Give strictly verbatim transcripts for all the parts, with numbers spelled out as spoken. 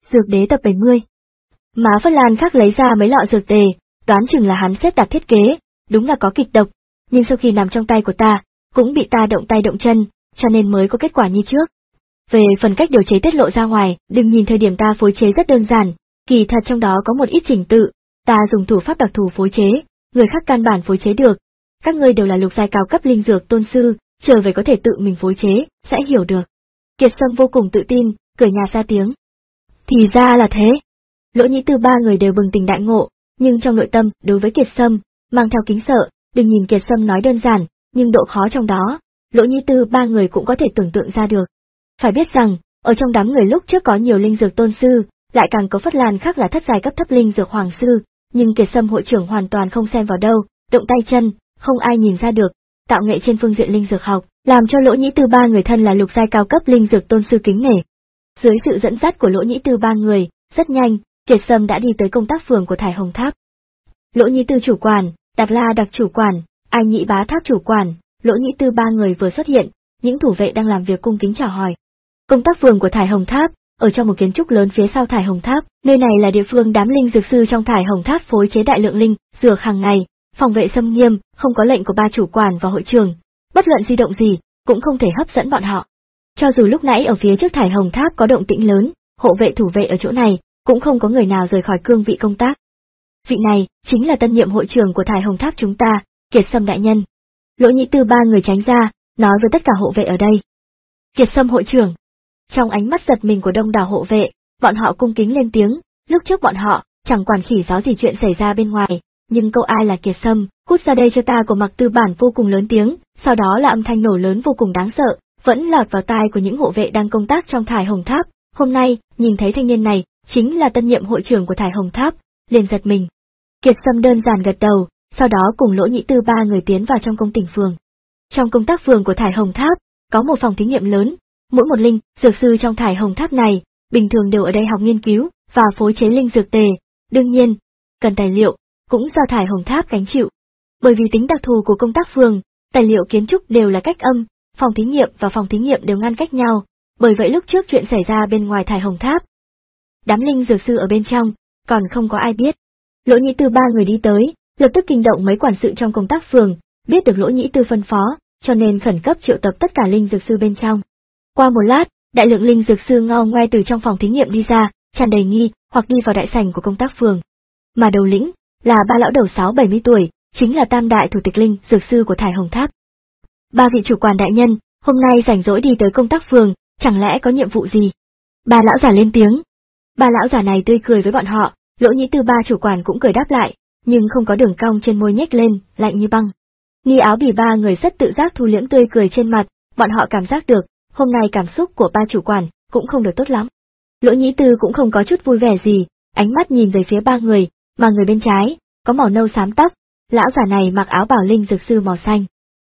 Dược đế tập bảy mươi. Má Phất Lan Khắc lấy ra mấy lọ dược tề, đoán chừng là hắn xếp đặt thiết kế, đúng là có kịch độc, nhưng sau khi nằm trong tay của ta, cũng bị ta động tay động chân, cho nên mới có kết quả như trước. Về phần cách điều chế tiết lộ ra ngoài, đừng nhìn thời điểm ta phối chế rất đơn giản, kỳ thật trong đó có một ít trình tự, ta dùng thủ pháp đặc thù phối chế, người khác căn bản phối chế được. Các ngươi đều là lục giai cao cấp linh dược tôn sư, trở về có thể tự mình phối chế, sẽ hiểu được. Kiệt Sâm vô cùng tự tin, cười nhạt ra tiếng. Thì ra là thế. Lỗ Nhĩ Tư ba người đều bừng tỉnh đại ngộ, nhưng trong nội tâm, đối với Kiệt Sâm, mang theo kính sợ, đừng nhìn Kiệt Sâm nói đơn giản, nhưng độ khó trong đó, Lỗ Nhĩ Tư ba người cũng có thể tưởng tượng ra được. Phải biết rằng, ở trong đám người lúc trước có nhiều linh dược tôn sư, lại càng có Phất Lan Khắc là thất giai cấp thấp linh dược hoàng sư, nhưng Kiệt Sâm hội trưởng hoàn toàn không xem vào đâu, động tay chân, không ai nhìn ra được, tạo nghệ trên phương diện linh dược học, làm cho Lỗ Nhĩ Tư ba người thân là lục giai cao cấp linh dược tôn sư kính nể. Dưới sự dẫn dắt của Lỗ Nhĩ Tư ba người, rất nhanh, Kiệt Sâm đã đi tới công tác phường của Thải Hồng Tháp. Lỗ Nhĩ Tư chủ quản, Đạt La đặc chủ quản, Ai Nhĩ Bá Tháp chủ quản, Lỗ Nhĩ Tư ba người vừa xuất hiện, những thủ vệ đang làm việc cung kính chào hỏi. Công tác phường của Thải Hồng Tháp, ở trong một kiến trúc lớn phía sau Thải Hồng Tháp, nơi này là địa phương đám linh dược sư trong Thải Hồng Tháp phối chế đại lượng linh dược hàng ngày, phòng vệ xâm nghiêm, không có lệnh của ba chủ quản và hội trưởng, bất luận di động gì cũng không thể hấp dẫn bọn họ. Cho dù lúc nãy ở phía trước Thải Hồng Tháp có động tĩnh lớn, hộ vệ thủ vệ ở chỗ này cũng không có người nào rời khỏi cương vị công tác. Vị này chính là tân nhiệm hội trưởng của Thải Hồng Tháp chúng ta, Kiệt Sâm đại nhân. Lỗ Nhĩ Tư ba người tránh ra, nói với tất cả hộ vệ ở đây. Kiệt Sâm hội trưởng. Trong ánh mắt giật mình của đông đảo hộ vệ, bọn họ cung kính lên tiếng, lúc trước bọn họ chẳng quản khỉ gió gì chuyện xảy ra bên ngoài, nhưng câu ai là Kiệt Sâm, cút ra đây cho ta của Mặc Tư Bản vô cùng lớn tiếng, sau đó là âm thanh nổ lớn vô cùng đáng sợ, vẫn lọt vào tai của những hộ vệ đang công tác trong Thải Hồng Tháp. Hôm nay, nhìn thấy thanh niên này, chính là tân nhiệm hội trưởng của Thải Hồng Tháp, liền giật mình. Kiệt Sâm đơn giản gật đầu, sau đó cùng Lỗ Nhĩ Tư ba người tiến vào trong công tỉnh phường. Trong công tác phường của Thải Hồng Tháp, có một phòng thí nghiệm lớn, mỗi một linh dược sư trong Thải Hồng Tháp này, bình thường đều ở đây học nghiên cứu và phối chế linh dược tề, đương nhiên, cần tài liệu, cũng do Thải Hồng Tháp gánh chịu. Bởi vì tính đặc thù của công tác phường, tài liệu kiến trúc đều là cách âm, phòng thí nghiệm và phòng thí nghiệm đều ngăn cách nhau, bởi vậy lúc trước chuyện xảy ra bên ngoài Thải Hồng Tháp, đám linh dược sư ở bên trong, còn không có ai biết. Lỗ Nhĩ Tư ba người đi tới, lập tức kinh động mấy quản sự trong công tác phường, biết được Lỗ Nhĩ Tư phân phó, cho nên khẩn cấp triệu tập tất cả linh dược sư bên trong. Qua một lát, đại lượng linh dược sư ngao ngoe từ trong phòng thí nghiệm đi ra, tràn đầy nghi hoặc đi vào đại sảnh của công tác phường. Mà đầu lĩnh là ba lão đầu sáu bảy mươi tuổi, chính là tam đại thủ tịch linh dược sư của Thải Hồng Tháp. Ba vị chủ quản đại nhân, hôm nay rảnh rỗi đi tới công tác phường, chẳng lẽ có nhiệm vụ gì? Ba lão giả lên tiếng. Ba lão giả này tươi cười với bọn họ, Lỗ Nhĩ Tư ba chủ quản cũng cười đáp lại, nhưng không có đường cong trên môi nhếch lên, lạnh như băng. Ni Áo Bỉ ba người rất tự giác thu liễm tươi cười trên mặt, bọn họ cảm giác được, hôm nay cảm xúc của ba chủ quản cũng không được tốt lắm. Lỗ Nhĩ Tư cũng không có chút vui vẻ gì, ánh mắt nhìn về phía ba người, mà người bên trái có màu nâu xám tóc, lão giả này mặc áo bảo linh dược sư màu xanh.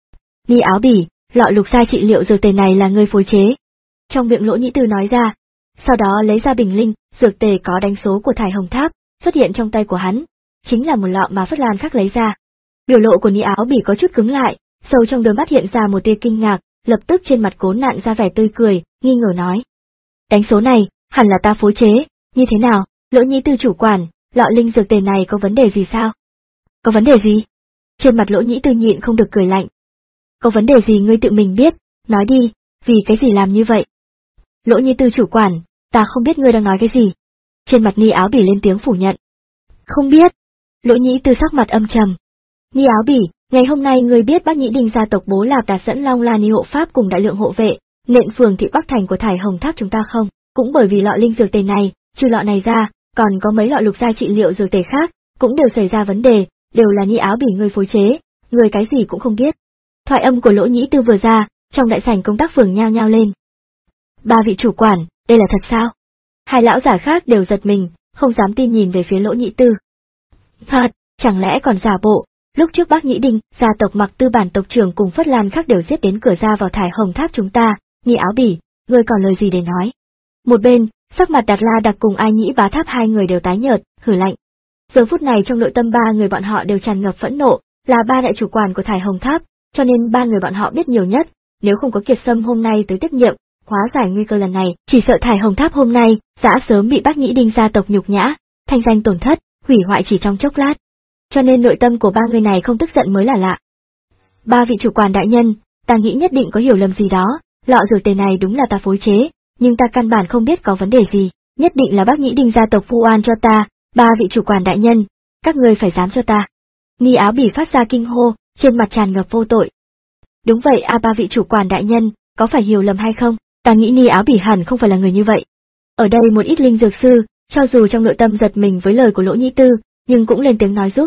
Ni Áo Bỉ, lọ lục giai trị liệu dược tề này là ngươi phối chế. Trong miệng Lỗ Nhĩ Tư nói ra, sau đó lấy ra bình linh dược tề có đánh số của Thải Hồng Tháp, xuất hiện trong tay của hắn, chính là một lọ mà Phất Lan Khắc lấy ra. Biểu lộ của Ni Áo Bỉ có chút cứng lại, sâu trong đôi mắt hiện ra một tia kinh ngạc, lập tức trên mặt Cố Nạn ra vẻ tươi cười, nghi ngờ nói. Đánh số này, hẳn là ta phối chế, như thế nào, Lỗ Nhĩ Tư chủ quản, lọ linh dược tề này có vấn đề gì sao? Có vấn đề gì? Trên mặt Lỗ Nhĩ Tư nhịn không được cười lạnh. Có vấn đề gì ngươi tự mình biết, nói đi, vì cái gì làm như vậy? Lỗ Nhĩ Tư chủ quản, ta không biết ngươi đang nói cái gì. Trên mặt Ni Áo Bỉ lên tiếng phủ nhận. Không biết. Lỗ Nhĩ Tư sắc mặt âm trầm. Ni Áo Bỉ, ngày hôm nay ngươi biết Bác Nhĩ Đình gia tộc Bố Lạp đã dẫn Long La Ni hộ pháp cùng đại lượng hộ vệ, nện phường thị Bắc Thành của Thải Hồng Tháp chúng ta không? Cũng bởi vì lọ linh dược tề này, trừ lọ này ra, còn có mấy lọ lục giai trị liệu dược tề khác, cũng đều xảy ra vấn đề, đều là Ni Áo Bỉ ngươi phối chế, ngươi cái gì cũng không biết. Thoại âm của Lỗ Nhĩ Tư vừa ra, trong đại sảnh công tác phường nhao nhao lên. Ba vị chủ quản, đây là thật sao? Hai lão giả khác đều giật mình, không dám tin nhìn về phía Lỗ Nhĩ Tư. Thật, chẳng lẽ còn giả bộ, lúc trước Bác Nhĩ Đình, gia tộc Mặc Tư Bản tộc trưởng cùng Phất Lan Khắc đều giết đến cửa ra vào Thải Hồng Tháp chúng ta, Ni Áo Bỉ, ngươi còn lời gì để nói? Một bên, sắc mặt Đạt La Đặc cùng Ai Nhĩ Bá Tháp hai người đều tái nhợt, hử lạnh. Giờ phút này trong nội tâm ba người bọn họ đều tràn ngập phẫn nộ, là ba đại chủ quản của Thải Hồng Tháp, cho nên ba người bọn họ biết nhiều nhất, nếu không có Kiệt Sâm hôm nay tới tiếp nhiệm, hóa giải nguy cơ lần này, chỉ sợ Thải Hồng Tháp hôm nay đã sớm bị Bác Nhĩ Đinh gia tộc nhục nhã, thanh danh tổn thất, hủy hoại chỉ trong chốc lát. Cho nên nội tâm của ba người này không tức giận mới là lạ. Ba vị chủ quản đại nhân, ta nghĩ nhất định có hiểu lầm gì đó, lọ dược tề này đúng là ta phối chế, nhưng ta căn bản không biết có vấn đề gì, nhất định là Bác Nhĩ Đinh gia tộc vu oan cho ta, ba vị chủ quản đại nhân, các ngươi phải dám cho ta. Ni Áo Bỉ phát ra kinh hô, trên mặt tràn ngập vô tội. Đúng vậy a, ba vị chủ quản đại nhân, có phải hiểu lầm hay không? Ta nghĩ Ni Áo Bỉ hẳn không phải là người như vậy. Ở đây một ít linh dược sư, cho dù trong nội tâm giật mình với lời của Lỗ Nhĩ Tư, nhưng cũng lên tiếng nói giúp.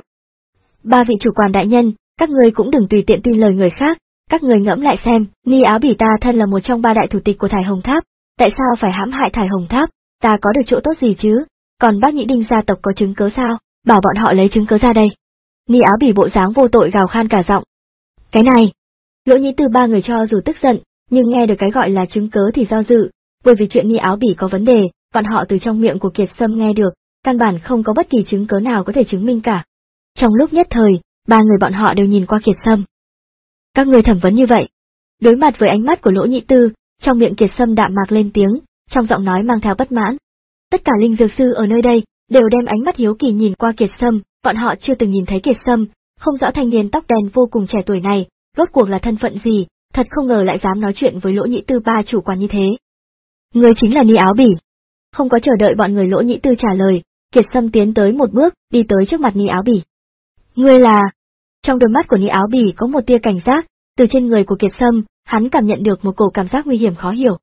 Ba vị chủ quản đại nhân, các ngươi cũng đừng tùy tiện tin lời người khác, các người ngẫm lại xem, Ni Áo Bỉ ta thân là một trong ba đại thủ tịch của Thải Hồng Tháp, tại sao phải hãm hại Thải Hồng Tháp, ta có được chỗ tốt gì chứ? Còn Bác Nhĩ Đinh gia tộc có chứng cớ sao? Bảo bọn họ lấy chứng cớ ra đây. Ni Áo Bỉ bộ dáng vô tội gào khan cả giọng. Cái này, Lỗ Nhĩ Tư ba người cho dù tức giận, nhưng nghe được cái gọi là chứng cớ thì do dự, bởi vì chuyện Ni Áo Bỉ có vấn đề, bọn họ từ trong miệng của Kiệt Sâm nghe được, căn bản không có bất kỳ chứng cớ nào có thể chứng minh cả. Trong lúc nhất thời, ba người bọn họ đều nhìn qua Kiệt Sâm. Các người thẩm vấn như vậy. Đối mặt với ánh mắt của Lỗ Nhĩ Tư, trong miệng Kiệt Sâm đạm mạc lên tiếng, trong giọng nói mang theo bất mãn. Tất cả linh dược sư ở nơi đây đều đem ánh mắt hiếu kỳ nhìn qua Kiệt Sâm, bọn họ chưa từng nhìn thấy Kiệt Sâm, không rõ thanh niên tóc đen vô cùng trẻ tuổi này, rốt cuộc là thân phận gì, thật không ngờ lại dám nói chuyện với Lỗ Nhĩ Tư ba chủ quản như thế. Người chính là Ni Áo Bỉ. Không có chờ đợi bọn người Lỗ Nhĩ Tư trả lời, Kiệt Sâm tiến tới một bước, đi tới trước mặt Ni Áo Bỉ. Ngươi là... Trong đôi mắt của Ni Áo Bỉ có một tia cảnh giác, từ trên người của Kiệt Sâm, hắn cảm nhận được một cổ cảm giác nguy hiểm khó hiểu.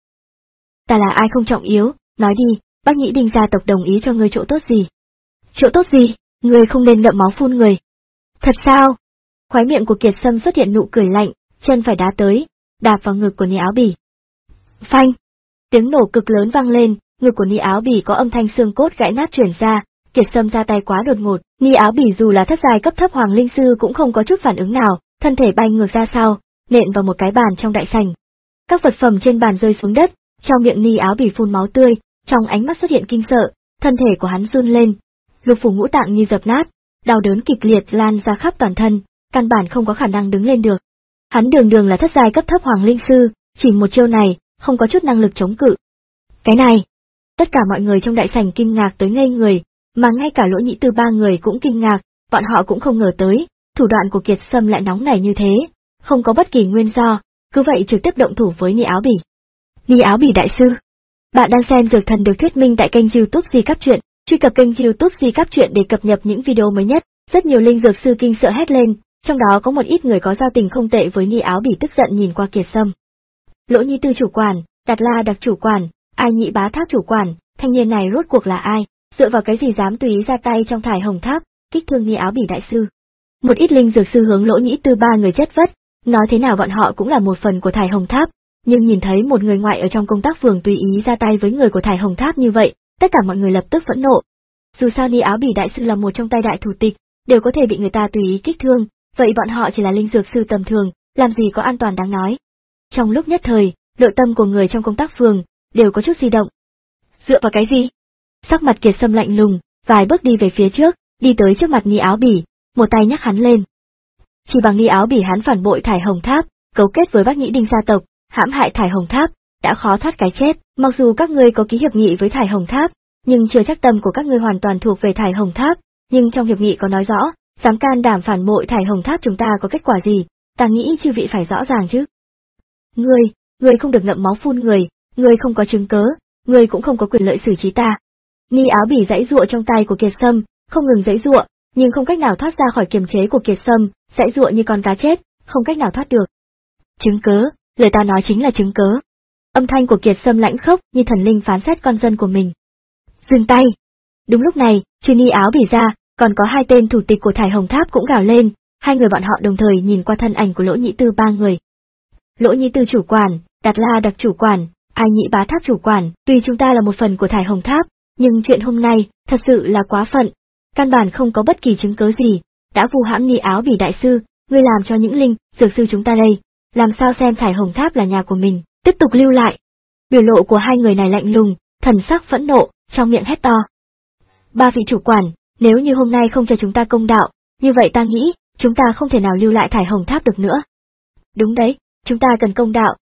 Ta là ai không trọng yếu, nói đi, Bác Nhĩ Đinh gia tộc đồng ý cho ngươi chỗ tốt gì? Chỗ tốt gì? Ngươi không nên ngậm máu phun người. Thật sao? Khóe miệng của Kiệt Sâm xuất hiện nụ cười lạnh, chân phải đá tới, đạp vào ngực của Ni Áo Bỉ. Phanh! Tiếng nổ cực lớn vang lên, ngực của Ni Áo Bỉ có âm thanh xương cốt gãy nát truyền ra. Kiệt Sâm ra tay quá đột ngột, Ni Áo Bỉ dù là thất giai cấp thấp hoàng linh sư cũng không có chút phản ứng nào, thân thể bay ngược ra sau, nện vào một cái bàn trong đại sảnh. Các vật phẩm trên bàn rơi xuống đất, trong miệng Ni Áo Bỉ phun máu tươi, trong ánh mắt xuất hiện kinh sợ, thân thể của hắn run lên, lục phủ ngũ tạng như dập nát, đau đớn kịch liệt lan ra khắp toàn thân, căn bản không có khả năng đứng lên được. Hắn đường đường là thất giai cấp thấp hoàng linh sư, chỉ một chiêu này, không có chút năng lực chống cự. Cái này, tất cả mọi người trong đại sảnh kinh ngạc tới ngây người, mà ngay cả Lỗ Nhĩ Tư ba người cũng kinh ngạc, bọn họ cũng không ngờ tới, thủ đoạn của Kiệt Sâm lại nóng nảy như thế, không có bất kỳ nguyên do, cứ vậy trực tiếp động thủ với Ni Áo Bỉ. Ni Áo Bỉ đại sư, bạn đang xem Dược Thần được thuyết minh tại kênh YouTube Di Cáp Truyện, truy cập kênh YouTube Di Cáp Truyện để cập nhật những video mới nhất. Rất nhiều linh dược sư kinh sợ hét lên, trong đó có một ít người có giao tình không tệ với Ni Áo Bỉ tức giận nhìn qua Kiệt Sâm. Lỗ Nhĩ Tư chủ quản, Đạt La đặc chủ quản, Ai Nhị Bá Tháp chủ quản, thanh niên này rốt cuộc là ai? Dựa vào cái gì dám tùy ý ra tay trong Thải Hồng Tháp, kích thương Ni Áo Bỉ đại sư? Một ít linh dược sư hướng Lỗ Nhĩ Tư ba người chất vất, nói thế nào bọn họ cũng là một phần của Thải Hồng Tháp, nhưng nhìn thấy một người ngoại ở trong công tác phường tùy ý ra tay với người của Thải Hồng Tháp như vậy, tất cả mọi người lập tức phẫn nộ. Dù sao Ni Áo Bỉ đại sư là một trong tay đại thủ tịch, đều có thể bị người ta tùy ý kích thương, vậy bọn họ chỉ là linh dược sư tầm thường, làm gì có an toàn đáng nói. Trong lúc nhất thời, nội tâm của người trong công tác phường đều có chút di động. Dựa vào cái gì? Sắc mặt Kiệt Sâm lạnh lùng, vài bước đi về phía trước, đi tới trước mặt Ni Áo Bỉ, một tay nhắc hắn lên. Chỉ bằng Ni Áo Bỉ hắn phản bội Thải Hồng Tháp, cấu kết với Bác Nhĩ Đinh gia tộc, hãm hại Thải Hồng Tháp, đã khó thoát cái chết. Mặc dù các ngươi có ký hiệp nghị với Thải Hồng Tháp, nhưng chưa chắc tâm của các ngươi hoàn toàn thuộc về Thải Hồng Tháp, nhưng trong hiệp nghị có nói rõ, dám can đảm phản bội Thải Hồng Tháp chúng ta có kết quả gì, ta nghĩ chư vị phải rõ ràng chứ. Ngươi, ngươi không được ngậm máu phun người, ngươi không có chứng cớ, ngươi cũng không có quyền lợi xử trí ta. Ni Áo Bỉ giãy giụa trong tay của Kiệt Sâm, không ngừng giãy giụa, nhưng không cách nào thoát ra khỏi kiềm chế của Kiệt Sâm, giãy giụa như con cá chết, không cách nào thoát được. Chứng cớ, lời ta nói chính là chứng cớ. Âm thanh của Kiệt Sâm lãnh khốc như thần linh phán xét con dân của mình. Dừng tay. Đúng lúc này, trừ Ni Áo Bỉ ra, còn có hai tên thủ tịch của Thải Hồng Tháp cũng gào lên, hai người bọn họ đồng thời nhìn qua thân ảnh của Lỗ Nhĩ Tư ba người. Lỗ Nhĩ Tư chủ quản, Đạt La đặc chủ quản, Ai Nhị Bá Tháp chủ quản, tuy chúng ta là một phần của Thải Hồng Tháp, nhưng chuyện hôm nay thật sự là quá phận, căn bản không có bất kỳ chứng cớ gì, đã vu hãm Ni Áo Bỉ đại sư, ngươi làm cho những linh dược sư chúng ta đây, làm sao xem Thải Hồng Tháp là nhà của mình, tiếp tục lưu lại. Biểu lộ của hai người này lạnh lùng, thần sắc phẫn nộ, trong miệng hét to. Ba vị chủ quản, nếu như hôm nay không cho chúng ta công đạo, như vậy ta nghĩ, chúng ta không thể nào lưu lại Thải Hồng Tháp được nữa. Đúng đấy, chúng ta cần công đạo,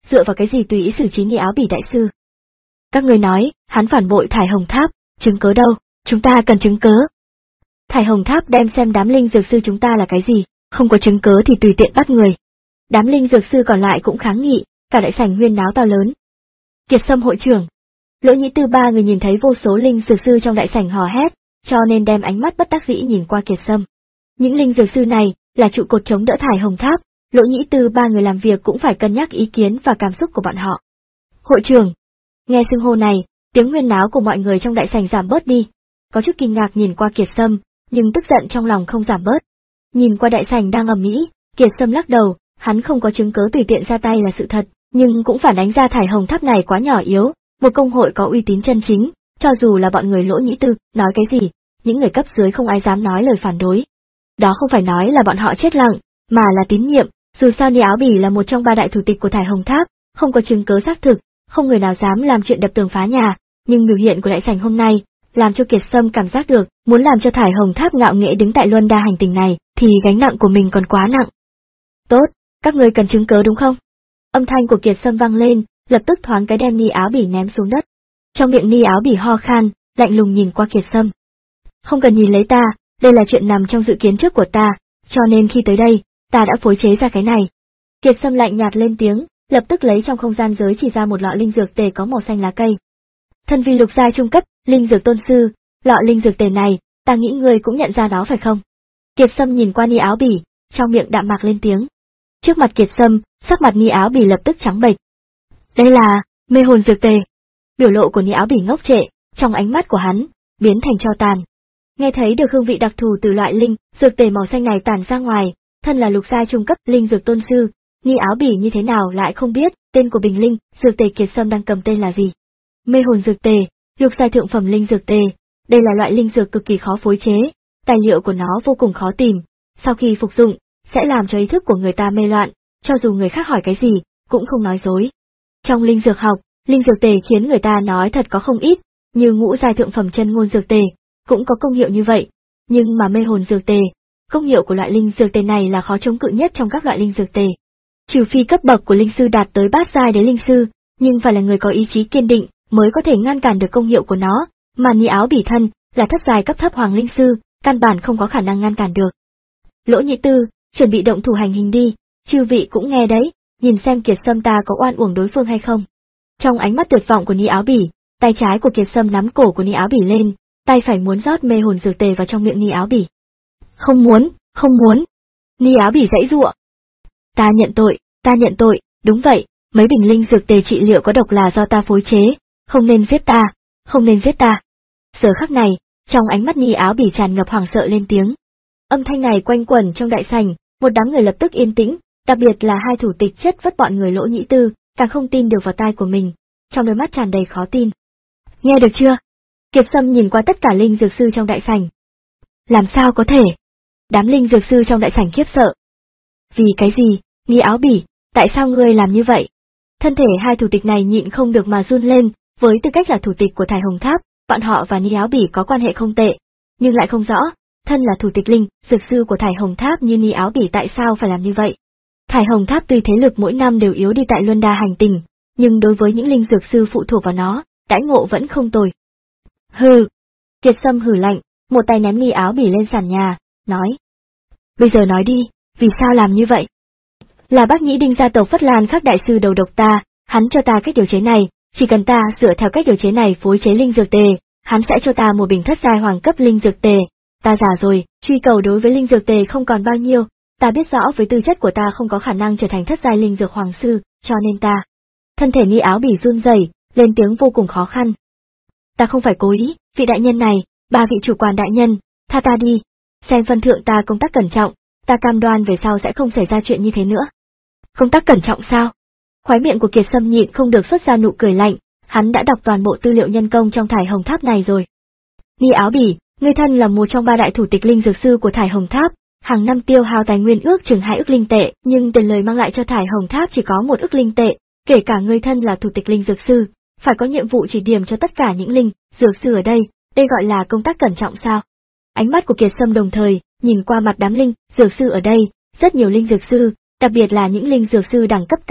dựa vào cái gì tùy ý xử trí Ni Áo Bỉ đại sư? Các người nói, hắn phản bội Thải Hồng Tháp, chứng cớ đâu, chúng ta cần chứng cớ. Thải Hồng Tháp đem xem đám linh dược sư chúng ta là cái gì, không có chứng cớ thì tùy tiện bắt người. Đám linh dược sư còn lại cũng kháng nghị, cả đại sảnh huyên náo to lớn. Kiệt Sâm hội trưởng, Lỗ Nhĩ Tư ba người nhìn thấy vô số linh dược sư trong đại sảnh hò hét, cho nên đem ánh mắt bất đắc dĩ nhìn qua Kiệt Sâm. Những linh dược sư này là trụ cột chống đỡ Thải Hồng Tháp, Lỗ Nhĩ Tư ba người làm việc cũng phải cân nhắc ý kiến và cảm xúc của bọn họ. Hội trưởng, nghe xưng hô này, tiếng huyên náo của mọi người trong đại sảnh giảm bớt đi, có chút kinh ngạc nhìn qua Kiệt Sâm, nhưng tức giận trong lòng không giảm bớt. Nhìn qua đại sảnh đang ầm ĩ, Kiệt Sâm lắc đầu, hắn không có chứng cớ tùy tiện ra tay là sự thật, nhưng cũng phản ánh ra Thải Hồng Tháp này quá nhỏ yếu, một công hội có uy tín chân chính, cho dù là bọn người Lỗ Nhĩ Tư nói cái gì, những người cấp dưới không ai dám nói lời phản đối. Đó không phải nói là bọn họ chết lặng, mà là tín nhiệm, dù sao Ni Áo Bỉ là một trong ba đại thủ tịch của Thải Hồng Tháp, không có chứng cớ xác thực, không người nào dám làm chuyện đập tường phá nhà, nhưng biểu hiện của đại sảnh hôm nay, làm cho Kiệt Sâm cảm giác được, muốn làm cho Thải Hồng Tháp ngạo nghễ đứng tại luân đa hành tinh này, thì gánh nặng của mình còn quá nặng. Tốt, các ngươi cần chứng cớ đúng không? Âm thanh của Kiệt Sâm vang lên, lập tức thoáng cái đem Ni Áo Bỉ ném xuống đất. Trong miệng Ni Áo Bỉ ho khan, lạnh lùng nhìn qua Kiệt Sâm. Không cần nhìn lấy ta, đây là chuyện nằm trong dự kiến trước của ta, cho nên khi tới đây, ta đã phối chế ra cái này. Kiệt Sâm lạnh nhạt lên tiếng, lập tức lấy trong không gian giới chỉ ra một lọ linh dược tề có màu xanh lá cây. Thân vi lục giai trung cấp, linh dược tôn sư, lọ linh dược tề này, ta nghĩ ngươi cũng nhận ra đó phải không? Kiệt Sâm nhìn qua Ni Áo Bỉ, trong miệng đạm mạc lên tiếng. Trước mặt Kiệt Sâm, sắc mặt Ni Áo Bỉ lập tức trắng bệch. Đây là mê hồn dược tề. Biểu lộ của Ni Áo Bỉ ngốc trệ, trong ánh mắt của hắn biến thành tro tàn. Nghe thấy được hương vị đặc thù từ loại linh dược tề màu xanh này tản ra ngoài, thân là lục giai trung cấp linh dược tôn sư, Ni Áo Bỉ như thế nào lại không biết tên của bình linh dược tề Kiệt Sâm đang cầm tên là gì? Mê hồn dược tề, lục giai thượng phẩm linh dược tề, đây là loại linh dược cực kỳ khó phối chế, tài liệu của nó vô cùng khó tìm, sau khi phục dụng sẽ làm cho ý thức của người ta mê loạn, cho dù người khác hỏi cái gì cũng không nói dối. Trong linh dược học, linh dược tề khiến người ta nói thật có không ít, như ngũ giai thượng phẩm chân ngôn dược tề cũng có công hiệu như vậy, nhưng mà mê hồn dược tề, công hiệu của loại linh dược tề này là khó chống cự nhất trong các loại linh dược tề. Trừ phi cấp bậc của linh sư đạt tới bát giai đế linh sư, nhưng phải là người có ý chí kiên định mới có thể ngăn cản được công hiệu của nó, mà Ni Áo Bỉ thân là thất giai cấp thấp hoàng linh sư, căn bản không có khả năng ngăn cản được. Lỗ Nhĩ Tư, chuẩn bị động thủ hành hình đi, chư vị cũng nghe đấy, nhìn xem Kiệt Sâm ta có oan uổng đối phương hay không. Trong ánh mắt tuyệt vọng của Ni Áo Bỉ, tay trái của Kiệt Sâm nắm cổ của Ni Áo Bỉ lên, tay phải muốn rót mê hồn dược tề vào trong miệng Ni Áo Bỉ. Không muốn, không muốn. Ni Áo Bỉ giãy giụa. Ta nhận tội, ta nhận tội, đúng vậy, mấy bình linh dược tề trị liệu có độc là do ta phối chế, không nên giết ta, không nên giết ta. Giờ khắc này, trong ánh mắt Ni Áo Bỉ tràn ngập hoảng sợ lên tiếng. Âm thanh này quanh quẩn trong đại sảnh, một đám người lập tức yên tĩnh, đặc biệt là hai thủ tịch chất vất bọn người Lỗ Nhĩ Tư, càng không tin được vào tai của mình, trong đôi mắt tràn đầy khó tin. Nghe được chưa? Kiệt Sâm nhìn qua tất cả linh dược sư trong đại sảnh. Làm sao có thể? Đám linh dược sư trong đại sảnh khiếp sợ. Vì cái gì, Ni Áo Bỉ, tại sao ngươi làm như vậy? Thân thể hai thủ tịch này nhịn không được mà run lên, với tư cách là thủ tịch của Thải Hồng Tháp, bọn họ và Ni Áo Bỉ có quan hệ không tệ, nhưng lại không rõ, thân là thủ tịch linh dược sư của Thải Hồng Tháp như Ni Áo Bỉ tại sao phải làm như vậy. Thải Hồng Tháp tuy thế lực mỗi năm đều yếu đi tại luân đa hành tinh, nhưng đối với những linh dược sư phụ thuộc vào nó, đãi ngộ vẫn không tồi. Hừ. Kiệt Sâm hừ lạnh, một tay ném Ni Áo Bỉ lên sàn nhà, nói. Bây giờ nói đi, vì sao làm như vậy? Là Bác Nhĩ Đinh gia tộc Phất Lan Khắc đại sư đầu độc ta, hắn cho ta cách điều chế này, chỉ cần ta dựa theo cách điều chế này phối chế linh dược tề, hắn sẽ cho ta một bình thất giai hoàng cấp linh dược tề. Ta già rồi, truy cầu đối với linh dược tề không còn bao nhiêu, ta biết rõ với tư chất của ta không có khả năng trở thành thất giai linh dược hoàng sư, cho nên ta. Thân thể Ni Áo Bỉ run rẩy, lên tiếng vô cùng khó khăn. Ta không phải cố ý, vị đại nhân này, ba vị chủ quản đại nhân, tha ta đi, xem phân thượng ta công tác cẩn trọng, ta cam đoan về sau sẽ không xảy ra chuyện như thế nữa. Công tác cẩn trọng sao? Khóe miệng của Kiệt Sâm nhịn không được xuất ra nụ cười lạnh, hắn đã đọc toàn bộ tư liệu nhân công trong Thải Hồng Tháp này rồi. Ni Áo Bỉ, ngươi thân là một trong ba đại thủ tịch linh dược sư của Thải Hồng Tháp, hàng năm tiêu hao tài nguyên ước chừng hai ức linh tệ, nhưng tiền lời mang lại cho Thải Hồng Tháp chỉ có một ức linh tệ, kể cả ngươi thân là thủ tịch linh dược sư, phải có nhiệm vụ chỉ điểm cho tất cả những linh dược sư ở đây, đây gọi là công tác cẩn trọng sao? Ánh mắt của Kiệt Sâm đồng thời nhìn qua mặt đám linh dược sư ở đây, rất nhiều linh dược sư, đặc biệt là những linh dược sư đẳng cấp cao,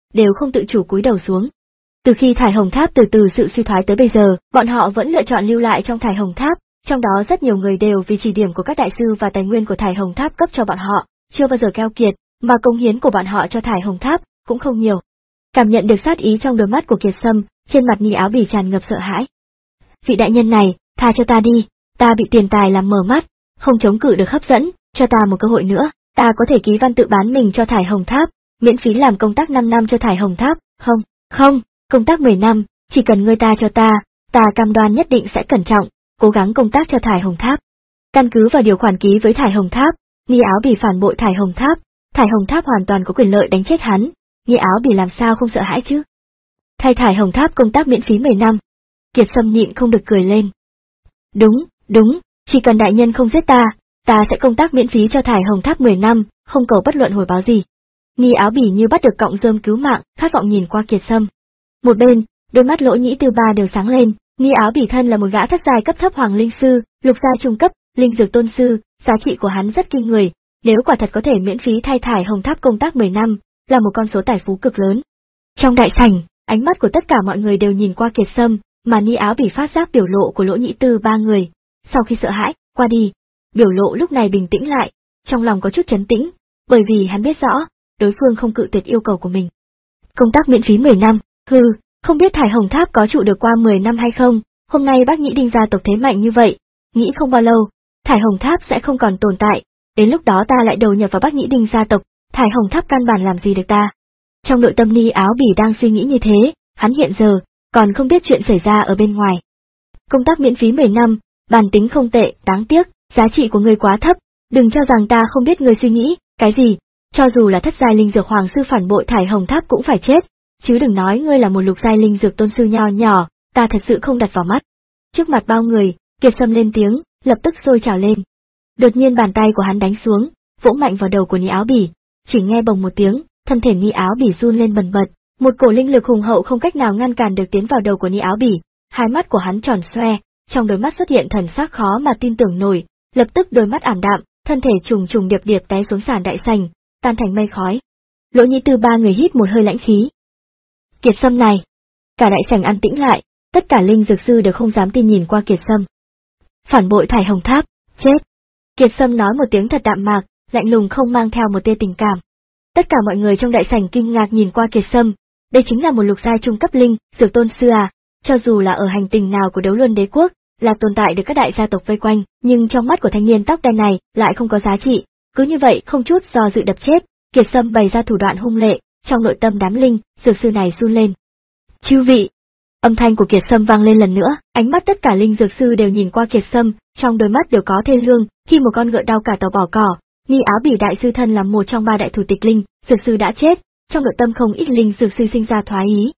đều không tự chủ cúi đầu xuống. Từ khi Thải Hồng Tháp từ từ sự suy thoái tới bây giờ, bọn họ vẫn lựa chọn lưu lại trong Thải Hồng Tháp, trong đó rất nhiều người đều vì chỉ điểm của các đại sư và tài nguyên của Thải Hồng Tháp cấp cho bọn họ, chưa bao giờ keo kiệt, mà công hiến của bọn họ cho Thải Hồng Tháp cũng không nhiều. Cảm nhận được sát ý trong đôi mắt của Kiệt Sâm, trên mặt Ni Áo Bỉ tràn ngập sợ hãi. Vị đại nhân này, tha cho ta đi, ta bị tiền tài làm mờ mắt, không chống cự được hấp dẫn, cho ta một cơ hội nữa, ta có thể ký văn tự bán mình cho Thải Hồng Tháp, miễn phí làm công tác năm năm cho Thải Hồng Tháp, không, không, công tác mười năm, chỉ cần ngươi ta cho ta, ta cam đoan nhất định sẽ cẩn trọng, cố gắng công tác cho Thải Hồng Tháp. Căn cứ vào điều khoản ký với Thải Hồng Tháp, Ni Áo Bỉ phản bội Thải Hồng Tháp, Thải Hồng Tháp hoàn toàn có quyền lợi đánh chết hắn, Ni Áo Bỉ làm sao không sợ hãi chứ? Thay Thải Hồng Tháp công tác miễn phí mười năm. Kiệt Sâm nhịn không được cười lên. Đúng, đúng, chỉ cần đại nhân không giết ta, ta sẽ công tác miễn phí cho Thải Hồng Tháp mười năm, không cầu bất luận hồi báo gì. Ni Áo Bỉ như bắt được cọng rơm cứu mạng, khát vọng nhìn qua Kiệt Sâm. Một bên, đôi mắt Lỗ Nhĩ Tư Ba đều sáng lên, Ni Áo Bỉ thân là một gã thất giai cấp thấp hoàng linh sư, lục giai trung cấp, linh dược tôn sư, giá trị của hắn rất kinh người, nếu quả thật có thể miễn phí thay Thải Hồng Tháp công tác mười năm, là một con số tài phú cực lớn. Trong đại sảnh, ánh mắt của tất cả mọi người đều nhìn qua Kiệt Sâm, mà Ni Áo Bỉ phát giác biểu lộ của Lỗ Nhĩ Tư Ba người. Sau khi sợ hãi qua đi, biểu lộ lúc này bình tĩnh lại, trong lòng có chút trấn tĩnh, bởi vì hắn biết rõ, đối phương không cự tuyệt yêu cầu của mình. Công tác miễn phí mười năm, hừ, không biết Thải Hồng Tháp có trụ được qua mười năm hay không, hôm nay bác Nhĩ Đinh gia tộc thế mạnh như vậy, nghĩ không bao lâu, Thải Hồng Tháp sẽ không còn tồn tại, đến lúc đó ta lại đầu nhập vào bác Nhĩ Đinh gia tộc, Thải Hồng Tháp căn bản làm gì được ta. Trong nội tâm Ni Áo Bỉ đang suy nghĩ như thế, hắn hiện giờ còn không biết chuyện xảy ra ở bên ngoài. Công tác miễn phí mười năm, bản tính không tệ, đáng tiếc, giá trị của ngươi quá thấp, đừng cho rằng ta không biết ngươi suy nghĩ, cái gì, cho dù là thất giai linh dược hoàng sư phản bội Thải Hồng Tháp cũng phải chết, chứ đừng nói ngươi là một lục giai linh dược tôn sư nho nhỏ, ta thật sự không đặt vào mắt. Trước mặt bao người, Kiệt Sâm lên tiếng, lập tức sôi trào lên. Đột nhiên bàn tay của hắn đánh xuống, vỗ mạnh vào đầu của Ni Áo Bỉ, chỉ nghe bồng một tiếng, thân thể Ni Áo Bỉ run lên bần bật, một cổ linh lực hùng hậu không cách nào ngăn cản được tiến vào đầu của Ni Áo Bỉ, hai mắt của hắn tròn xoe, trong đôi mắt xuất hiện thần sắc khó mà tin tưởng nổi, lập tức đôi mắt ảm đạm, thân thể trùng trùng điệp điệp té xuống sàn đại sảnh, tan thành mây khói. Lỗ Nhĩ Tư Ba người hít một hơi lãnh khí. Kiệt Sâm này, cả đại sảnh an tĩnh lại, tất cả linh dược sư đều không dám tin nhìn qua Kiệt Sâm. Phản bội Thải Hồng Tháp, chết. Kiệt Sâm nói một tiếng thật đạm mạc, lạnh lùng không mang theo một tia tình cảm. Tất cả mọi người trong đại sảnh kinh ngạc nhìn qua Kiệt Sâm, đây chính là một lục giai trung cấp linh, dược tôn sư à, cho dù là ở hành tinh nào của Đấu Luân Đế quốc, là tồn tại được các đại gia tộc vây quanh, nhưng trong mắt của thanh niên tóc đen này lại không có giá trị, cứ như vậy không chút do dự đập chết. Kiệt Sâm bày ra thủ đoạn hung lệ, trong nội tâm đám linh, dược sư này run lên. Chư vị! Âm thanh của Kiệt Sâm vang lên lần nữa, ánh mắt tất cả linh dược sư đều nhìn qua Kiệt Sâm, trong đôi mắt đều có thê lương, khi một con ngựa đau cả tàu bỏ cỏ. Ni Áo Bỉ đại sư thân là một trong ba đại thủ tịch linh, dược sư đã chết, trong nội tâm không ít linh dược sư sinh ra thoái ý.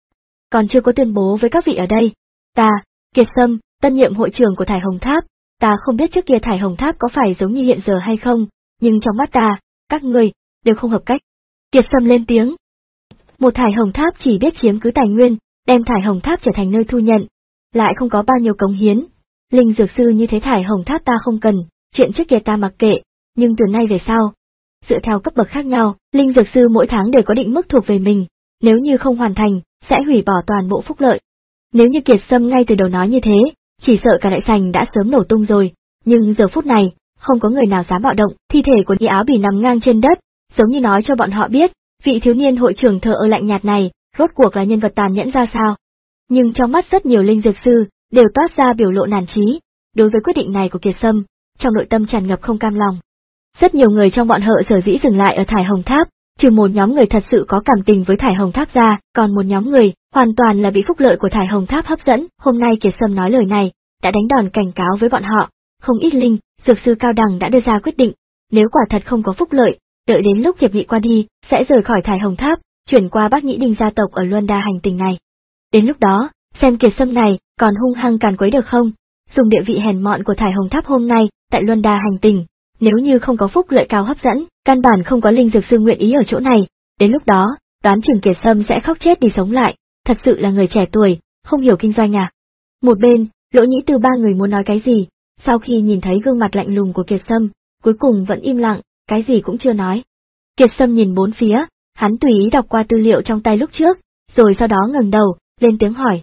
Còn chưa có tuyên bố với các vị ở đây, ta, Kiệt Sâm, tân nhiệm hội trưởng của Thải Hồng Tháp, ta không biết trước kia Thải Hồng Tháp có phải giống như hiện giờ hay không, nhưng trong mắt ta, các người đều không hợp cách. Kiệt Sâm lên tiếng. Một Thải Hồng Tháp chỉ biết chiếm cứ tài nguyên, đem Thải Hồng Tháp trở thành nơi thu nhận, lại không có bao nhiêu cống hiến. Linh dược sư như thế Thải Hồng Tháp ta không cần, chuyện trước kia ta mặc kệ, nhưng từ nay về sau, dựa theo cấp bậc khác nhau, linh dược sư mỗi tháng đều có định mức thuộc về mình, nếu như không hoàn thành, sẽ hủy bỏ toàn bộ phúc lợi. Nếu như Kiệt Sâm ngay từ đầu nói như thế, chỉ sợ cả đại sảnh đã sớm nổ tung rồi, nhưng giờ phút này, không có người nào dám bạo động, thi thể của Ni Áo Bỉ nằm ngang trên đất, giống như nói cho bọn họ biết, vị thiếu niên hội trưởng thờ ơ lạnh nhạt này, rốt cuộc là nhân vật tàn nhẫn ra sao. Nhưng trong mắt rất nhiều linh dược sư, đều toát ra biểu lộ nản chí, đối với quyết định này của Kiệt Sâm, trong nội tâm tràn ngập không cam lòng. Rất nhiều người trong bọn họ sở dĩ dừng lại ở Thải Hồng Tháp, trừ một nhóm người thật sự có cảm tình với Thải Hồng Tháp ra, còn một nhóm người, hoàn toàn là bị phúc lợi của Thải Hồng Tháp hấp dẫn. Hôm nay Kiệt Sâm nói lời này, đã đánh đòn cảnh cáo với bọn họ, không ít linh, dược sư cao đẳng đã đưa ra quyết định, nếu quả thật không có phúc lợi, đợi đến lúc hiệp nghị qua đi, sẽ rời khỏi Thải Hồng Tháp, chuyển qua Bắc Nhĩ Đinh gia tộc ở Luân Đa hành tinh này. Đến lúc đó, xem Kiệt Sâm này còn hung hăng càn quấy được không? Dùng địa vị hèn mọn của Thải Hồng Tháp hôm nay, tại Luân Đa hành tinh, nếu như không có phúc lợi cao hấp dẫn, căn bản không có linh dược sư nguyện ý ở chỗ này, đến lúc đó, đoán chừng Kiệt Sâm sẽ khóc chết đi sống lại, thật sự là người trẻ tuổi, không hiểu kinh doanh à. Một bên, Lỗ Nhĩ Tư ba người muốn nói cái gì, sau khi nhìn thấy gương mặt lạnh lùng của Kiệt Sâm, cuối cùng vẫn im lặng, cái gì cũng chưa nói. Kiệt Sâm nhìn bốn phía, hắn tùy ý đọc qua tư liệu trong tay lúc trước, rồi sau đó ngẩng đầu, lên tiếng hỏi.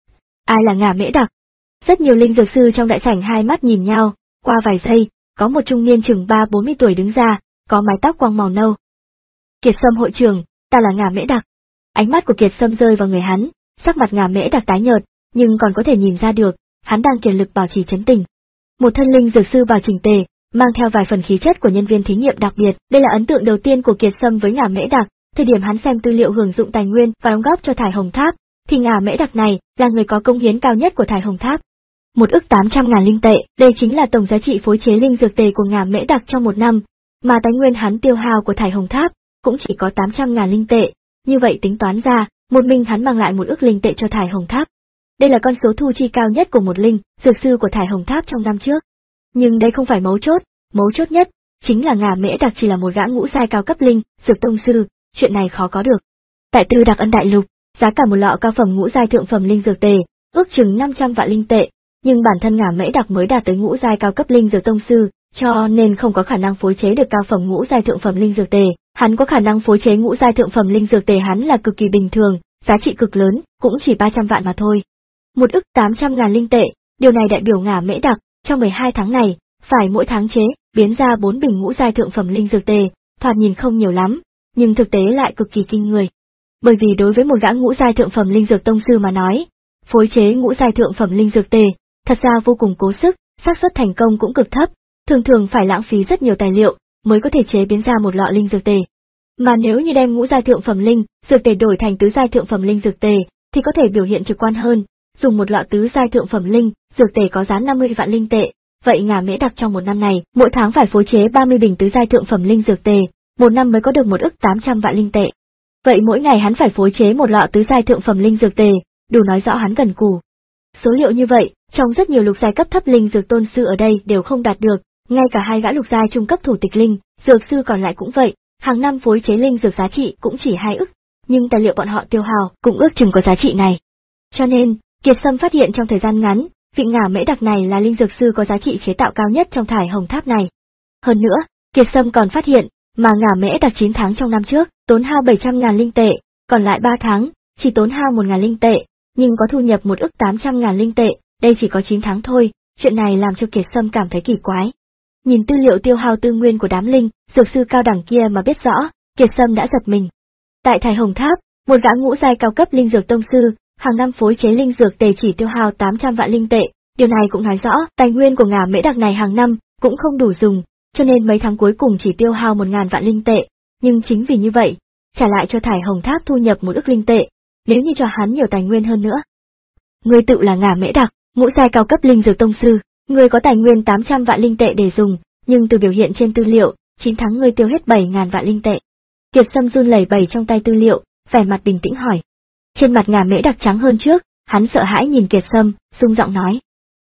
Ai là Ngả Mễ Đặc? Rất nhiều linh dược sư trong đại sảnh hai mắt nhìn nhau, qua vài giây, có một trung niên chừng ba bốn mươi tuổi đứng ra, có mái tóc quang màu nâu. Kiệt Sâm hội trưởng, ta là Ngả Mễ Đặc. Ánh mắt của Kiệt Sâm rơi vào người hắn, sắc mặt Ngả Mễ Đặc tái nhợt, nhưng còn có thể nhìn ra được, hắn đang kiệt lực bảo trì trấn tĩnh. Một thân linh dược sư vào chỉnh tề, mang theo vài phần khí chất của nhân viên thí nghiệm đặc biệt, đây là ấn tượng đầu tiên của Kiệt Sâm với Ngả Mễ Đặc. Thời điểm hắn xem tư liệu hưởng dụng tài nguyên và đóng góp cho Thải Hồng Tháp, thì Ngả Mễ Đặc này là người có công hiến cao nhất của Thải Hồng Tháp. Một ức tám trăm ngàn linh tệ, đây chính là tổng giá trị phối chế linh dược tề của Ngả Mễ Đặc trong một năm, mà tài nguyên hắn tiêu hao của Thải Hồng Tháp cũng chỉ có tám trăm ngàn linh tệ, như vậy tính toán ra, một mình hắn mang lại một ức linh tệ cho Thải Hồng Tháp. Đây là con số thu chi cao nhất của một linh dược sư của Thải Hồng Tháp trong năm trước. Nhưng đây không phải mấu chốt, mấu chốt nhất chính là Ngả Mễ Đặc chỉ là một gã ngũ giai cao cấp linh dược tông sư, chuyện này khó có được. Tại Tư Đặc Ân Đại Lục, giá cả một lọ cao phẩm ngũ giai thượng phẩm linh dược tề ước chừng năm trăm vạn linh tệ, nhưng bản thân Ngả Mễ Đặc mới đạt tới ngũ giai cao cấp linh dược tông sư, cho nên không có khả năng phối chế được cao phẩm ngũ giai thượng phẩm linh dược tề. Hắn có khả năng phối chế ngũ giai thượng phẩm linh dược tề hắn là cực kỳ bình thường, giá trị cực lớn, cũng chỉ ba trăm vạn mà thôi. Một ức tám trăm ngàn linh tệ, điều này đại biểu Ngả Mễ Đặc trong mười hai tháng này phải mỗi tháng chế biến ra bốn bình ngũ giai thượng phẩm linh dược tề, thoạt nhìn không nhiều lắm, nhưng thực tế lại cực kỳ kinh người. Bởi vì đối với một gã ngũ giai thượng phẩm linh dược tông sư mà nói, phối chế ngũ giai thượng phẩm linh dược tề thật ra vô cùng cố sức, xác suất thành công cũng cực thấp, thường thường phải lãng phí rất nhiều tài liệu mới có thể chế biến ra một lọ linh dược tề. Mà nếu như đem ngũ giai thượng phẩm linh dược tề đổi thành tứ giai thượng phẩm linh dược tề, thì có thể biểu hiện trực quan hơn. Dùng một lọ tứ giai thượng phẩm linh dược tề có giá năm mươi vạn linh tệ, vậy Ngả Mễ Đặc trong một năm này, mỗi tháng phải phối chế ba mươi bình tứ giai thượng phẩm linh dược tề, một năm mới có được một ức tám trăm vạn linh tệ. Vậy mỗi ngày hắn phải phối chế một lọ tứ giai thượng phẩm linh dược tề, đủ nói rõ hắn cần cù. Số liệu như vậy, trong rất nhiều lục giai cấp thấp linh dược tôn sư ở đây đều không đạt được, ngay cả hai gã lục giai trung cấp thủ tịch linh dược sư còn lại cũng vậy, hàng năm phối chế linh dược giá trị cũng chỉ hai ức, nhưng tài liệu bọn họ tiêu hao cũng ước chừng có giá trị này. Cho nên, Kiệt Sâm phát hiện trong thời gian ngắn, vị Ngả Mễ Đặc này là linh dược sư có giá trị chế tạo cao nhất trong Thải Hồng Tháp này. Hơn nữa, Kiệt Sâm còn phát hiện, mà Ngả Mễ Đặc chín tháng trong năm trước, tốn hao bảy trăm ngàn linh tệ, còn lại ba tháng, chỉ tốn hao một ngàn linh tệ, nhưng có thu nhập một ức tám trăm ngàn linh tệ, đây chỉ có chín tháng thôi, chuyện này làm cho Kiệt Sâm cảm thấy kỳ quái. Nhìn tư liệu tiêu hao tư nguyên của đám linh dược sư cao đẳng kia mà biết rõ, Kiệt Sâm đã giật mình. Tại Thải Hồng Tháp, một gã ngũ giai cao cấp linh dược tông sư, hàng năm phối chế linh dược tề chỉ tiêu hao tám trăm vạn linh tệ, điều này cũng nói rõ tài nguyên của Ngả Mễ Đặc này hàng năm cũng không đủ dùng, cho nên mấy tháng cuối cùng chỉ tiêu hao một ngàn vạn linh tệ, nhưng chính vì như vậy, trả lại cho Thải Hồng Tháp thu nhập một ức linh tệ, nếu như cho hắn nhiều tài nguyên hơn nữa. Ngươi tự là Ngả Mễ Đặc, ngũ giai cao cấp linh dược tông sư, ngươi có tài nguyên tám trăm vạn linh tệ để dùng, nhưng từ biểu hiện trên tư liệu, chín tháng ngươi tiêu hết bảy ngàn vạn linh tệ. Kiệt Sâm run lẩy bẩy trong tay tư liệu, vẻ mặt bình tĩnh hỏi. Trên mặt Ngả Mễ Đặc trắng hơn trước, hắn sợ hãi nhìn Kiệt Sâm, rung giọng nói.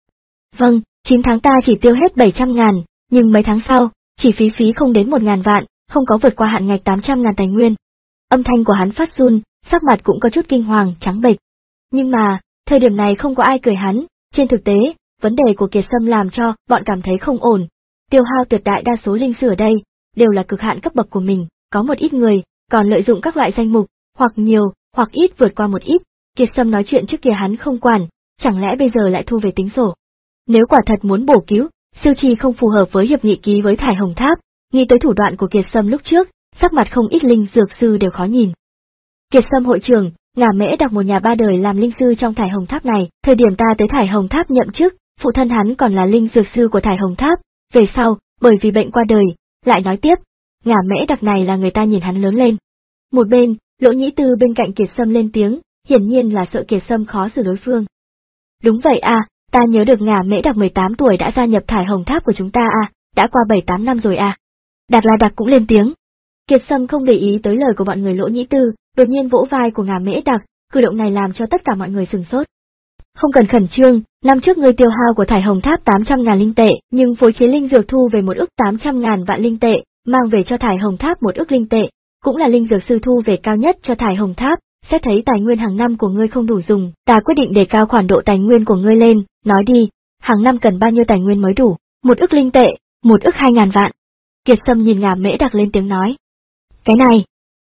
Vâng, chín tháng ta chỉ tiêu hết bảy trăm ngàn, nhưng mấy tháng sau, chỉ phí phí không đến một ngàn vạn, không có vượt qua hạn ngạch tám trăm ngàn tài nguyên. Âm thanh của hắn phát run, sắc mặt cũng có chút kinh hoàng, trắng bệch. Nhưng mà, thời điểm này không có ai cười hắn, trên thực tế, vấn đề của Kiệt Sâm làm cho bọn cảm thấy không ổn. Tiêu hao tuyệt đại đa số linh sư ở đây, đều là cực hạn cấp bậc của mình, có một ít người, còn lợi dụng các loại danh mục, hoặc nhiều, hoặc ít vượt qua một ít. Kiệt Sâm nói chuyện trước kia hắn không quản, chẳng lẽ bây giờ lại thu về tính sổ. Nếu quả thật muốn bổ cứu, siêu trì không phù hợp với hiệp nghị ký với Thải Hồng Tháp, nghĩ tới thủ đoạn của Kiệt Sâm lúc trước, sắc mặt không ít linh dược sư đều khó nhìn. Kiệt Sâm hội trưởng, Ngả Mễ Đặc một nhà ba đời làm linh sư trong Thải Hồng Tháp này, thời điểm ta tới Thải Hồng Tháp nhậm chức, phụ thân hắn còn là linh dược sư của Thải Hồng Tháp, về sau, bởi vì bệnh qua đời, lại nói tiếp, Ngả Mễ Đặc này là người ta nhìn hắn lớn lên. Một bên, Lỗ Nhĩ Tư bên cạnh Kiệt Sâm lên tiếng, hiển nhiên là sợ Kiệt Sâm khó xử đối phương. Đúng vậy à, ta nhớ được Ngả Mễ Đặc mười tám tuổi đã gia nhập Thải Hồng Tháp của chúng ta à, đã qua bảy tám năm rồi à. Đạt là Đạt cũng lên tiếng. Kiệt Sâm không để ý tới lời của bọn người Lỗ Nhĩ Tư, đột nhiên vỗ vai của Ngả Mễ Đặc, cử động này làm cho tất cả mọi người sừng sốt. Không cần khẩn trương, năm trước ngươi tiêu hao của Thải Hồng Tháp tám trăm ngàn linh tệ, nhưng phối chế linh dược thu về một ức tám trăm ngàn vạn linh tệ, mang về cho Thải Hồng Tháp một ức linh tệ, cũng là linh dược sư thu về cao nhất cho Thải Hồng Tháp. Xét thấy tài nguyên hàng năm của ngươi không đủ dùng, ta quyết định đề cao khoản độ tài nguyên của ngươi lên, nói đi, hàng năm cần bao nhiêu tài nguyên mới đủ? Một ức linh tệ, một ức hai ngàn vạn. Kiệt Sâm nhìn Ngả Mễ Đặc lên tiếng nói. Cái này,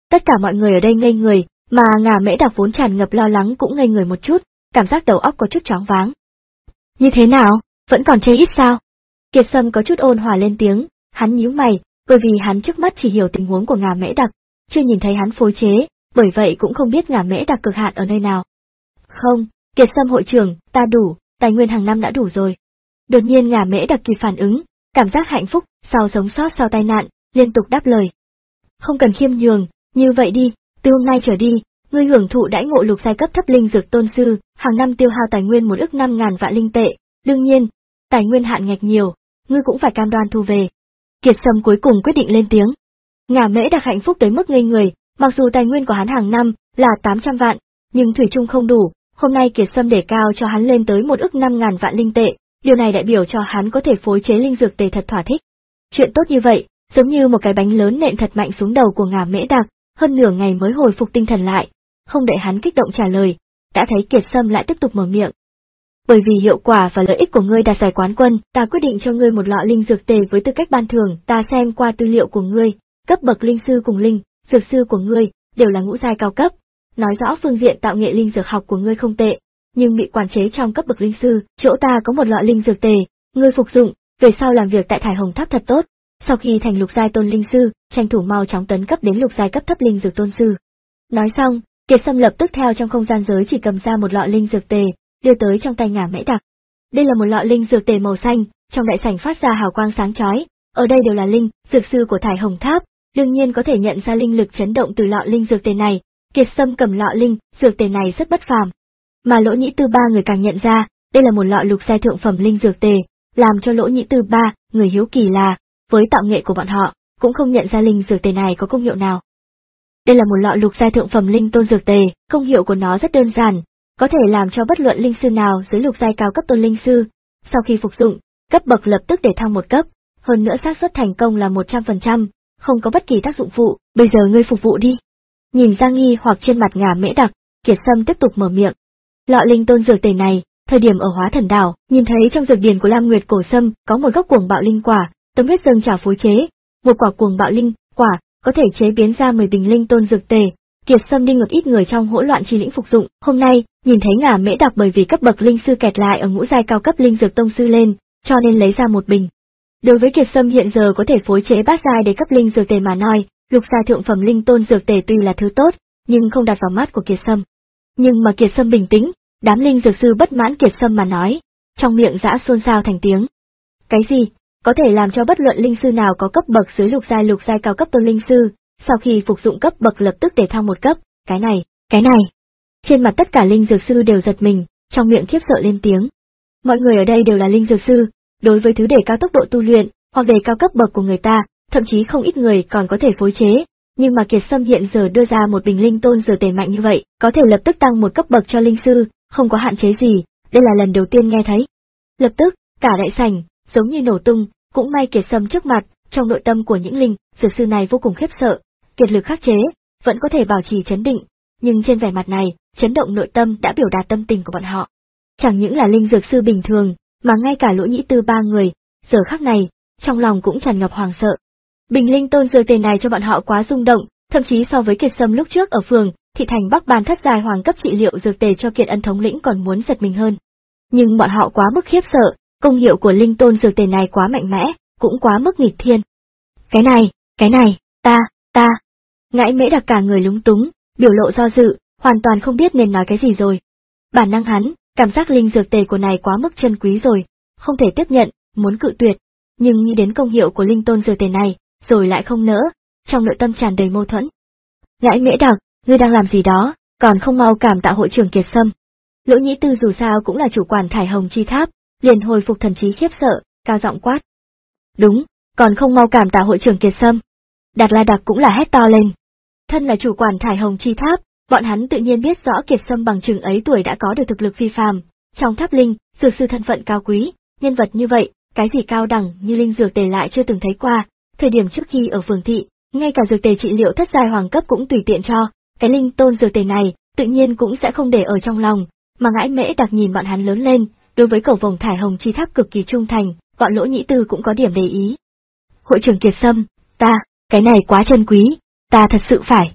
Tất cả mọi người ở đây ngây người, mà Ngà Mễ Đặc vốn tràn ngập lo lắng cũng ngây người một chút, cảm giác đầu óc có chút choáng váng. Như thế nào, vẫn còn chê ít sao? Kiệt Sâm có chút ôn hòa lên tiếng, hắn nhíu mày, bởi vì hắn trước mắt chỉ hiểu tình huống của Ngà Mễ Đặc, chưa nhìn thấy hắn phối chế, bởi vậy cũng không biết Ngà Mễ Đặc cực hạn ở nơi nào. Không, Kiệt Sâm hội trưởng, ta đủ, tài nguyên hàng năm đã đủ rồi. Đột nhiên Ngà Mễ Đặc kịp phản ứng, cảm giác hạnh phúc, sau sống sót sau tai nạn, liên tục đáp lời. Không cần khiêm nhường, như vậy đi, từ hôm nay trở đi, ngươi hưởng thụ đãi ngộ lục giai cấp thấp linh dược tôn sư, hàng năm tiêu hao tài nguyên một ức năm ngàn vạn linh tệ, đương nhiên, tài nguyên hạn ngạch nhiều, ngươi cũng phải cam đoan thu về. Kiệt Sâm cuối cùng quyết định lên tiếng. Ngà Mễ Đặc hạnh phúc tới mức ngây người, mặc dù tài nguyên của hắn hàng năm là tám trăm vạn, nhưng thủy chung không đủ, hôm nay Kiệt Sâm để cao cho hắn lên tới một ức năm ngàn vạn linh tệ, điều này đại biểu cho hắn có thể phối chế linh dược tề thật thỏa thích. Chuyện tốt như vậy, giống như một cái bánh lớn nện thật mạnh xuống đầu của Ngà Mễ Đặc, hơn nửa ngày mới hồi phục tinh thần lại, không đợi hắn kích động trả lời, đã thấy Kiệt Sâm lại tiếp tục mở miệng. Bởi vì hiệu quả và lợi ích của ngươi đạt giải quán quân, ta quyết định cho ngươi một lọ linh dược tề với tư cách ban thưởng, ta xem qua tư liệu của ngươi, cấp bậc linh sư cùng linh dược sư của ngươi đều là ngũ giai cao cấp, nói rõ phương diện tạo nghệ linh dược học của ngươi không tệ, nhưng bị quản chế trong cấp bậc linh sư, chỗ ta có một lọ linh dược tề, ngươi phục dụng, về sau làm việc tại Thải Hồng Tháp thật tốt, sau khi thành lục giai tôn linh sư, tranh thủ mau chóng tấn cấp đến lục giai cấp thấp linh dược tôn sư. Nói xong, Kiệt Sâm lập tức theo trong không gian giới chỉ cầm ra một lọ linh dược tề, đưa tới trong tay Ngà Mễ Đặc. Đây là một lọ linh dược tề màu xanh, trong đại sảnh phát ra hào quang sáng chói, ở đây đều là linh dược sư của Thải Hồng Tháp, đương nhiên có thể nhận ra linh lực chấn động từ lọ linh dược tề này. Kiệt Sâm cầm lọ linh dược tề này rất bất phàm, mà Lỗ Nhĩ Tư ba người càng nhận ra, đây là một lọ lục giai thượng phẩm linh dược tề, làm cho Lỗ Nhĩ Tư ba người hiếu kỳ là, với tạo nghệ của bọn họ, cũng không nhận ra linh dược tề này có công hiệu nào. Đây là một lọ lục giai thượng phẩm linh tôn dược tề, công hiệu của nó rất đơn giản, có thể làm cho bất luận linh sư nào dưới lục giai cao cấp tôn linh sư, sau khi phục dụng, cấp bậc lập tức để thăng một cấp, hơn nữa xác suất thành công là một trăm phần trăm, không có bất kỳ tác dụng phụ, bây giờ ngươi phục vụ đi. Nhìn ra nghi hoặc trên mặt Ngà Mễ Đặc, Kiệt Sâm tiếp tục mở miệng. Lọ linh tôn dược tề này, thời điểm ở Hóa Thần Đảo, nhìn thấy trong dược điển của Lam Nguyệt Cổ Sâm có một gốc cuồng bạo linh quả, tâm huyết dâng trào phối chế, một quả cuồng bạo linh quả có thể chế biến ra mười bình linh tôn dược tề. Kiệt Sâm đi ngược ít người trong hỗn loạn chi lĩnh phục dụng, hôm nay, nhìn thấy Ngà Mễ Đặc bởi vì cấp bậc linh sư kẹt lại ở ngũ giai cao cấp linh dược tông sư lên, cho nên lấy ra một bình. Đối với Kiệt Sâm hiện giờ có thể phối chế bát giai để cấp linh dược tề mà nói, lục giai thượng phẩm linh tôn dược tề tuy là thứ tốt, nhưng không đặt vào mắt của Kiệt Sâm. Nhưng mà Kiệt Sâm bình tĩnh, đám linh dược sư bất mãn Kiệt Sâm mà nói, trong miệng giã xôn xao thành tiếng. Cái gì? Có thể làm cho bất luận linh sư nào có cấp bậc dưới lục giai lục giai cao cấp tôn linh sư, sau khi phục dụng cấp bậc lập tức để thăng một cấp, cái này, cái này. Trên mặt tất cả linh dược sư đều giật mình, trong miệng khiếp sợ lên tiếng. Mọi người ở đây đều là linh dược sư, đối với thứ để cao tốc độ tu luyện, hoặc đề cao cấp bậc của người ta, thậm chí không ít người còn có thể phối chế, nhưng mà Kiệt Sâm hiện giờ đưa ra một bình linh tôn dược tề mạnh như vậy, có thể lập tức tăng một cấp bậc cho linh sư, không có hạn chế gì, đây là lần đầu tiên nghe thấy. Lập tức, cả đại sảnh, giống như nổ tung, cũng may Kiệt Sâm trước mặt, trong nội tâm của những linh dược sư này vô cùng khiếp sợ, kiệt lực khắc chế, vẫn có thể bảo trì chấn định, nhưng trên vẻ mặt này, chấn động nội tâm đã biểu đạt tâm tình của bọn họ. Chẳng những là linh dược sư bình thường, mà ngay cả Lỗ Nhĩ Tư ba người, giờ khắc này, trong lòng cũng tràn ngập hoàng sợ. Bình linh tôn dược tề này cho bọn họ quá rung động, thậm chí so với Kiệt Sâm lúc trước ở phường thị thành Bắc Bàn thất giai hoàng cấp trị liệu dược tề cho Kiệt Ân thống lĩnh còn muốn giật mình hơn. Nhưng bọn họ quá mức khiếp sợ, công hiệu của linh tôn dược tề này quá mạnh mẽ, cũng quá mức nghịch thiên. Cái này, cái này, ta, ta. Ngãi Mễ Đặc cả người lúng túng, biểu lộ do dự, hoàn toàn không biết nên nói cái gì rồi. Bản năng hắn, cảm giác linh dược tề của này quá mức chân quý rồi, không thể tiếp nhận, muốn cự tuyệt, nhưng nghĩ đến công hiệu của linh tôn dược tề này, rồi lại không nỡ, trong nội tâm tràn đầy mâu thuẫn. Ngãi Mễ Đặc, ngươi đang làm gì đó, còn không mau cảm tạ hội trưởng Kiệt Sâm. Lỗ Nhĩ Tư dù sao cũng là chủ quản Thải Hồng Chi Tháp, liền hồi phục thần trí khiếp sợ, cao giọng quát. Đúng, còn không mau cảm tạ hội trưởng Kiệt Sâm. Đạt La Đặc cũng là hét to lên. Thân là chủ quản Thải Hồng Chi Tháp, bọn hắn tự nhiên biết rõ Kiệt Sâm bằng chừng ấy tuổi đã có được thực lực phi phàm, trong tháp linh, dược sư thân phận cao quý, nhân vật như vậy, cái gì cao đẳng như linh dược tề lại chưa từng thấy qua. Thời điểm trước khi ở phường thị, ngay cả dược tề trị liệu thất giai hoàng cấp cũng tùy tiện cho, cái linh tôn dược tề này, tự nhiên cũng sẽ không để ở trong lòng, mà Ngãi Mễ Đặc nhìn bọn hắn lớn lên, đối với cầu vồng Thải Hồng Chi Tháp cực kỳ trung thành, bọn Lỗ Nhĩ Tư cũng có điểm để ý. Hội trưởng Kiệt Sâm, ta, cái này quá chân quý, ta thật sự phải,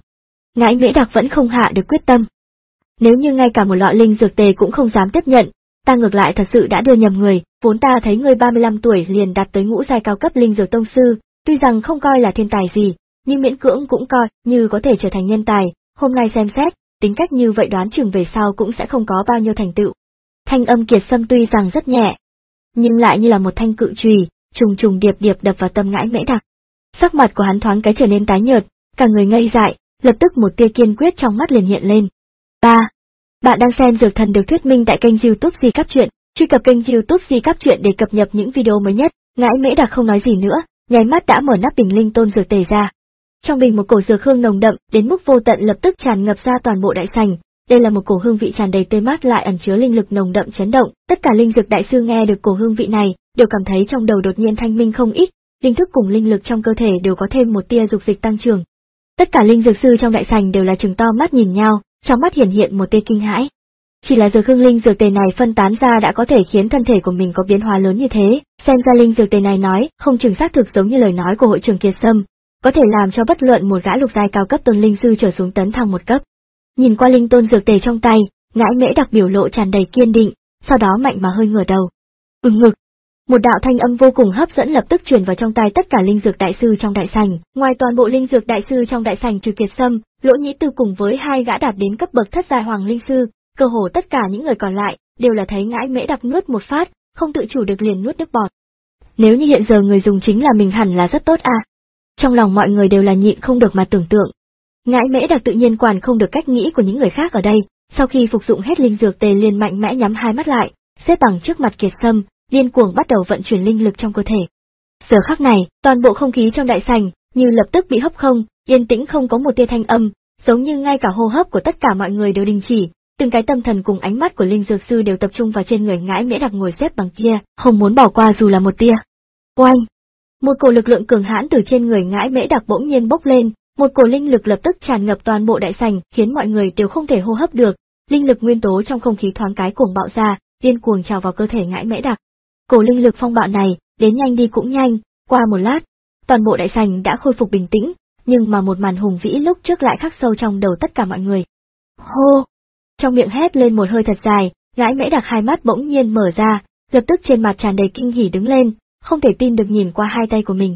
Ngãi Mễ Đặc vẫn không hạ được quyết tâm. Nếu như ngay cả một lọ linh dược tề cũng không dám tiếp nhận, ta ngược lại thật sự đã đưa nhầm người, vốn ta thấy ngươi ba mươi lăm tuổi liền đạt tới ngũ giai cao cấp linh dược tông sư, tuy rằng không coi là thiên tài gì, nhưng miễn cưỡng cũng coi như có thể trở thành nhân tài, hôm nay xem xét, tính cách như vậy đoán chừng về sau cũng sẽ không có bao nhiêu thành tựu. Thanh âm Kiệt Sâm tuy rằng rất nhẹ, nhưng lại như là một thanh cự chùy, trùng trùng điệp điệp đập vào tâm Ngãi Mễ Đặc. Sắc mặt của hắn thoáng cái trở nên tái nhợt, cả người ngây dại, lập tức một tia kiên quyết trong mắt liền hiện lên. Ba. Bạn đang xem Dược Thần được thuyết minh tại kênh YouTube Di Cáp Truyện, truy cập kênh YouTube Di Cáp Truyện để cập nhật những video mới nhất. Ngãi Mễ Đặc không nói gì nữa, nháy mắt đã mở nắp bình linh tôn dược tề ra. Trong bình một cổ dược hương nồng đậm đến mức vô tận lập tức tràn ngập ra toàn bộ đại sảnh. Đây là một cổ hương vị tràn đầy tươi mát lại ẩn chứa linh lực nồng đậm chấn động. Tất cả linh dược đại sư nghe được cổ hương vị này, đều cảm thấy trong đầu đột nhiên thanh minh không ít, linh thức cùng linh lực trong cơ thể đều có thêm một tia dục dịch tăng trưởng. Tất cả linh dược sư trong đại sảnh đều là trừng to mắt nhìn nhau, trong mắt hiển hiện một tia kinh hãi. Chỉ là dược hương linh dược tề này phân tán ra đã có thể khiến thân thể của mình có biến hóa lớn như thế, xem ra linh dược tề này nói, không chừng xác thực giống như lời nói của hội trưởng Kiệt Sâm, có thể làm cho bất luận một gã lục giai cao cấp tôn linh sư trở xuống tấn thăng một cấp. Nhìn qua linh tôn dược tề trong tay, Ngãi Mễ Đặc biểu lộ tràn đầy kiên định, sau đó mạnh mà hơi ngửa đầu. Ừm ngực. Một đạo thanh âm vô cùng hấp dẫn lập tức truyền vào trong tai tất cả linh dược đại sư trong đại sảnh. Ngoài toàn bộ linh dược đại sư trong đại sảnh trừ Kiệt Sâm, Lỗ Nhĩ Tư cùng với hai gã đạt đến cấp bậc thất giai hoàng linh sư, cơ hồ tất cả những người còn lại đều là thấy Ngãi Mễ Đặc nuốt một phát, không tự chủ được liền nuốt nước bọt. Nếu như hiện giờ người dùng chính là mình hẳn là rất tốt à. Trong lòng mọi người đều là nhịn không được mà tưởng tượng. Ngãi Mễ Đặc tự nhiên quản không được cách nghĩ của những người khác ở đây, sau khi phục dụng hết linh dược tề liền mạnh mẽ nhắm hai mắt lại, xếp bằng trước mặt Kiệt Sâm, điên cuồng bắt đầu vận chuyển linh lực trong cơ thể. Giờ khắc này, toàn bộ không khí trong đại sảnh như lập tức bị hấp không, yên tĩnh không có một tia thanh âm, giống như ngay cả hô hấp của tất cả mọi người đều đình chỉ, từng cái tâm thần cùng ánh mắt của linh dược sư đều tập trung vào trên người Ngãi Mễ Đặc ngồi xếp bằng kia, không muốn bỏ qua dù là một tia. Oanh! Một cổ lực lượng cường hãn từ trên người Ngãi Mễ Đặc bỗng nhiên bốc lên, một cổ linh lực lập tức tràn ngập toàn bộ đại sảnh, khiến mọi người đều không thể hô hấp được. Linh lực nguyên tố trong không khí thoáng cái cuồng bạo ra, điên cuồng trào vào cơ thể Ngãi Mễ Đặc. Cổ linh lực phong bạo này, đến nhanh đi cũng nhanh, qua một lát, toàn bộ đại sảnh đã khôi phục bình tĩnh, nhưng mà một màn hùng vĩ lúc trước lại khắc sâu trong đầu tất cả mọi người. Hô! Trong miệng hét lên một hơi thật dài, Ngãi Mễ Đặc hai mắt bỗng nhiên mở ra, lập tức trên mặt tràn đầy kinh hỉ đứng lên, không thể tin được nhìn qua hai tay của mình.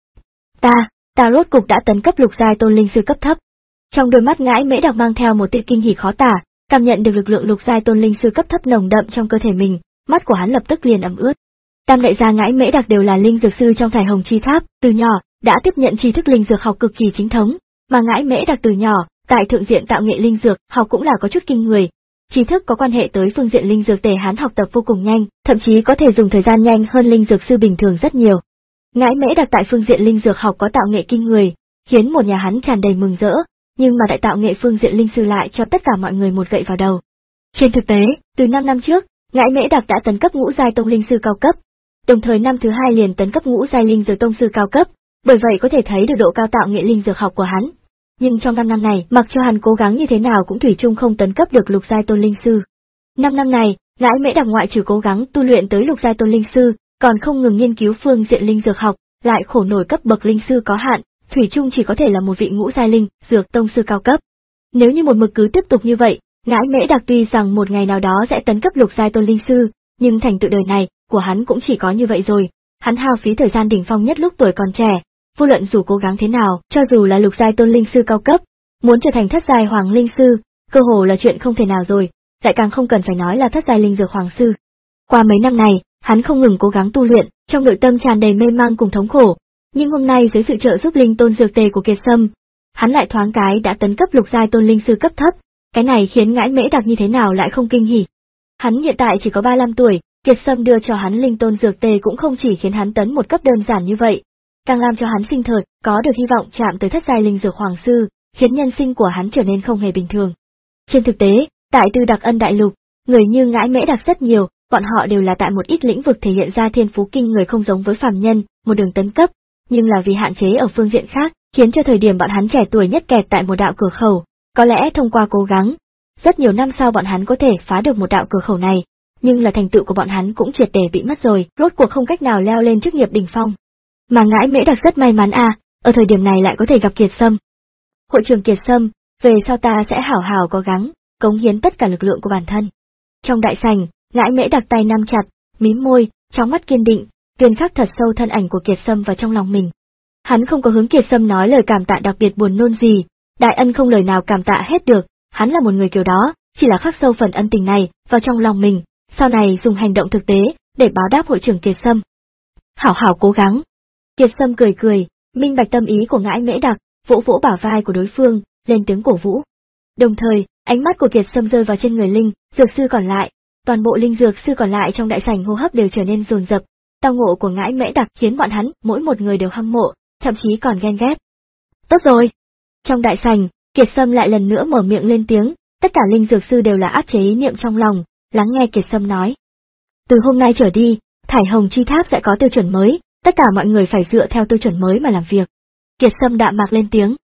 Ta, ta rốt cục đã tấn cấp lục giai tôn linh sư cấp thấp. Trong đôi mắt Ngãi Mễ Đặc mang theo một tia kinh hỉ khó tả, cảm nhận được lực lượng lục giai tôn linh sư cấp thấp nồng đậm trong cơ thể mình, mắt của hắn lập tức liền ẩm ướt. Tam đại gia Ngãi Mễ Đặc đều là linh dược sư trong Thải Hồng Chi Tháp, từ nhỏ đã tiếp nhận tri thức linh dược học cực kỳ chính thống, mà Ngãi Mễ Đặc từ nhỏ tại thượng diện tạo nghệ linh dược học cũng là có chút kinh người. Tri thức có quan hệ tới phương diện linh dược tề hắn học tập vô cùng nhanh, thậm chí có thể dùng thời gian nhanh hơn linh dược sư bình thường rất nhiều. Ngãi Mễ Đặc tại phương diện linh dược học có tạo nghệ kinh người, khiến một nhà hắn tràn đầy mừng rỡ, nhưng mà đại tạo nghệ phương diện linh sư lại cho tất cả mọi người một gậy vào đầu. Trên thực tế, từ năm năm trước, Ngãi Mễ Đặc đã tấn cấp ngũ giai tông linh sư cao cấp, đồng thời năm thứ hai liền tấn cấp ngũ giai linh dược tông sư cao cấp, bởi vậy có thể thấy được độ cao tạo nghệ linh dược học của hắn. Nhưng trong năm năm này, mặc cho hắn cố gắng như thế nào cũng thủy chung không tấn cấp được lục giai tôn linh sư. Năm năm này, Ngãi Mễ Đặc ngoại trừ cố gắng tu luyện tới lục giai tôn linh sư, còn không ngừng nghiên cứu phương diện linh dược học, lại khổ nổi cấp bậc linh sư có hạn, thủy chung chỉ có thể là một vị ngũ giai linh dược tông sư cao cấp. Nếu như một mực cứ tiếp tục như vậy, Ngãi Mễ Đặc tuy rằng một ngày nào đó sẽ tấn cấp lục giai tôn linh sư, nhưng thành tựu đời này của hắn cũng chỉ có như vậy rồi. Hắn hao phí thời gian đỉnh phong nhất lúc tuổi còn trẻ, vô luận dù cố gắng thế nào, cho dù là lục giai tôn linh sư cao cấp, muốn trở thành thất giai hoàng linh sư, cơ hồ là chuyện không thể nào rồi, lại càng không cần phải nói là thất giai linh dược hoàng sư. Qua mấy năm này, hắn không ngừng cố gắng tu luyện, trong nội tâm tràn đầy mê mang cùng thống khổ, nhưng hôm nay dưới sự trợ giúp linh tôn dược tề của Kiệt Sâm, hắn lại thoáng cái đã tấn cấp lục giai tôn linh sư cấp thấp, cái này khiến Ngãi Mễ Đặc như thế nào lại không kinh hỉ. Hắn hiện tại chỉ có ba mươi lăm tuổi, Kiệt Sâm đưa cho hắn linh tôn dược tề cũng không chỉ khiến hắn tấn một cấp đơn giản như vậy, càng làm cho hắn sinh thời có được hy vọng chạm tới thất giai linh dược hoàng sư, khiến nhân sinh của hắn trở nên không hề bình thường. Trên thực tế, tại Tư Đặc Ân đại lục, người như Ngãi Mễ Đặc rất nhiều, bọn họ đều là tại một ít lĩnh vực thể hiện ra thiên phú kinh người không giống với phàm nhân, một đường tấn cấp, nhưng là vì hạn chế ở phương diện khác, khiến cho thời điểm bọn hắn trẻ tuổi nhất kẹt tại một đạo cửa khẩu, có lẽ thông qua cố gắng, rất nhiều năm sau bọn hắn có thể phá được một đạo cửa khẩu này, nhưng là thành tựu của bọn hắn cũng triệt để bị mất rồi, rốt cuộc không cách nào leo lên chức nghiệp đỉnh phong. Mà Ngãi Mễ Đặc rất may mắn à, ở thời điểm này lại có thể gặp Kiệt Sâm. Hội trưởng Kiệt Sâm, về sau ta sẽ hảo hảo cố gắng, cống hiến tất cả lực lượng của bản thân. Trong đại sảnh, Ngãi Mễ Đặc tay nắm chặt, mím môi, trong mắt kiên định, tuyên khắc thật sâu thân ảnh của Kiệt Sâm vào trong lòng mình. Hắn không có hướng Kiệt Sâm nói lời cảm tạ đặc biệt buồn nôn gì, đại ân không lời nào cảm tạ hết được, hắn là một người kiểu đó, chỉ là khắc sâu phần ân tình này vào trong lòng mình, sau này dùng hành động thực tế để báo đáp hội trưởng Kiệt Sâm. Hảo hảo cố gắng. Kiệt Sâm cười cười, minh bạch tâm ý của Ngãi Mễ Đặc, vỗ vỗ bả vai của đối phương, lên tiếng cổ vũ. Đồng thời, ánh mắt của Kiệt Sâm rơi vào trên người linh dược sư còn lại, toàn bộ linh dược sư còn lại trong đại sảnh hô hấp đều trở nên dồn dập. Tao ngộ của Ngãi Mễ Đặc khiến bọn hắn mỗi một người đều hâm mộ, thậm chí còn ghen ghét. Tốt rồi. Trong đại sảnh, Kiệt Sâm lại lần nữa mở miệng lên tiếng, tất cả linh dược sư đều là áp chế ý niệm trong lòng, lắng nghe Kiệt Sâm nói. Từ hôm nay trở đi, Thải Hồng Chi Tháp sẽ có tiêu chuẩn mới, tất cả mọi người phải dựa theo tiêu chuẩn mới mà làm việc. Kiệt Sâm đạm mạc lên tiếng.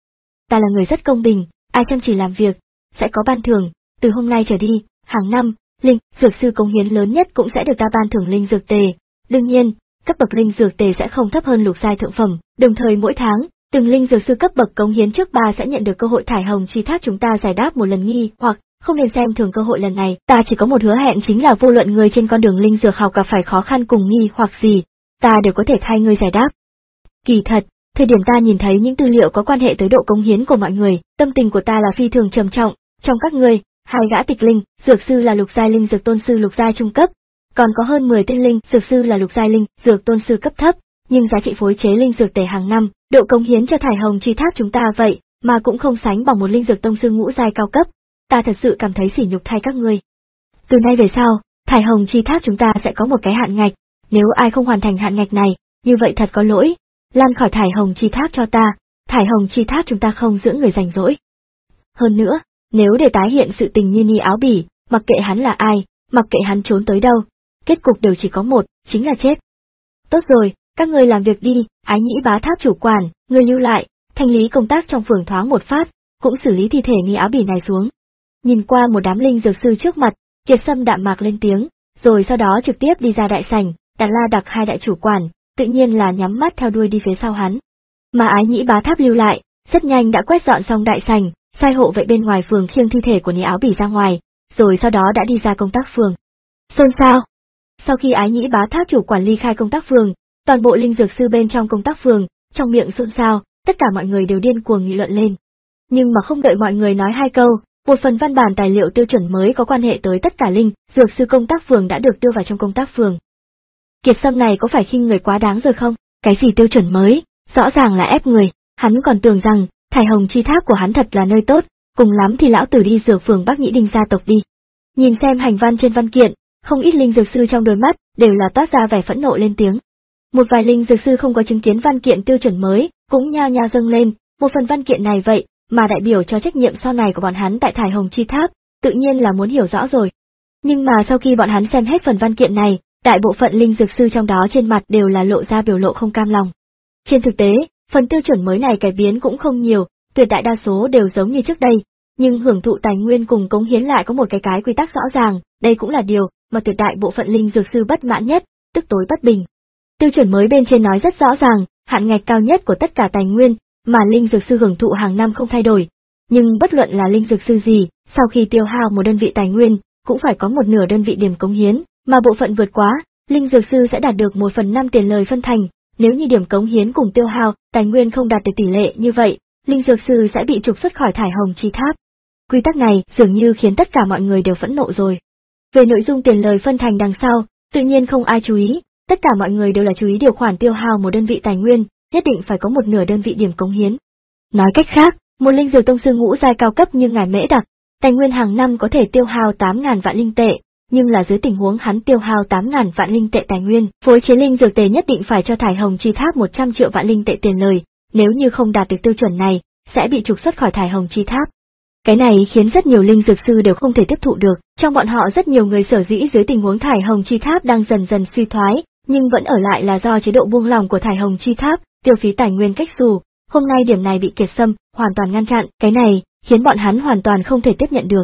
Ta là người rất công bình, ai chăm chỉ làm việc, sẽ có ban thưởng, từ hôm nay trở đi, hàng năm, linh dược sư cống hiến lớn nhất cũng sẽ được ta ban thưởng linh dược tề. Đương nhiên, cấp bậc linh dược tề sẽ không thấp hơn lục giai thượng phẩm, đồng thời mỗi tháng, từng linh dược sư cấp bậc cống hiến trước ba sẽ nhận được cơ hội Thải Hồng Chi Tháp chúng ta giải đáp một lần nghi hoặc không nên xem thường cơ hội lần này, ta chỉ có một hứa hẹn chính là vô luận người trên con đường linh dược học gặp phải khó khăn cùng nghi hoặc gì, ta đều có thể thay ngươi giải đáp. Kỳ thật, thời điểm ta nhìn thấy những tư liệu có quan hệ tới độ cống hiến của mọi người, tâm tình của ta là phi thường trầm trọng, trong các ngươi, hai gã tịch linh, dược sư là lục giai linh dược tôn sư lục giai trung cấp, còn có hơn mười tên linh dược sư là lục giai linh dược tôn sư cấp thấp, nhưng giá trị phối chế linh dược tề hàng năm, độ cống hiến cho Thải Hồng Chi Tháp chúng ta vậy mà cũng không sánh bằng một linh dược tông sư ngũ giai cao cấp, ta thật sự cảm thấy sỉ nhục thay các ngươi. Từ nay về sau, Thải Hồng Chi Tháp chúng ta sẽ có một cái hạn ngạch, nếu ai không hoàn thành hạn ngạch này, như vậy thật có lỗi, lan khỏi Thải Hồng Chi Tháp cho ta, Thải Hồng Chi Tháp chúng ta không giữ người rảnh rỗi. Hơn nữa, nếu để tái hiện sự tình như Ni Áo Bỉ, mặc kệ hắn là ai, mặc kệ hắn trốn tới đâu, kết cục đều chỉ có một, chính là chết. Tốt rồi, các ngươi làm việc đi, Ái Nhĩ Bá Tháp chủ quản, ngươi lưu lại, thanh lý công tác trong phường thoáng một phát, cũng xử lý thi thể Ni Áo Bỉ này xuống. Nhìn qua một đám linh dược sư trước mặt, Kiệt Sâm đạm mạc lên tiếng, rồi sau đó trực tiếp đi ra đại sảnh, đặt la đặc hai đại chủ quản, tự nhiên là nhắm mắt theo đuôi đi phía sau hắn. Mà Ái Nhĩ Bá Tháp lưu lại, rất nhanh đã quét dọn xong đại sảnh, sai hộ vệ bên ngoài phường khiêng thi thể của Ni Áo Bỉ ra ngoài, rồi sau đó đã đi ra công tác phường. Xôn xao. Sau khi Ái Nhĩ Bá Tháp chủ quản ly khai công tác phường, toàn bộ linh dược sư bên trong công tác phường, trong miệng xôn xao, tất cả mọi người đều điên cuồng nghị luận lên. Nhưng mà không đợi mọi người nói hai câu, một phần văn bản tài liệu tiêu chuẩn mới có quan hệ tới tất cả linh dược sư công tác phường đã được đưa vào trong công tác phường. Kiệt Sâm này có phải khinh người quá đáng rồi không? Cái gì tiêu chuẩn mới, rõ ràng là ép người, hắn còn tưởng rằng Thải Hồng Chi Tháp của hắn thật là nơi tốt, cùng lắm thì lão tử đi dược phường Bắc Nhĩ Đinh gia tộc đi. Nhìn xem hành văn trên văn kiện, không ít linh dược sư trong đôi mắt đều là toát ra vẻ phẫn nộ lên tiếng. Một vài linh dược sư không có chứng kiến văn kiện tiêu chuẩn mới, cũng nhao nhao dâng lên, một phần văn kiện này vậy mà đại biểu cho trách nhiệm sau này của bọn hắn tại Thải Hồng Chi Tháp, tự nhiên là muốn hiểu rõ rồi. Nhưng mà sau khi bọn hắn xem hết phần văn kiện này, đại bộ phận linh dược sư trong đó trên mặt đều là lộ ra biểu lộ không cam lòng. Trên thực tế, phần tiêu chuẩn mới này cải biến cũng không nhiều, tuyệt đại đa số đều giống như trước đây, nhưng hưởng thụ tài nguyên cùng cống hiến lại có một cái cái quy tắc rõ ràng, đây cũng là điều mà tuyệt đại bộ phận linh dược sư bất mãn nhất, tức tối bất bình. Tiêu chuẩn mới bên trên nói rất rõ ràng, hạn ngạch cao nhất của tất cả tài nguyên mà linh dược sư hưởng thụ hàng năm không thay đổi, nhưng bất luận là linh dược sư gì, sau khi tiêu hao một đơn vị tài nguyên, cũng phải có một nửa đơn vị điểm cống hiến, mà bộ phận vượt quá, linh dược sư sẽ đạt được một phần năm tiền lời phân thành, nếu như điểm cống hiến cùng tiêu hao tài nguyên không đạt được tỷ lệ như vậy, linh dược sư sẽ bị trục xuất khỏi Thải Hồng Chi Tháp. Quy tắc này dường như khiến tất cả mọi người đều phẫn nộ rồi. Về nội dung tiền lời phân thành đằng sau, tự nhiên không ai chú ý, tất cả mọi người đều là chú ý điều khoản tiêu hao một đơn vị tài nguyên, nhất định phải có một nửa đơn vị điểm cống hiến. Nói cách khác, một linh dược tông sư ngũ giai cao cấp như ngài Mễ Đặc, tài nguyên hàng năm có thể tiêu hao tám nghìn vạn linh tệ, nhưng là dưới tình huống hắn tiêu hao tám nghìn vạn linh tệ tài nguyên, phối chế linh dược tề nhất định phải cho Thải Hồng Chi Tháp một trăm triệu vạn linh tệ tiền lời, nếu như không đạt được tiêu chuẩn này, sẽ bị trục xuất khỏi Thải Hồng Chi Tháp. Cái này khiến rất nhiều linh dược sư đều không thể tiếp thụ được, trong bọn họ rất nhiều người sở dĩ dưới tình huống Thải Hồng Chi Tháp đang dần dần suy thoái, nhưng vẫn ở lại là do chế độ buông lỏng của Thải Hồng Chi Tháp, tiêu phí tài nguyên cách xù, hôm nay điểm này bị Kiệt Sâm hoàn toàn ngăn chặn, cái này khiến bọn hắn hoàn toàn không thể tiếp nhận được.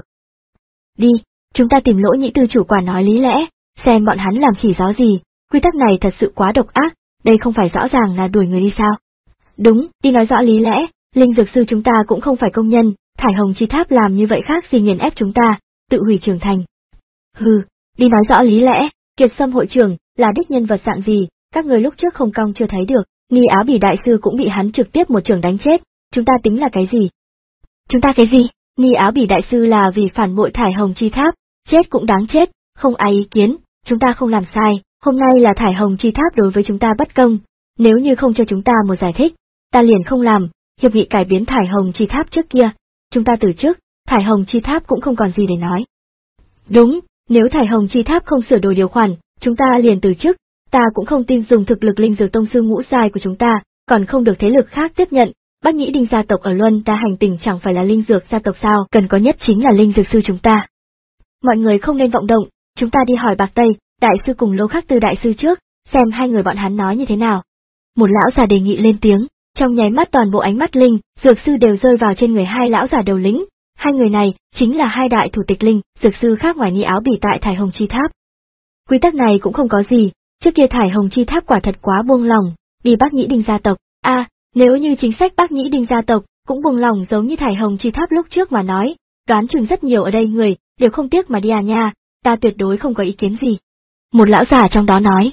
Đi, chúng ta tìm Lỗ Nhĩ Tư chủ quản nói lý lẽ, xem bọn hắn làm khỉ gió gì, quy tắc này thật sự quá độc ác, đây không phải rõ ràng là đuổi người đi sao? Đúng, đi nói rõ lý lẽ, linh dược sư chúng ta cũng không phải công nhân, Thải Hồng Chi Tháp làm như vậy khác gì nghiền ép chúng ta, tự hủy trưởng thành. Hừ, đi nói rõ lý lẽ, Kiệt Sâm hội trưởng là đích nhân vật dạng gì, các người lúc trước không cong chưa thấy được, Nghi Áo Bỉ đại sư cũng bị hắn trực tiếp một trường đánh chết, chúng ta tính là cái gì? Chúng ta cái gì? Nghi Áo Bỉ đại sư là vì phản bội Thải Hồng Chi Tháp, chết cũng đáng chết, không ai ý kiến, chúng ta không làm sai, hôm nay là Thải Hồng Chi Tháp đối với chúng ta bất công, nếu như không cho chúng ta một giải thích, ta liền không làm, hiệp nghị cải biến Thải Hồng Chi Tháp trước kia, chúng ta từ chức, Thải Hồng Chi Tháp cũng không còn gì để nói. Đúng, nếu Thải Hồng Chi Tháp không sửa đổi điều khoản, chúng ta liền từ chức, ta cũng không tin dùng thực lực linh dược tông sư ngũ giai của chúng ta, còn không được thế lực khác tiếp nhận. Bác Nhĩ Đinh gia tộc ở Luân Đa hành tinh chẳng phải là linh dược gia tộc sao, cần có nhất chính là linh dược sư chúng ta. Mọi người không nên vọng động, chúng ta đi hỏi Bạc Tây, đại sư cùng Lô Khắc Tư đại sư trước, xem hai người bọn hắn nói như thế nào. Một lão già đề nghị lên tiếng, trong nháy mắt toàn bộ ánh mắt linh, dược sư đều rơi vào trên người hai lão già đầu lĩnh. Hai người này chính là hai đại thủ tịch linh, dược sư khác ngoài Nghi Áo Bỉ tại Thải Hồng Chi Tháp. Quy tắc này cũng không có gì, trước kia Thải Hồng Chi Tháp quả thật quá buông lòng, đi Bác Nhĩ Đinh gia tộc. A, à, nếu như chính sách Bác Nhĩ Đinh gia tộc cũng buông lòng giống như Thải Hồng Chi Tháp lúc trước mà nói, đoán chừng rất nhiều ở đây người đều không tiếc mà đi à nha, ta tuyệt đối không có ý kiến gì. Một lão già trong đó nói.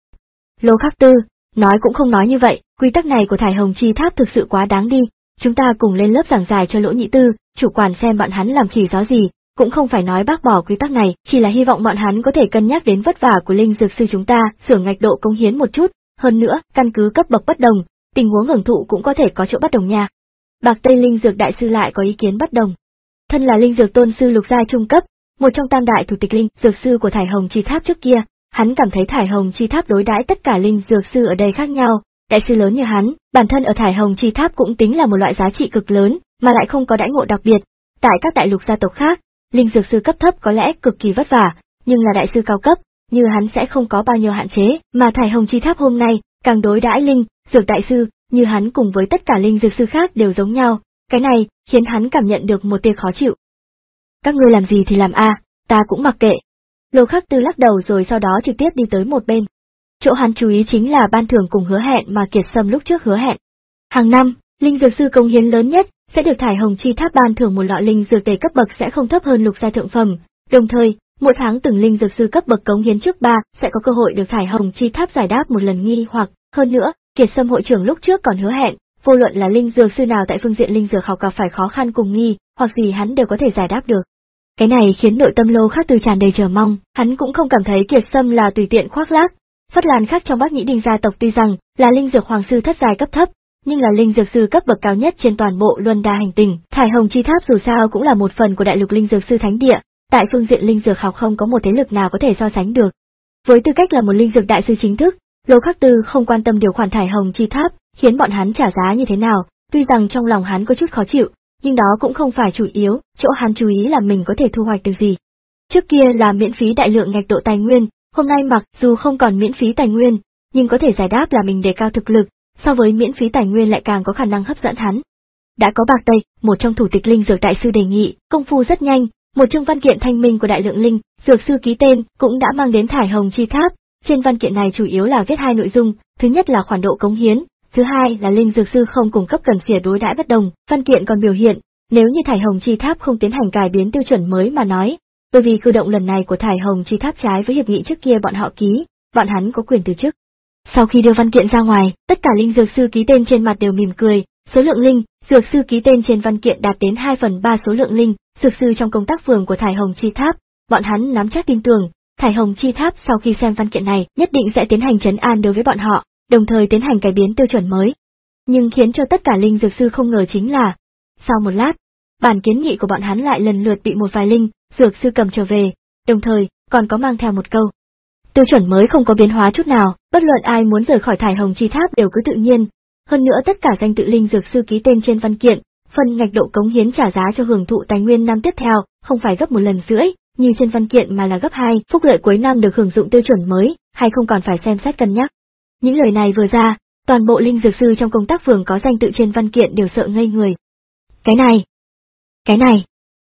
Lô Khắc Tư, nói cũng không nói như vậy, quy tắc này của Thải Hồng Chi Tháp thực sự quá đáng đi, chúng ta cùng lên lớp giảng giải cho Lỗ Nhị Tư, chủ quản xem bọn hắn làm khỉ gió gì, cũng không phải nói bác bỏ quy tắc này, chỉ là hy vọng bọn hắn có thể cân nhắc đến vất vả của linh dược sư chúng ta, sửa ngạch độ cống hiến một chút, hơn nữa, căn cứ cấp bậc bất đồng, tình huống hưởng thụ cũng có thể có chỗ bất đồng nha. Bạc Tây linh dược đại sư lại có ý kiến bất đồng. Thân là linh dược tôn sư lục giai trung cấp, một trong tam đại thủ tịch linh dược sư của Thải Hồng Chi Tháp trước kia, hắn cảm thấy Thải Hồng Chi Tháp đối đãi tất cả linh dược sư ở đây khác nhau, đại sư lớn như hắn, bản thân ở Thải Hồng Chi Tháp cũng tính là một loại giá trị cực lớn, mà lại không có đãi ngộ đặc biệt. Tại các đại lục gia tộc khác, linh dược sư cấp thấp có lẽ cực kỳ vất vả, nhưng là đại sư cao cấp, như hắn sẽ không có bao nhiêu hạn chế, mà Thải Hồng Chi Tháp hôm nay, càng đối đãi linh dược đại sư, như hắn cùng với tất cả linh dược sư khác đều giống nhau, cái này khiến hắn cảm nhận được một tia khó chịu. Các ngươi làm gì thì làm a, ta cũng mặc kệ. Lô Khắc Tư lắc đầu rồi sau đó trực tiếp đi tới một bên. Chỗ hắn chú ý chính là ban thưởng cùng hứa hẹn mà Kiệt Sâm lúc trước hứa hẹn. Hàng năm, linh dược sư công hiến lớn nhất sẽ được Thải Hồng Chi Tháp ban thưởng một lọ linh dược tề cấp bậc sẽ không thấp hơn lục giai thượng phẩm, đồng thời, mỗi tháng từng linh dược sư cấp bậc cống hiến trước ba sẽ có cơ hội được Thải Hồng Chi Tháp giải đáp một lần nghi hoặc, hơn nữa, Kiệt Sâm hội trưởng lúc trước còn hứa hẹn, vô luận là linh dược sư nào tại phương diện linh dược học gặp phải khó khăn cùng nghi, hoặc gì hắn đều có thể giải đáp được. Cái này khiến nội tâm Lô Khắc Tư tràn đầy chờ mong, hắn cũng không cảm thấy Kiệt Sâm là tùy tiện khoác lác. Phất Lan khác trong Bác Nhĩ Đinh gia tộc tuy rằng là linh dược hoàng sư thất giai cấp thấp, nhưng là linh dược sư cấp bậc cao nhất trên toàn bộ Luân Đa hành tinh. Thải Hồng Chi Tháp dù sao cũng là một phần của đại lục linh dược sư thánh địa, tại phương diện linh dược học không có một thế lực nào có thể so sánh được. Với tư cách là một linh dược đại sư chính thức, Lô Khắc Tư không quan tâm điều khoản Thải Hồng Chi Tháp khiến bọn hắn trả giá như thế nào, tuy rằng trong lòng hắn có chút khó chịu, nhưng đó cũng không phải chủ yếu, chỗ hắn chú ý là mình có thể thu hoạch được gì. Trước kia là miễn phí đại lượng ngạch độ tài nguyên, hôm nay mặc dù không còn miễn phí tài nguyên, nhưng có thể giải đáp là mình đề cao thực lực, so với miễn phí tài nguyên lại càng có khả năng hấp dẫn hắn. Đã có Bạc Tây, một trong thủ tịch linh dược đại sư đề nghị, công phu rất nhanh, một chương văn kiện thanh minh của đại lượng linh dược sư ký tên cũng đã mang đến Thải Hồng Chi Tháp. Trên văn kiện này chủ yếu là viết hai nội dung, thứ nhất là khoản độ cống hiến, thứ hai là linh dược sư không cung cấp cần phỉa đối đãi bất đồng. Văn kiện còn biểu hiện, nếu như Thải Hồng Chi Tháp không tiến hành cải biến tiêu chuẩn mới mà nói, bởi vì cử động lần này của Thải Hồng Chi Tháp trái với hiệp nghị trước kia bọn họ ký, bọn hắn có quyền từ chức. Sau khi đưa văn kiện ra ngoài, tất cả linh dược sư ký tên trên mặt đều mỉm cười, số lượng linh dược sư ký tên trên văn kiện đạt đến hai phần ba số lượng linh dược sư trong công tác phường của Thải Hồng Chi Tháp, bọn hắn nắm chắc tin tưởng, Thải Hồng Chi Tháp sau khi xem văn kiện này nhất định sẽ tiến hành trấn an đối với bọn họ, đồng thời tiến hành cải biến tiêu chuẩn mới. Nhưng khiến cho tất cả linh dược sư không ngờ chính là, sau một lát, bản kiến nghị của bọn hắn lại lần lượt bị một vài linh dược sư cầm trở về, đồng thời còn có mang theo một câu. Tiêu chuẩn mới không có biến hóa chút nào, bất luận ai muốn rời khỏi Thải Hồng Chi Tháp đều cứ tự nhiên. Hơn nữa tất cả danh tự linh dược sư ký tên trên văn kiện, phần ngạch độ cống hiến trả giá cho hưởng thụ tài nguyên năm tiếp theo, không phải gấp một lần rưỡi, như trên văn kiện mà là gấp hai, phúc lợi cuối năm được hưởng dụng tiêu chuẩn mới, hay không còn phải xem xét cân nhắc. Những lời này vừa ra, toàn bộ linh dược sư trong công tác phường có danh tự trên văn kiện đều sợ ngây người. Cái này, cái này,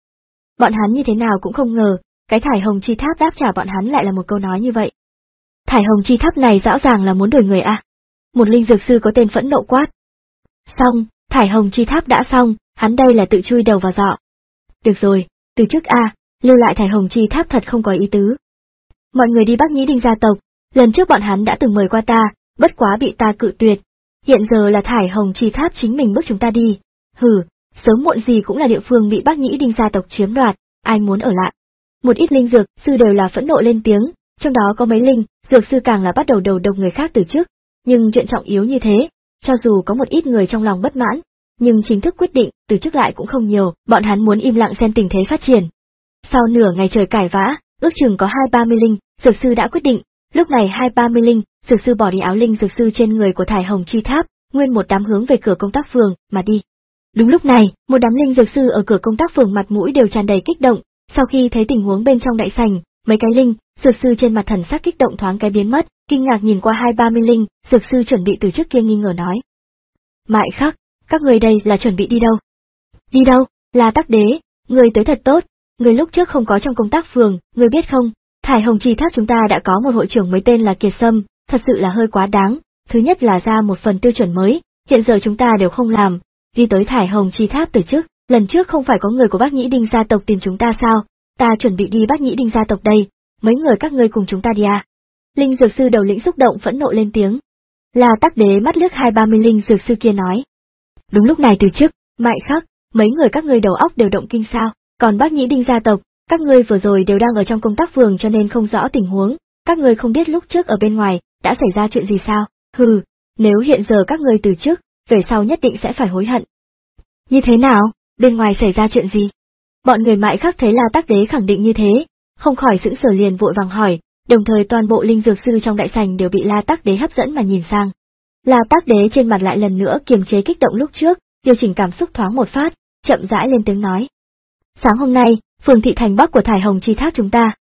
bọn hắn như thế nào cũng không ngờ, cái Thải Hồng Chi Tháp đáp trả bọn hắn lại là một câu nói như vậy. Thải Hồng Chi Tháp này rõ ràng là muốn đuổi người à? Một linh dược sư có tên phẫn nộ quát. Xong, Thải Hồng Chi Tháp đã xong, hắn đây là tự chui đầu vào giọ. Được rồi, từ trước a, lưu lại Thải Hồng Chi Tháp thật không có ý tứ. Mọi người đi Bắc Nhĩ Đinh gia tộc, lần trước bọn hắn đã từng mời qua ta, bất quá bị ta cự tuyệt. Hiện giờ là Thải Hồng Chi Tháp chính mình bước chúng ta đi. Hừ, sớm muộn gì cũng là địa phương bị Bắc Nhĩ Đinh gia tộc chiếm đoạt, ai muốn ở lại. Một ít linh dược sư đều là phẫn nộ lên tiếng, trong đó có mấy linh dược sư càng là bắt đầu đầu độc người khác từ trước. Nhưng chuyện trọng yếu như thế, cho dù có một ít người trong lòng bất mãn, nhưng chính thức quyết định từ trước lại cũng không nhiều, bọn hắn muốn im lặng xem tình thế phát triển. Sau nửa ngày trời cãi vã, ước chừng có hai ba mươi linh dược sư đã quyết định, lúc này hai ba mươi linh dược sư bỏ đi áo linh dược sư trên người của Thải Hồng Chi Tháp, nguyên một đám hướng về cửa công tác phường mà đi. Đúng lúc này, một đám linh dược sư ở cửa công tác phường mặt mũi đều tràn đầy kích động, sau khi thấy tình huống bên trong đại sảnh, mấy cái linh dược sư trên mặt thần sắc kích động thoáng cái biến mất, kinh ngạc nhìn qua hai ba mươi linh dược sư chuẩn bị từ trước kia nghi ngờ nói: Mại Khắc, các người đây là chuẩn bị đi đâu? Đi đâu? Là Tắc Đế, người tới thật tốt, người lúc trước không có trong công tác phường, người biết không? Thải Hồng Chi Tháp chúng ta đã có một hội trưởng mới tên là Kiệt Sâm, thật sự là hơi quá đáng. Thứ nhất là ra một phần tiêu chuẩn mới, hiện giờ chúng ta đều không làm, đi tới Thải Hồng Chi Tháp từ trước, lần trước không phải có người của Bắc Nhĩ Đinh gia tộc tìm chúng ta sao? Ta chuẩn bị đi Bắc Nhĩ Đinh gia tộc đây, mấy người các ngươi cùng chúng ta đi à? Linh dược sư đầu lĩnh xúc động phẫn nộ lên tiếng. Là Tắc Đế mắt liếc hai ba mươi linh dược sư kia nói. Đúng lúc này từ trước, Mại Khắc, mấy người các ngươi đầu óc đều động kinh sao? Còn Bắc Nhĩ Đinh gia tộc, các ngươi vừa rồi đều đang ở trong công tác phường cho nên không rõ tình huống, các ngươi không biết lúc trước ở bên ngoài đã xảy ra chuyện gì sao? Hừ, nếu hiện giờ các ngươi từ trước, về sau nhất định sẽ phải hối hận. Như thế nào? Bên ngoài xảy ra chuyện gì? Bọn người Mại Khắc thấy La Tắc Đế khẳng định như thế, không khỏi sững sờ liền vội vàng hỏi, đồng thời toàn bộ linh dược sư trong đại sảnh đều bị La Tắc Đế hấp dẫn mà nhìn sang. La Tắc Đế trên mặt lại lần nữa kiềm chế kích động lúc trước, điều chỉnh cảm xúc thoáng một phát, chậm rãi lên tiếng nói. Sáng hôm nay, phường thị thành bắc của Thải Hồng Chi Tháp chúng ta.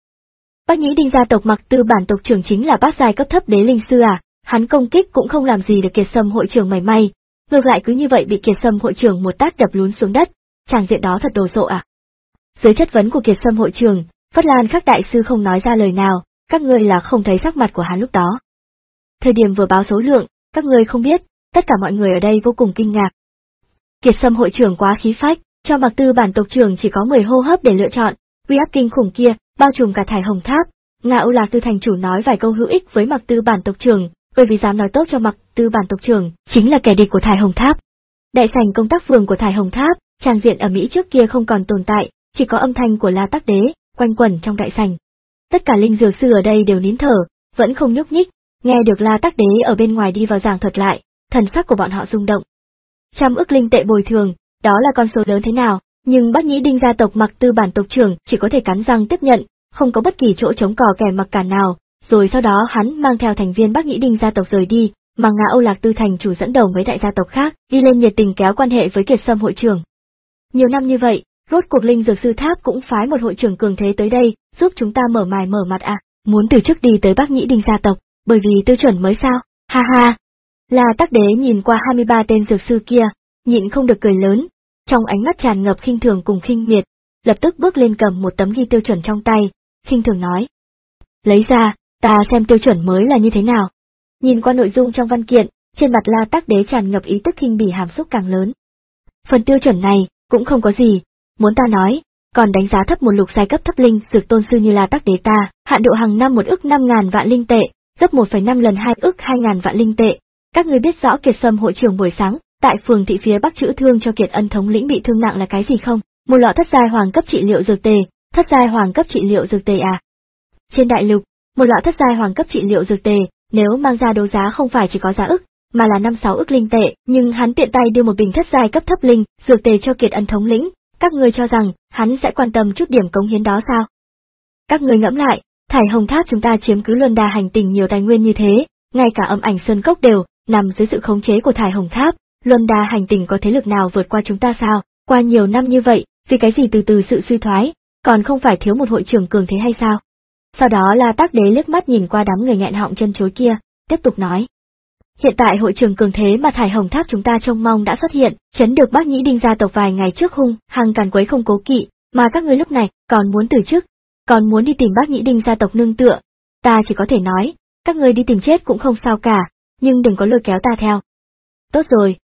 Bắc Nhĩ Đinh gia tộc Mặc Tư bản tộc trưởng chính là bát giai cấp thấp đế linh sư à, hắn công kích cũng không làm gì được Kiệt Sâm hội trưởng mảy may, ngược lại cứ như vậy bị Kiệt Sâm hội trưởng một tát đập lún xuống đất, tràng diện đó thật đồ sộ à. Dưới chất vấn của Kiệt Sâm hội trưởng, Phất Lan Khắc đại sư không nói ra lời nào, các ngươi là không thấy sắc mặt của hắn lúc đó. Thời điểm vừa báo số lượng, các ngươi không biết, tất cả mọi người ở đây vô cùng kinh ngạc. Kiệt Sâm hội trưởng quá khí phách, cho Mặc Tư bản tộc trưởng chỉ có mười hô hấp để lựa chọn, uy áp kinh khủng kia, bao trùm cả Thải Hồng Tháp. Ngạo Lạc Tư thành chủ nói vài câu hữu ích với Mặc Tư bản tộc trưởng, bởi vì dám nói tốt cho Mặc Tư bản tộc trưởng, chính là kẻ địch của Thải Hồng Tháp. Đại sảnh công tác phường của Thải Hồng Tháp, tràng diện ở Mỹ trước kia không còn tồn tại, chỉ có âm thanh của La Tắc Đế quanh quẩn trong đại sảnh. Tất cả linh dược sư ở đây đều nín thở, vẫn không nhúc nhích, nghe được La Tắc Đế ở bên ngoài đi vào giảng thuật lại, thần sắc của bọn họ rung động. Trăm ức linh tệ bồi thường, đó là con số lớn thế nào, nhưng Bắc Nhĩ Đinh gia tộc Mặc Tư bản tộc trưởng chỉ có thể cắn răng tiếp nhận, không có bất kỳ chỗ chống cò kẻ mặc cả nào, rồi sau đó hắn mang theo thành viên Bắc Nhĩ Đinh gia tộc rời đi, mà Ngạo Lạc Tư thành chủ dẫn đầu mấy đại gia tộc khác, đi lên nhiệt tình kéo quan hệ với Kiệt Sâm hội trưởng. Nhiều năm như vậy, rốt cuộc linh dược sư tháp cũng phái một hội trưởng cường thế tới đây, giúp chúng ta mở mày mở mặt à, muốn từ trước đi tới Bắc Nhĩ Đinh gia tộc, bởi vì tiêu chuẩn mới sao, ha ha. La Tắc Đế nhìn qua hai mươi ba tên dược sư kia, nhịn không được cười lớn, trong ánh mắt tràn ngập khinh thường cùng khinh miệt, lập tức bước lên cầm một tấm ghi tiêu chuẩn trong tay, khinh thường nói. Lấy ra, ta xem tiêu chuẩn mới là như thế nào. Nhìn qua nội dung trong văn kiện, trên mặt La Tắc Đế tràn ngập ý tức khinh bỉ hàm xúc càng lớn. Phần tiêu chuẩn này, cũng không có gì, muốn ta nói, còn đánh giá thấp một lục giai cấp thấp linh dược tôn sư như La Tắc Đế ta, hạn độ hàng năm một ức năm ngàn vạn linh tệ, gấp một phẩy năm lần hai ức hai ngàn vạn linh tệ. Các người biết rõ Kiệt Sâm hội trưởng buổi sáng, tại phường thị phía Bắc chữa thương cho Kiệt Ân thống lĩnh bị thương nặng là cái gì không? Một lọ thất giai hoàng cấp trị liệu dược tề, thất giai hoàng cấp trị liệu dược tề à? Trên đại lục, một lọ thất giai hoàng cấp trị liệu dược tề, nếu mang ra đấu giá không phải chỉ có giá ức, mà là năm sáu ức linh tệ, nhưng hắn tiện tay đưa một bình thất giai cấp thấp linh dược tề cho Kiệt Ân thống lĩnh, các người cho rằng hắn sẽ quan tâm chút điểm cống hiến đó sao? Các người ngẫm lại, Thải Hồng Tháp chúng ta chiếm cứ Luân Đa hành tinh nhiều tài nguyên như thế, ngay cả Âm Ảnh Sơn Cốc đều nằm dưới sự khống chế của Thải Hồng Tháp, Luân Đa hành tinh có thế lực nào vượt qua chúng ta sao? Qua nhiều năm như vậy, vì cái gì từ từ sự suy thoái, còn không phải thiếu một hội trưởng cường thế hay sao? Sau đó La Tắc Đế liếc mắt nhìn qua đám người nghẹn họng chân chối kia, tiếp tục nói. Hiện tại hội trưởng cường thế mà Thải Hồng Tháp chúng ta trông mong đã xuất hiện, chấn được Bắc Nhĩ Đinh gia tộc vài ngày trước hung, hăng càn quấy không cố kỵ, mà các ngươi lúc này còn muốn từ chức, còn muốn đi tìm Bắc Nhĩ Đinh gia tộc nương tựa. Ta chỉ có thể nói, các ngươi đi tìm chết cũng không sao cả, nhưng đừng có lôi kéo ta theo. Tốt rồi,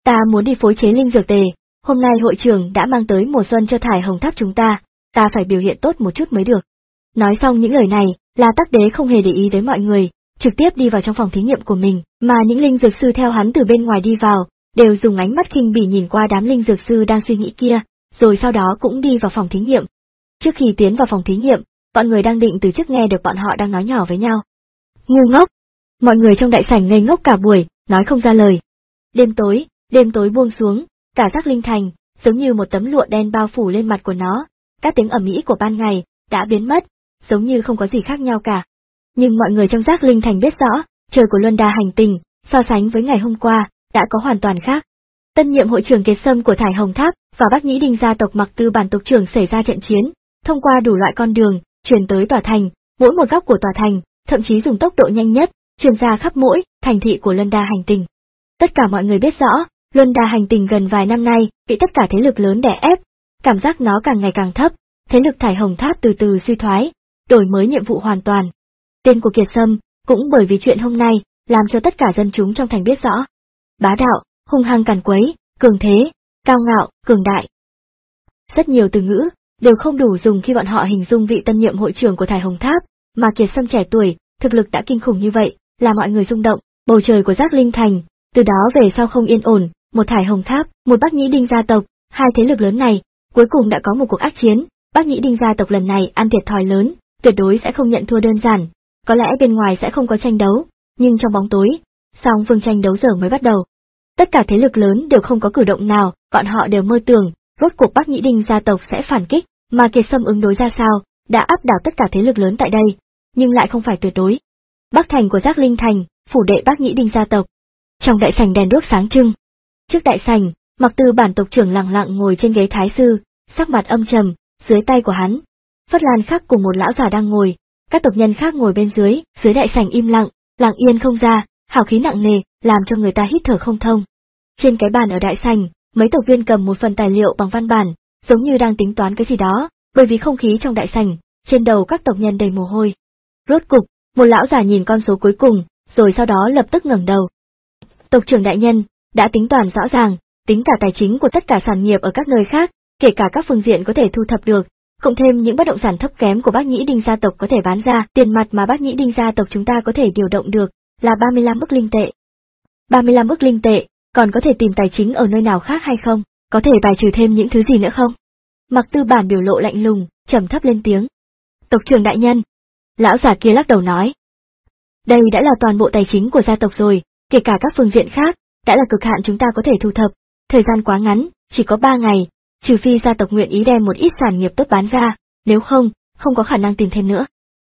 Ta muốn đi phối chế linh dược tề, hôm nay hội trưởng đã mang tới mùa xuân cho Thải Hồng Tháp chúng ta, ta phải biểu hiện tốt một chút mới được. Nói xong những lời này, La Tắc Đế không hề để ý tới mọi người, trực tiếp đi vào trong phòng thí nghiệm của mình, mà những linh dược sư theo hắn từ bên ngoài đi vào, đều dùng ánh mắt khinh bỉ nhìn qua đám linh dược sư đang suy nghĩ kia, rồi sau đó cũng đi vào phòng thí nghiệm. Trước khi tiến vào phòng thí nghiệm, bọn người đang định từ trước nghe được bọn họ đang nói nhỏ với nhau. Ngu ngốc! Mọi người trong đại sảnh ngây ngốc cả buổi, nói không ra lời. Đêm tối, đêm tối buông xuống, cả Giác Linh Thành, giống như một tấm lụa đen bao phủ lên mặt của nó, các tiếng ầm ĩ của ban ngày đã biến mất, giống như không có gì khác nhau cả. Nhưng mọi người trong Giác Linh Thành biết rõ, trời của Luân Đa hành tinh, so sánh với ngày hôm qua, đã có hoàn toàn khác. Tân nhiệm hội trưởng Kiệt Sâm của Thải Hồng Tháp và Bác Nhĩ Đinh gia tộc Mặc Tư Bản tộc trưởng xảy ra trận chiến, thông qua đủ loại con đường, truyền tới tòa thành, mỗi một góc của tòa thành, thậm chí dùng tốc độ nhanh nhất, truyền ra khắp mỗi thành thị của Luân Đa hành tinh. Tất cả mọi người biết rõ, Luân Đa hành tinh gần vài năm nay bị tất cả thế lực lớn đè ép, cảm giác nó càng ngày càng thấp, thế lực Thải Hồng Tháp từ từ suy thoái, đổi mới nhiệm vụ hoàn toàn. Tên của Kiệt Sâm cũng bởi vì chuyện hôm nay, làm cho tất cả dân chúng trong thành biết rõ. Bá đạo, hung hăng càn quấy, cường thế, cao ngạo, cường đại. Rất nhiều từ ngữ đều không đủ dùng khi bọn họ hình dung vị tân nhiệm hội trưởng của Thải Hồng Tháp, mà Kiệt Sâm trẻ tuổi, thực lực đã kinh khủng như vậy, là mọi người rung động. Bầu trời của Giác Linh Thành, từ đó về sau không yên ổn, một Thải Hồng Tháp, một Bác Nhĩ Đinh gia tộc, hai thế lực lớn này, cuối cùng đã có một cuộc ác chiến. Bác Nhĩ Đinh gia tộc lần này ăn thiệt thòi lớn, tuyệt đối sẽ không nhận thua đơn giản. Có lẽ bên ngoài sẽ không có tranh đấu, nhưng trong bóng tối, song phương tranh đấu giờ mới bắt đầu. Tất cả thế lực lớn đều không có cử động nào, bọn họ đều mơ tưởng, rốt cuộc Bác Nhĩ Đinh gia tộc sẽ phản kích, mà Kiệt Sâm ứng đối ra sao, đã áp đảo tất cả thế lực lớn tại đây, nhưng lại không phải tuyệt đối. Bắc thành của Giác Linh Thành, phủ đệ Bác Nhĩ Đinh gia tộc. Trong đại sảnh đèn đuốc sáng trưng. Trước đại sảnh, Mặc Tư Bản tộc trưởng lặng lặng ngồi trên ghế thái sư, sắc mặt âm trầm, dưới tay của hắn, Phất Lan Khắc cùng một lão già đang ngồi, các tộc nhân khác ngồi bên dưới, dưới đại sảnh im lặng, lặng yên không ra, hào khí nặng nề, làm cho người ta hít thở không thông. Trên cái bàn ở đại sảnh, mấy tộc viên cầm một phần tài liệu bằng văn bản, giống như đang tính toán cái gì đó, bởi vì không khí trong đại sảnh, trên đầu các tộc nhân đầy mồ hôi. Rốt cục, một lão già nhìn con số cuối cùng, rồi sau đó lập tức ngẩng đầu. Tộc trưởng đại nhân, đã tính toán rõ ràng, tính cả tài chính của tất cả sản nghiệp ở các nơi khác, kể cả các phương diện có thể thu thập được, cộng thêm những bất động sản thấp kém của Bác Nhĩ Đinh gia tộc có thể bán ra, tiền mặt mà Bác Nhĩ Đinh gia tộc chúng ta có thể điều động được, là ba mươi lăm ức linh tệ. ba mươi lăm ức linh tệ, còn có thể tìm tài chính ở nơi nào khác hay không, có thể bài trừ thêm những thứ gì nữa không? Mặc Tư Bản biểu lộ lạnh lùng, trầm thấp lên tiếng. Tộc trưởng đại nhân. Lão già kia lắc đầu nói. Đây đã là toàn bộ tài chính của gia tộc rồi, kể cả các phương diện khác, đã là cực hạn chúng ta có thể thu thập, thời gian quá ngắn, chỉ có ba ngày, trừ phi gia tộc nguyện ý đem một ít sản nghiệp tốt bán ra, nếu không, không có khả năng tìm thêm nữa.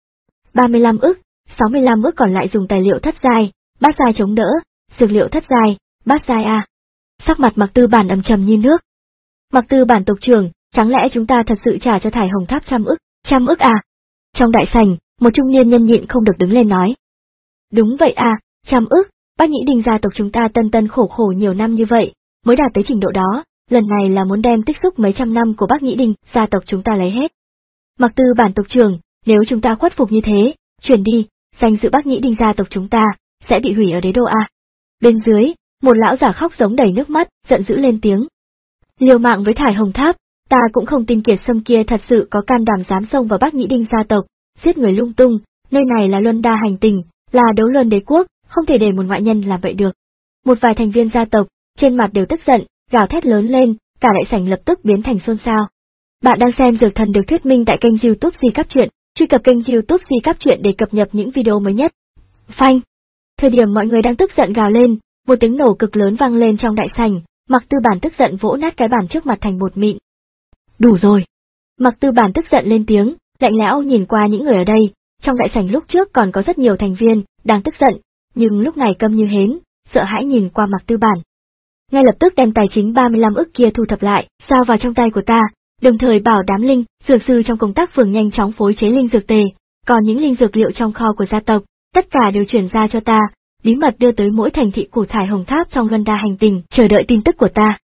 ba mươi lăm ức, sáu mươi lăm ức còn lại dùng tài liệu thất giai, bát giai chống đỡ, dược liệu thất giai, bát giai a. Sắc mặt Mặc Tư Bản ầm trầm như nước. Mặc Tư Bản tộc trưởng, chẳng lẽ chúng ta thật sự trả cho Thải Hồng Tháp trăm ức, trăm ức à? Trong đại sảnh, một trung niên nhân nhịn không được đứng lên nói. Đúng vậy à, trăm ức, Bác Nhĩ Đinh gia tộc chúng ta tân tân khổ khổ nhiều năm như vậy, mới đạt tới trình độ đó, lần này là muốn đem tích xúc mấy trăm năm của Bác Nhĩ Đinh gia tộc chúng ta lấy hết. Mặc Tư Bản tộc trưởng, nếu chúng ta khuất phục như thế, chuyển đi, danh dự Bác Nhĩ Đinh gia tộc chúng ta sẽ bị hủy ở đế đô a. Bên dưới, một lão giả khóc giống đầy nước mắt, giận dữ lên tiếng. Liều mạng với Thải Hồng Tháp, ta cũng không tin Kiệt Sâm kia thật sự có can đảm dám xông vào Bác Nhĩ Đinh gia tộc, giết người lung tung, nơi này là Luân Đa hành tinh, là đấu luân đế quốc, không thể để một ngoại nhân làm vậy được. Một vài thành viên gia tộc, trên mặt đều tức giận, gào thét lớn lên, cả đại sảnh lập tức biến thành xôn xao. Bạn đang xem Dược Thần được thuyết minh tại kênh YouTube Di Cáp Truyện, truy cập kênh YouTube Di Cáp Truyện để cập nhật những video mới nhất. Phanh! Thời điểm mọi người đang tức giận gào lên, một tiếng nổ cực lớn vang lên trong đại sảnh, Mặc Tư Bản tức giận vỗ nát cái bàn trước mặt thành bột mịn. Đủ rồi! Mặc Tư Bản tức giận lên tiếng, lạnh lẽo nhìn qua những người ở đây, trong đại sảnh lúc trước còn có rất nhiều thành viên đang tức giận, nhưng lúc này câm như hến, sợ hãi nhìn qua Mặc Tư Bản. Ngay lập tức đem tài chính ba mươi lăm ức kia thu thập lại, giao vào trong tay của ta, đồng thời bảo đám linh, dược sư trong công tác phường nhanh chóng phối chế linh dược tề, còn những linh dược liệu trong kho của gia tộc, tất cả đều chuyển ra cho ta, bí mật đưa tới mỗi thành thị của Thải Hồng Tháp trong Luân Đa hành tinh, chờ đợi tin tức của ta.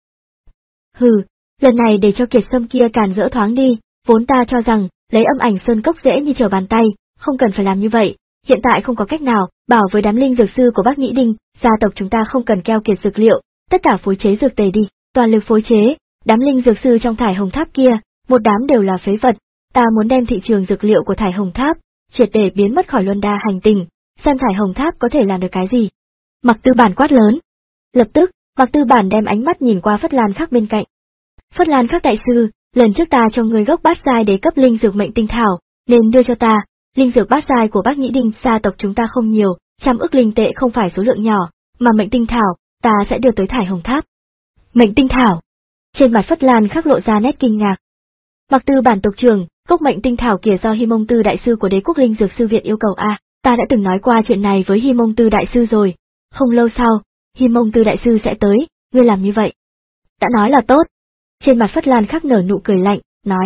Hừ, lần này để cho Kiệt Sâm kia càn rỡ thoáng đi, vốn ta cho rằng, lấy Âm Ảnh Sơn Cốc dễ như trở bàn tay, không cần phải làm như vậy, hiện tại không có cách nào, bảo với đám linh dược sư của Bác Nhĩ Đinh, gia tộc chúng ta không cần keo kiệt dược liệu, tất cả phối chế dược tề đi, toàn lực phối chế, đám linh dược sư trong Thải Hồng Tháp kia, một đám đều là phế vật, ta muốn đem thị trường dược liệu của Thải Hồng Tháp triệt để biến mất khỏi luân đa hành tinh, xem Thải Hồng Tháp có thể làm được cái gì. Mạc Tư Bản quát lớn. Lập tức, Mạc Tư Bản đem ánh mắt nhìn qua Phất Lan Khắc bên cạnh. Phất Lan Khắc đại sư, lần trước ta cho người gốc bát giai đế cấp linh dược mệnh tinh thảo, nên đưa cho ta, linh dược bát giai của Bác Nhĩ Đinh gia tộc chúng ta không nhiều, trăm ức linh tệ không phải số lượng nhỏ, mà mệnh tinh thảo, ta sẽ đưa tới Thải Hồng Tháp. Mệnh tinh thảo. Trên mặt Phất Lan Khắc lộ ra nét kinh ngạc. Mạc Tư Bản tộc trưởng, gốc mệnh tinh thảo kia do Hi Mông Tư đại sư của Đế quốc linh dược sư viện yêu cầu a, ta đã từng nói qua chuyện này với Hi Mông Tư đại sư rồi, không lâu sau, Hi Mông Tư đại sư sẽ tới, ngươi làm như vậy. Đã nói là tốt. Trên mặt Phất Lan Khắc nở nụ cười lạnh, nói.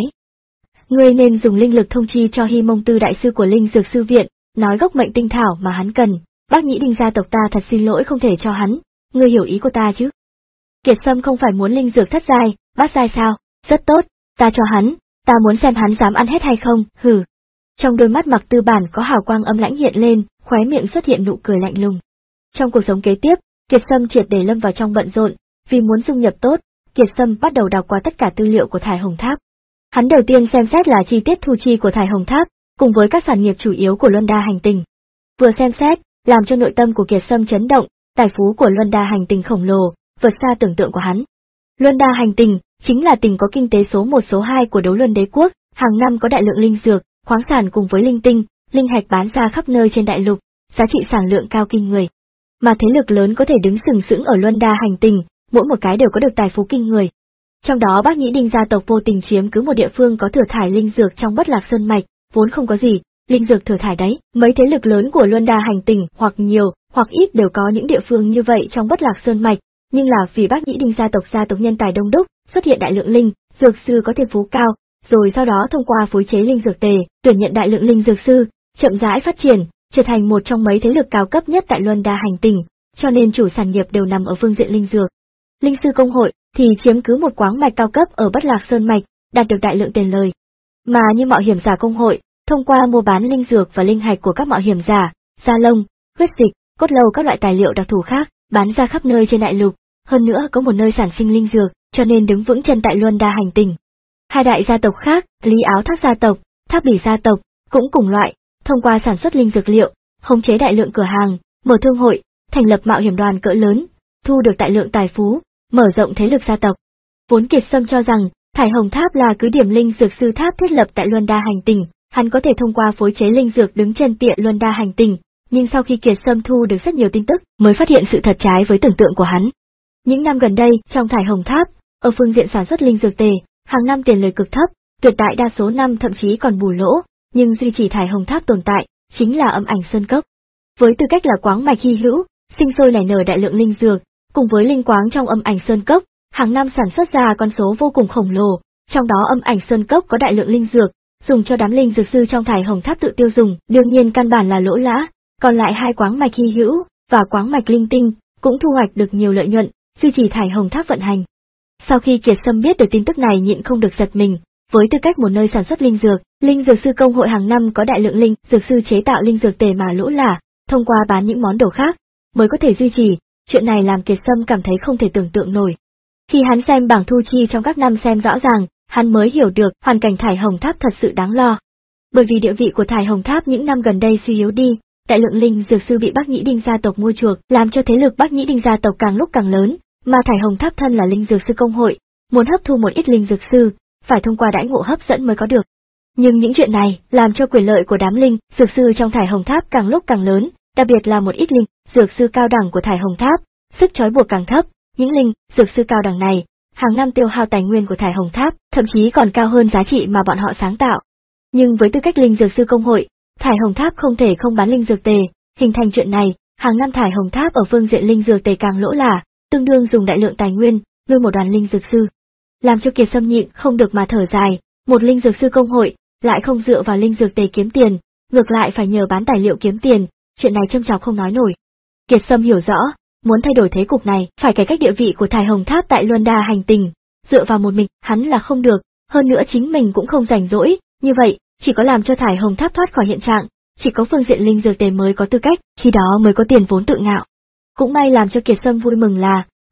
Ngươi nên dùng linh lực thông chi cho Hi Mông Tư đại sư của linh dược sư viện, nói gốc mệnh tinh thảo mà hắn cần, Bác Nhĩ Đinh gia tộc ta thật xin lỗi không thể cho hắn, ngươi hiểu ý của ta chứ? Kiệt Sâm không phải muốn linh dược thất giai, bát giai sao? Rất tốt, ta cho hắn, ta muốn xem hắn dám ăn hết hay không, hừ. Trong đôi mắt Mạc Tư Bản có hào quang âm lãnh hiện lên, khóe miệng xuất hiện nụ cười lạnh lùng. Trong cuộc sống kế tiếp, Kiệt Sâm triệt để lâm vào trong bận rộn, vì muốn dung nhập tốt, Kiệt Sâm bắt đầu đọc qua tất cả tư liệu của Thải Hồng Tháp. Hắn đầu tiên xem xét là chi tiết thu chi của Thải Hồng Tháp, cùng với các sản nghiệp chủ yếu của Luân Đa hành tinh. Vừa xem xét, làm cho nội tâm của Kiệt Sâm chấn động, tài phú của Luân Đa hành tinh khổng lồ, vượt xa tưởng tượng của hắn. Luân Đa hành tinh chính là tỉnh có kinh tế số một số hai của Đấu Luân Đế quốc, hàng năm có đại lượng linh dược, khoáng sản cùng với linh tinh, linh hạch bán ra khắp nơi trên đại lục, giá trị sản lượng cao kinh người. Mà thế lực lớn có thể đứng sừng sững ở Luân Đa hành tinh, mỗi một cái đều có được tài phú kinh người. Trong đó Bác Nhĩ Đinh gia tộc vô tình chiếm cứ một địa phương có thừa thải linh dược trong Bất Lạc Sơn mạch, vốn không có gì, linh dược thừa thải đấy. Mấy thế lực lớn của Luân Đa hành tinh hoặc nhiều, hoặc ít đều có những địa phương như vậy trong Bất Lạc Sơn mạch, nhưng là vì Bác Nhĩ Đinh gia tộc gia tộc nhân tài đông đúc, xuất hiện đại lượng linh dược sư có thiên phú cao, rồi sau đó thông qua phối chế linh dược tề, tuyển nhận đại lượng linh dược sư, chậm rãi phát triển, trở thành một trong mấy thế lực cao cấp nhất tại Luân Đa hành tinh, cho nên chủ sản nghiệp đều nằm ở phương diện linh dược. Linh sư công hội thì chiếm cứ một quáng mạch cao cấp ở Bất Lạc Sơn mạch, đạt được đại lượng tiền lời. Mà như mạo hiểm giả công hội, thông qua mua bán linh dược và linh hạch của các mạo hiểm giả, da lông, huyết dịch, cốt lâu các loại tài liệu đặc thù khác, bán ra khắp nơi trên đại lục, hơn nữa có một nơi sản sinh linh dược, cho nên đứng vững chân tại Luân Đa hành tinh. Hai đại gia tộc khác, Lý Áo Thác gia tộc, Thác Bỉ gia tộc, cũng cùng loại, thông qua sản xuất linh dược liệu, khống chế đại lượng cửa hàng, mở thương hội, thành lập mạo hiểm đoàn cỡ lớn, thu được đại lượng tài phú, mở rộng thế lực gia tộc. Vốn Kiệt Sâm cho rằng, Thải Hồng Tháp là cứ điểm linh dược sư tháp thiết lập tại Luân Đa hành tinh, hắn có thể thông qua phối chế linh dược đứng chân tiện Luân Đa hành tinh, nhưng sau khi Kiệt Sâm thu được rất nhiều tin tức, mới phát hiện sự thật trái với tưởng tượng của hắn. Những năm gần đây, trong Thải Hồng Tháp, ở phương diện sản xuất linh dược tề, hàng năm tiền lời cực thấp, tuyệt đại đa số năm thậm chí còn bù lỗ, nhưng duy trì Thải Hồng Tháp tồn tại, chính là Âm Ảnh Sơn Cốc. Với tư cách là quáng mạch hy hữu, sinh sôi nảy nở đại lượng linh dược, cùng với linh quáng trong Âm Ảnh Sơn Cốc, hàng năm sản xuất ra con số vô cùng khổng lồ, trong đó Âm Ảnh Sơn Cốc có đại lượng linh dược, dùng cho đám linh dược sư trong Thải Hồng Tháp tự tiêu dùng, đương nhiên căn bản là lỗ lã, còn lại hai quáng mạch hy hữu và quáng mạch linh tinh cũng thu hoạch được nhiều lợi nhuận, duy trì Thải Hồng Tháp vận hành. Sau khi Kiệt Sâm biết được tin tức này nhịn không được giật mình, với tư cách một nơi sản xuất linh dược, linh dược sư công hội hàng năm có đại lượng linh dược sư chế tạo linh dược tề mà lỗ lã, thông qua bán những món đồ khác mới có thể duy trì, chuyện này làm Kiệt Sâm cảm thấy không thể tưởng tượng nổi. Khi hắn xem bảng thu chi trong các năm xem rõ ràng, hắn mới hiểu được hoàn cảnh Thải Hồng Tháp thật sự đáng lo. Bởi vì địa vị của Thải Hồng Tháp những năm gần đây suy yếu đi, đại lượng linh dược sư bị Bác Nhĩ Đinh gia tộc mua chuộc, làm cho thế lực Bác Nhĩ Đinh gia tộc càng lúc càng lớn, mà Thải Hồng Tháp thân là linh dược sư công hội, muốn hấp thu một ít linh dược sư, phải thông qua đãi ngộ hấp dẫn mới có được. Nhưng những chuyện này làm cho quyền lợi của đám linh dược sư trong Thải Hồng Tháp càng lúc càng lớn, đặc biệt là một ít linh dược sư cao đẳng của Thải Hồng Tháp, sức trói buộc càng thấp, những linh dược sư cao đẳng này hàng năm tiêu hao tài nguyên của Thải Hồng Tháp, thậm chí còn cao hơn giá trị mà bọn họ sáng tạo. Nhưng với tư cách linh dược sư công hội, Thải Hồng Tháp không thể không bán linh dược tề, hình thành chuyện này, hàng năm Thải Hồng Tháp ở phương diện linh dược tề càng lỗ lã, tương đương dùng đại lượng tài nguyên nuôi một đoàn linh dược sư. Làm cho Kiệt Sâm nhịn không được mà thở dài, một linh dược sư công hội lại không dựa vào linh dược tề kiếm tiền, ngược lại phải nhờ bán tài liệu kiếm tiền, chuyện này châm chọc không nói nổi. Kiệt Sâm hiểu rõ, muốn thay đổi thế cục này, phải cải cách địa vị của Thải Hồng Tháp tại Luân Đa hành tinh, dựa vào một mình, hắn là không được, hơn nữa chính mình cũng không rảnh rỗi, như vậy, chỉ có làm cho Thải Hồng Tháp thoát khỏi hiện trạng, chỉ có phương diện linh dược tề mới có tư cách, khi đó mới có tiền vốn tự ngạo. Cũng may làm cho Kiệt Sâm vui mừng là,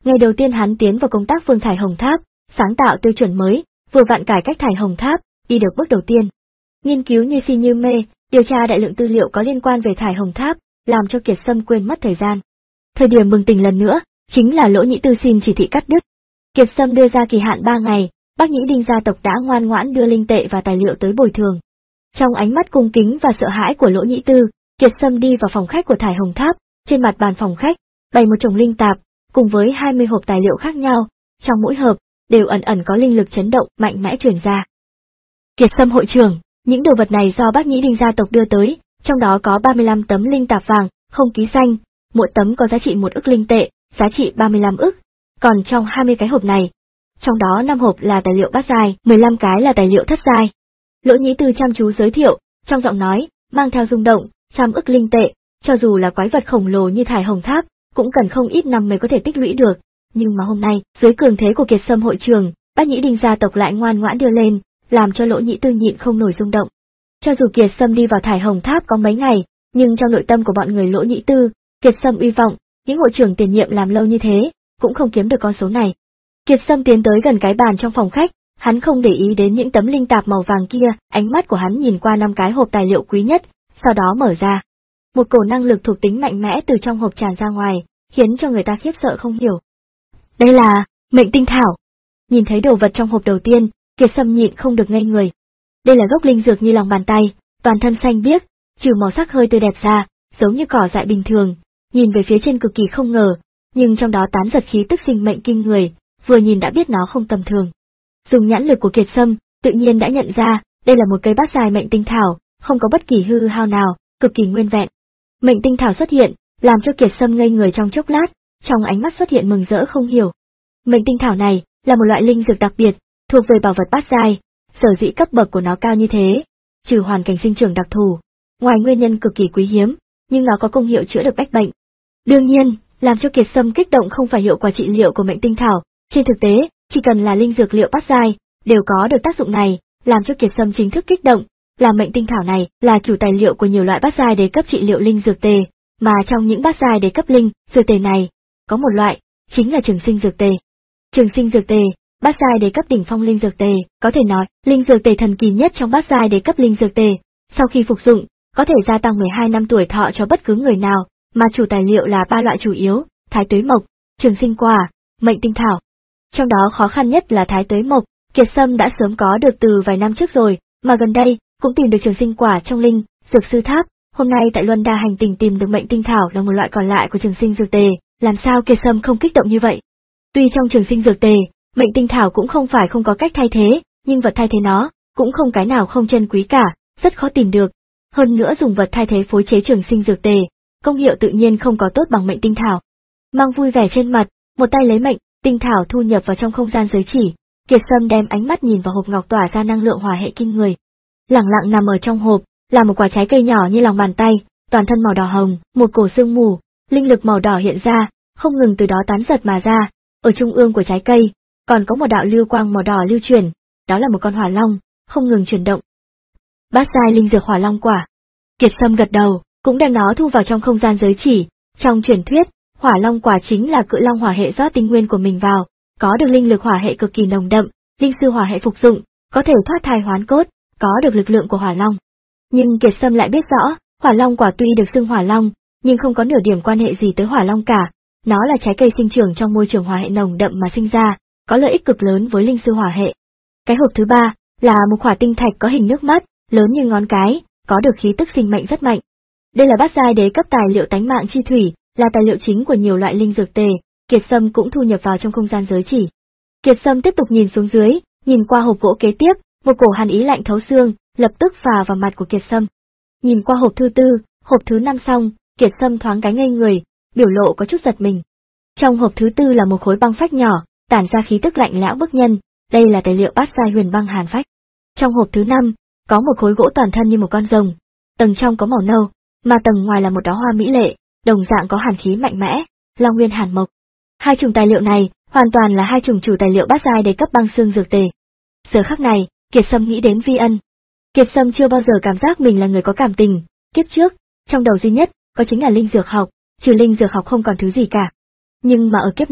Ngày đầu tiên hắn tiến vào công tác Phương Thải Hồng Tháp, sáng tạo tiêu chuẩn mới, vừa vặn cải cách Thải Hồng Tháp, đi được bước đầu tiên. Nghiên cứu như si như mê, điều tra đại lượng tư liệu có liên quan về Thải Hồng Tháp, làm cho Kiệt Sâm quên mất thời gian. Thời điểm bừng tỉnh lần nữa, chính là Lỗ Nhĩ Tư xin chỉ thị cắt đứt. Kiệt Sâm đưa ra kỳ hạn ba ngày, Bắc Nhĩ Đinh gia tộc đã ngoan ngoãn đưa linh tệ và tài liệu tới bồi thường. Trong ánh mắt cung kính và sợ hãi của Lỗ Nhĩ Tư, Kiệt Sâm đi vào phòng khách của Thải Hồng Tháp, trên mặt bàn phòng khách, bày một chồng linh tạp, cùng với hai mươi hộp tài liệu khác nhau, trong mỗi hộp, đều ẩn ẩn có linh lực chấn động mạnh mẽ truyền ra. Kiệt Sâm hội trưởng, những đồ vật này do Bắc Nhĩ Đinh gia tộc đưa tới, trong đó có ba mươi lăm tấm linh tạp vàng, không ký danh, mỗi tấm có giá trị một ức linh tệ, giá trị ba mươi lăm ức, còn trong hai mươi cái hộp này, trong đó năm hộp là tài liệu bát giai, mười lăm cái là tài liệu thất giai. Lỗ Nhĩ Tư chăm chú giới thiệu, trong giọng nói, mang theo rung động, trăm ức linh tệ, cho dù là quái vật khổng lồ như Thải Hồng Tháp, cũng cần không ít năm mới có thể tích lũy được, nhưng mà hôm nay, dưới cường thế của Kiệt Sâm hội trưởng, Bắc Nhĩ Đinh gia tộc lại ngoan ngoãn đưa lên, làm cho Lỗ Nhĩ Tư nhịn không nổi rung động. Cho dù Kiệt Sâm đi vào Thải Hồng Tháp có mấy ngày, nhưng trong nội tâm của bọn người Lỗ Nhĩ Tư, Kiệt Sâm uy vọng, những hội trưởng tiền nhiệm làm lâu như thế, cũng không kiếm được con số này. Kiệt Sâm tiến tới gần cái bàn trong phòng khách, hắn không để ý đến những tấm linh tạp màu vàng kia, ánh mắt của hắn nhìn qua năm cái hộp tài liệu quý nhất, sau đó mở ra. Một cổ năng lực thuộc tính mạnh mẽ từ trong hộp tràn ra ngoài, khiến cho người ta khiếp sợ không hiểu. Đây là Mệnh Tinh Thảo. Nhìn thấy đồ vật trong hộp đầu tiên, Kiệt Sâm nhịn không được ngây người. Đây là gốc linh dược như lòng bàn tay, toàn thân xanh biếc, trừ màu sắc hơi tươi đẹp ra, giống như cỏ dại bình thường, nhìn về phía trên cực kỳ không ngờ, nhưng trong đó tán giật khí tức sinh mệnh kinh người, vừa nhìn đã biết nó không tầm thường. Dùng nhãn lực của Kiệt Sâm, tự nhiên đã nhận ra, đây là một cây bát giai Mệnh Tinh Thảo, không có bất kỳ hư hao nào, cực kỳ nguyên vẹn. Mệnh Tinh Thảo xuất hiện, làm cho Kiệt Sâm ngây người trong chốc lát, trong ánh mắt xuất hiện mừng rỡ không hiểu. Mệnh Tinh Thảo này là một loại linh dược đặc biệt, thuộc về bảo vật bát giai, sở dĩ cấp bậc của nó cao như thế, trừ hoàn cảnh sinh trưởng đặc thù, ngoài nguyên nhân cực kỳ quý hiếm, nhưng nó có công hiệu chữa được bách bệnh. Đương nhiên, làm cho Kiệt Sâm kích động không phải hiệu quả trị liệu của Mệnh Tinh Thảo, trên thực tế, chỉ cần là linh dược liệu bát giai, đều có được tác dụng này, làm cho Kiệt Sâm chính thức kích động, là Mệnh Tinh Thảo này là chủ tài liệu của nhiều loại bát giai đế cấp trị liệu linh dược tề, mà trong những bát giai đế cấp linh dược tề này, có một loại, chính là Trường Sinh dược tề. Trường Sinh dược tề, bát giai đế cấp đỉnh phong linh dược tề, có thể nói, linh dược tề thần kỳ nhất trong bát giai đế cấp linh dược tề, sau khi phục dụng, có thể gia tăng mười hai năm tuổi thọ cho bất cứ người nào, mà chủ tài liệu là ba loại chủ yếu, Thái Tuế Mộc, Trường Sinh Quả, Mệnh Tinh Thảo. Trong đó khó khăn nhất là Thái Tuế Mộc, Kiệt Sâm đã sớm có được từ vài năm trước rồi, mà gần đây, cũng tìm được Trường Sinh Quả trong linh dược sư tháp, hôm nay tại Luân Đa hành tinh tìm được Mệnh Tinh Thảo là một loại còn lại của Trường Sinh dược tề, làm sao Kiệt Sâm không kích động như vậy? Tuy trong Trường Sinh dược tề, Mệnh Tinh Thảo cũng không phải không có cách thay thế, nhưng vật thay thế nó, cũng không cái nào không chân quý cả, rất khó tìm được. Hơn nữa dùng vật thay thế phối chế Trường Sinh dược tề, công hiệu tự nhiên không có tốt bằng Mệnh Tinh Thảo. Mang vui vẻ trên mặt, một tay lấy Mệnh Tinh Thảo thu nhập vào trong không gian giới chỉ, Kiệt Sâm đem ánh mắt nhìn vào hộp ngọc tỏa ra năng lượng hỏa hệ kinh người. Lẳng lặng nằm ở trong hộp, là một quả trái cây nhỏ như lòng bàn tay, toàn thân màu đỏ hồng, một cổ sương mù, linh lực màu đỏ hiện ra, không ngừng từ đó tán giật mà ra, ở trung ương của trái cây, còn có một đạo lưu quang màu đỏ lưu chuyển, đó là một con hỏa long, không ngừng chuyển động. Bát giai linh dược hỏa long quả. Kiệt Sâm gật đầu, cũng đem nó thu vào trong không gian giới chỉ, trong truyền thuyết, hỏa long quả chính là cự long hỏa hệ rót tinh nguyên của mình vào, có được linh lực hỏa hệ cực kỳ nồng đậm, linh sư hỏa hệ phục dụng, có thể thoát thai hoán cốt, có được lực lượng của hỏa long. Nhưng Kiệt Sâm lại biết rõ, hỏa long quả tuy được xưng hỏa long, nhưng không có nửa điểm quan hệ gì tới hỏa long cả, nó là trái cây sinh trưởng trong môi trường hỏa hệ nồng đậm mà sinh ra, có lợi ích cực lớn với linh sư hỏa hệ. Cái hộp thứ ba là một khỏa tinh thạch có hình nước mắt, lớn như ngón cái, có được khí tức sinh mệnh rất mạnh. Đây là bát giai đế cấp tài liệu tánh mạng chi thủy, là tài liệu chính của nhiều loại linh dược tề, Kiệt Sâm cũng thu nhập vào trong không gian giới chỉ. Kiệt Sâm tiếp tục nhìn xuống dưới, nhìn qua hộp gỗ kế tiếp, một cổ hàn ý lạnh thấu xương, lập tức phà vào mặt của Kiệt Sâm. Nhìn qua hộp thứ tư, hộp thứ năm xong, Kiệt Sâm thoáng cái ngây người, biểu lộ có chút giật mình. Trong hộp thứ tư là một khối băng phách nhỏ, tản ra khí tức lạnh lẽo bức nhân, đây là tài liệu bát giai huyền băng hàn phách. Trong hộp thứ năm, có một khối gỗ toàn thân như một con rồng, tầng trong có màu nâu, mà tầng ngoài là một đóa hoa mỹ lệ, đồng dạng có hàn khí mạnh mẽ, long nguyên hàn mộc. Hai chủng tài liệu này, hoàn toàn là hai chủng chủ tài liệu bát giai đế cấp băng xương dược tề. Giờ khắc này, Kiệt Sâm nghĩ đến Vi Ân. Kiệt Sâm chưa bao giờ cảm giác mình là người có cảm tình, kiếp trước, trong đầu duy nhất, có chính là linh dược học, trừ linh dược học không còn thứ gì cả. Nhưng mà ở kiếp này,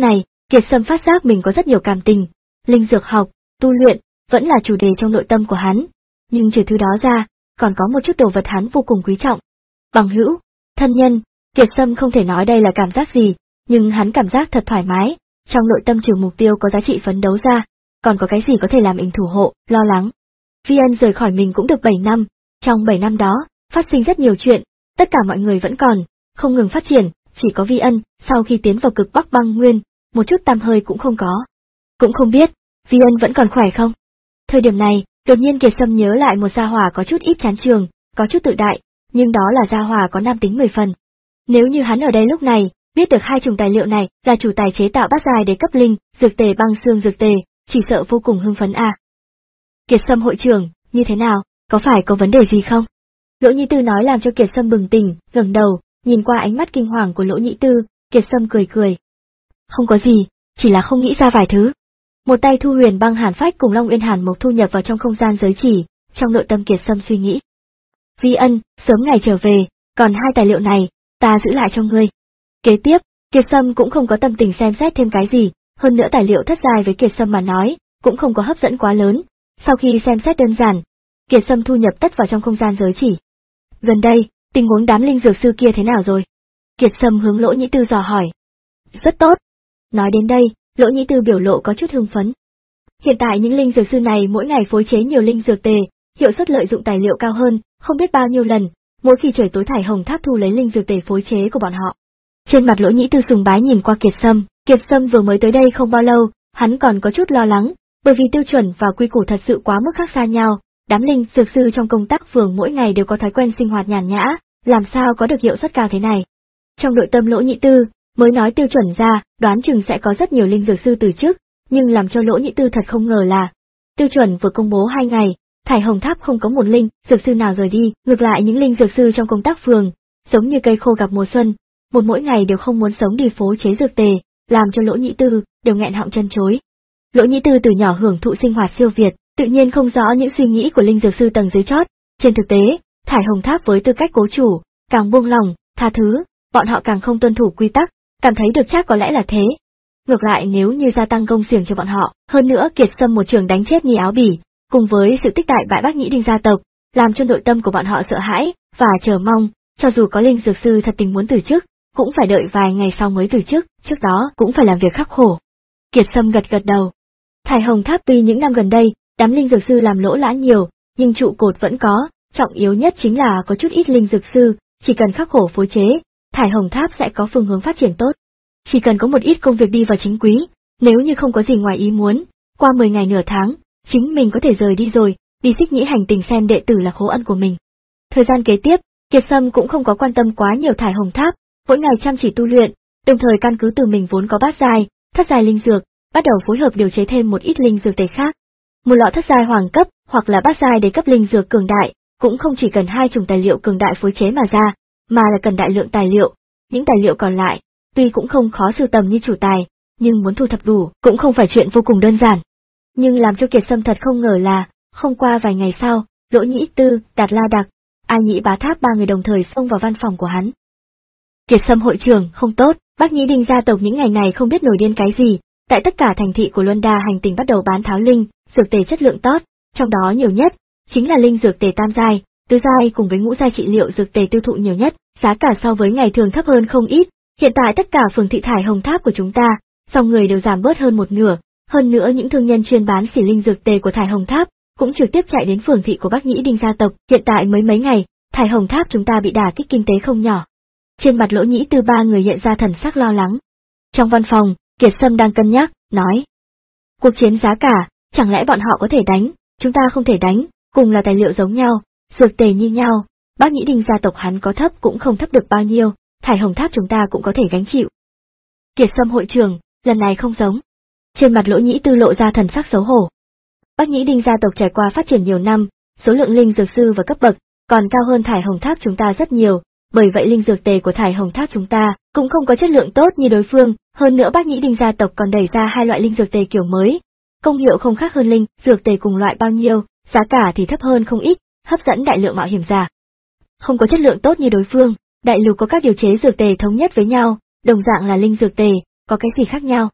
Kiệt Sâm phát giác mình có rất nhiều cảm tình, linh dược học, tu luyện, vẫn là chủ đề trong nội tâm của hắn, nhưng trừ thứ đó ra, còn có một chút đồ vật hắn vô cùng quý trọng. Bằng hữu, thân nhân, Kiệt Sâm không thể nói đây là cảm giác gì, nhưng hắn cảm giác thật thoải mái, trong nội tâm trừ mục tiêu có giá trị phấn đấu ra, còn có cái gì có thể làm mình thủ hộ, lo lắng. Vi Ân rời khỏi mình cũng được bảy năm, trong bảy năm đó, phát sinh rất nhiều chuyện, tất cả mọi người vẫn còn, không ngừng phát triển, chỉ có Vi Ân, sau khi tiến vào cực Bắc băng nguyên, một chút tăm hơi cũng không có. Cũng không biết, Vi Ân vẫn còn khỏe không? Thời điểm này, đột nhiên Kiệt Sâm nhớ lại một gia hỏa có chút ít chán trường, có chút tự đại, nhưng đó là gia hỏa có nam tính mười phần. Nếu như hắn ở đây lúc này, biết được hai chủng tài liệu này là chủ tài chế tạo bát giai đế cấp linh, dược tề băng xương dược tề, chỉ sợ vô cùng hưng phấn à. Kiệt Sâm hội trưởng, như thế nào, có phải có vấn đề gì không? Lỗ Nhĩ Tư nói làm cho Kiệt Sâm bừng tỉnh, ngẩng đầu, nhìn qua ánh mắt kinh hoàng của Lỗ Nhĩ Tư, Kiệt Sâm cười cười. Không có gì, chỉ là không nghĩ ra vài thứ. Một tay thu huyền băng hàn phách cùng Long Uyên Hàn Mộc thu nhập vào trong không gian giới chỉ, trong nội tâm Kiệt Sâm suy nghĩ. Vi Ân, sớm ngày trở về, còn hai tài liệu này, ta giữ lại cho ngươi. Kế tiếp, Kiệt Sâm cũng không có tâm tình xem xét thêm cái gì, hơn nữa tài liệu thất giai với Kiệt Sâm mà nói, cũng không có hấp dẫn quá lớn. Sau khi xem xét đơn giản, Kiệt Sâm thu nhập tất vào trong không gian giới chỉ. Gần đây, tình huống đám linh dược sư kia thế nào rồi? Kiệt Sâm hướng Lỗ Nhĩ Tư dò hỏi. Rất tốt. Nói đến đây, Lỗ Nhĩ Tư biểu lộ có chút hưng phấn. Hiện tại những linh dược sư này mỗi ngày phối chế nhiều linh dược tề, hiệu suất lợi dụng tài liệu cao hơn, không biết bao nhiêu lần, mỗi khi trời tối Thải Hồng Tháp thu lấy linh dược tề phối chế của bọn họ. Trên mặt Lỗ Nhĩ Tư sùng bái nhìn qua Kiệt Sâm, Kiệt Sâm vừa mới tới đây không bao lâu, hắn còn có chút lo lắng, bởi vì tiêu chuẩn và quy củ thật sự quá mức khác xa nhau, đám linh dược sư trong công tác phường mỗi ngày đều có thói quen sinh hoạt nhàn nhã, làm sao có được hiệu suất cao thế này. Trong nội tâm Lỗ Nhĩ Tư, mới nói tiêu chuẩn ra, đoán chừng sẽ có rất nhiều linh dược sư từ chức, nhưng làm cho Lỗ Nhĩ Tư thật không ngờ là, tiêu chuẩn vừa công bố hai ngày, Thải Hồng Tháp không có một linh dược sư nào rời đi, ngược lại những linh dược sư trong công tác phường, giống như cây khô gặp mùa xuân, một mỗi ngày đều không muốn sống đi phố chế dược tề, làm cho Lỗ Nhĩ Tư đều nghẹn họng chân chối. Lỗ Nhĩ Tư từ nhỏ hưởng thụ sinh hoạt siêu việt, tự nhiên không rõ những suy nghĩ của linh dược sư tầng dưới chót. Trên thực tế, Thải Hồng Tháp với tư cách cố chủ, càng buông lòng, tha thứ, bọn họ càng không tuân thủ quy tắc, cảm thấy được chắc có lẽ là thế. Ngược lại nếu như gia tăng công xiềng cho bọn họ, hơn nữa Kiệt Sâm một trường đánh chết Nhi Áo Bỉ, cùng với sự tích đại bại Bác Nhĩ Đinh gia tộc, làm cho nội tâm của bọn họ sợ hãi và chờ mong, cho dù có linh dược sư thật tình muốn từ chức, cũng phải đợi vài ngày sau mới từ chức, trước đó cũng phải làm việc khắc khổ. Kiệt Sâm gật gật đầu. Thải Hồng Tháp tuy những năm gần đây, đám linh dược sư làm lỗ lã nhiều, nhưng trụ cột vẫn có, trọng yếu nhất chính là có chút ít linh dược sư, chỉ cần khắc khổ phối chế, Thải Hồng Tháp sẽ có phương hướng phát triển tốt. Chỉ cần có một ít công việc đi vào chính quý, nếu như không có gì ngoài ý muốn, qua mười ngày nửa tháng, chính mình có thể rời đi rồi, đi Xích Nhĩ hành tình xem đệ tử là khố ân của mình. Thời gian kế tiếp, Kiệt Sâm cũng không có quan tâm quá nhiều Thải Hồng Tháp, mỗi ngày chăm chỉ tu luyện, đồng thời căn cứ từ mình vốn có bát giai, thất giai linh dược, bắt đầu phối hợp điều chế thêm một ít linh dược tề khác. Một lọ thất giai hoàng cấp hoặc là bát giai đế cấp linh dược cường đại, cũng không chỉ cần hai chủng tài liệu cường đại phối chế mà ra, mà là cần đại lượng tài liệu. Những tài liệu còn lại, tuy cũng không khó sưu tầm như chủ tài, nhưng muốn thu thập đủ cũng không phải chuyện vô cùng đơn giản. Nhưng làm cho Kiệt Sâm thật không ngờ là, không qua vài ngày sau, Lỗ Nhĩ Tư, Đạt La Đặc, A Nhĩ Bá Tháp ba người đồng thời xông vào văn phòng của hắn. Kiệt Sâm hội trưởng, không tốt, Bác Nhĩ Đinh gia tộc những ngày này không biết nổi điên cái gì, tại tất cả thành thị của Luân Đa hành tinh bắt đầu bán tháo linh, dược tề chất lượng tốt, trong đó nhiều nhất chính là linh dược tề tam giai, tứ giai cùng với ngũ giai trị liệu dược tề tiêu thụ nhiều nhất, giá cả so với ngày thường thấp hơn không ít. Hiện tại tất cả phường thị Thải Hồng Tháp của chúng ta, dòng người đều giảm bớt hơn một nửa, hơn nữa những thương nhân chuyên bán xỉ linh dược tề của Thải Hồng Tháp cũng trực tiếp chạy đến phường thị của Bác Nhĩ Đinh gia tộc. Hiện tại mới mấy ngày, Thải Hồng Tháp chúng ta bị đả kích kinh tế không nhỏ. Trên mặt Lỗ Nhĩ Tư ba người hiện ra thần sắc lo lắng. Trong văn phòng, Kiệt Sâm đang cân nhắc, nói: cuộc chiến giá cả, chẳng lẽ bọn họ có thể đánh, chúng ta không thể đánh, cùng là tài liệu giống nhau, dược tề như nhau, Bác Nhĩ Đinh gia tộc hắn có thấp cũng không thấp được bao nhiêu, Thải Hồng Tháp chúng ta cũng có thể gánh chịu. Kiệt Sâm hội trưởng, lần này không giống. Trên mặt Lỗ Nhĩ Tư lộ ra thần sắc xấu hổ. Bác Nhĩ Đinh gia tộc trải qua phát triển nhiều năm, số lượng linh dược sư và cấp bậc còn cao hơn Thải Hồng Tháp chúng ta rất nhiều, bởi vậy linh dược tề của Thải Hồng Tháp chúng ta cũng không có chất lượng tốt như đối phương, hơn nữa Bác Nhĩ Đinh gia tộc còn đẩy ra hai loại linh dược tề kiểu mới, công hiệu không khác hơn linh dược tề cùng loại bao nhiêu, giá cả thì thấp hơn không ít, hấp dẫn đại lượng mạo hiểm giả. Không có chất lượng tốt như đối phương, đại lục có các điều chế dược tề thống nhất với nhau, đồng dạng là linh dược tề, có cái gì khác nhau?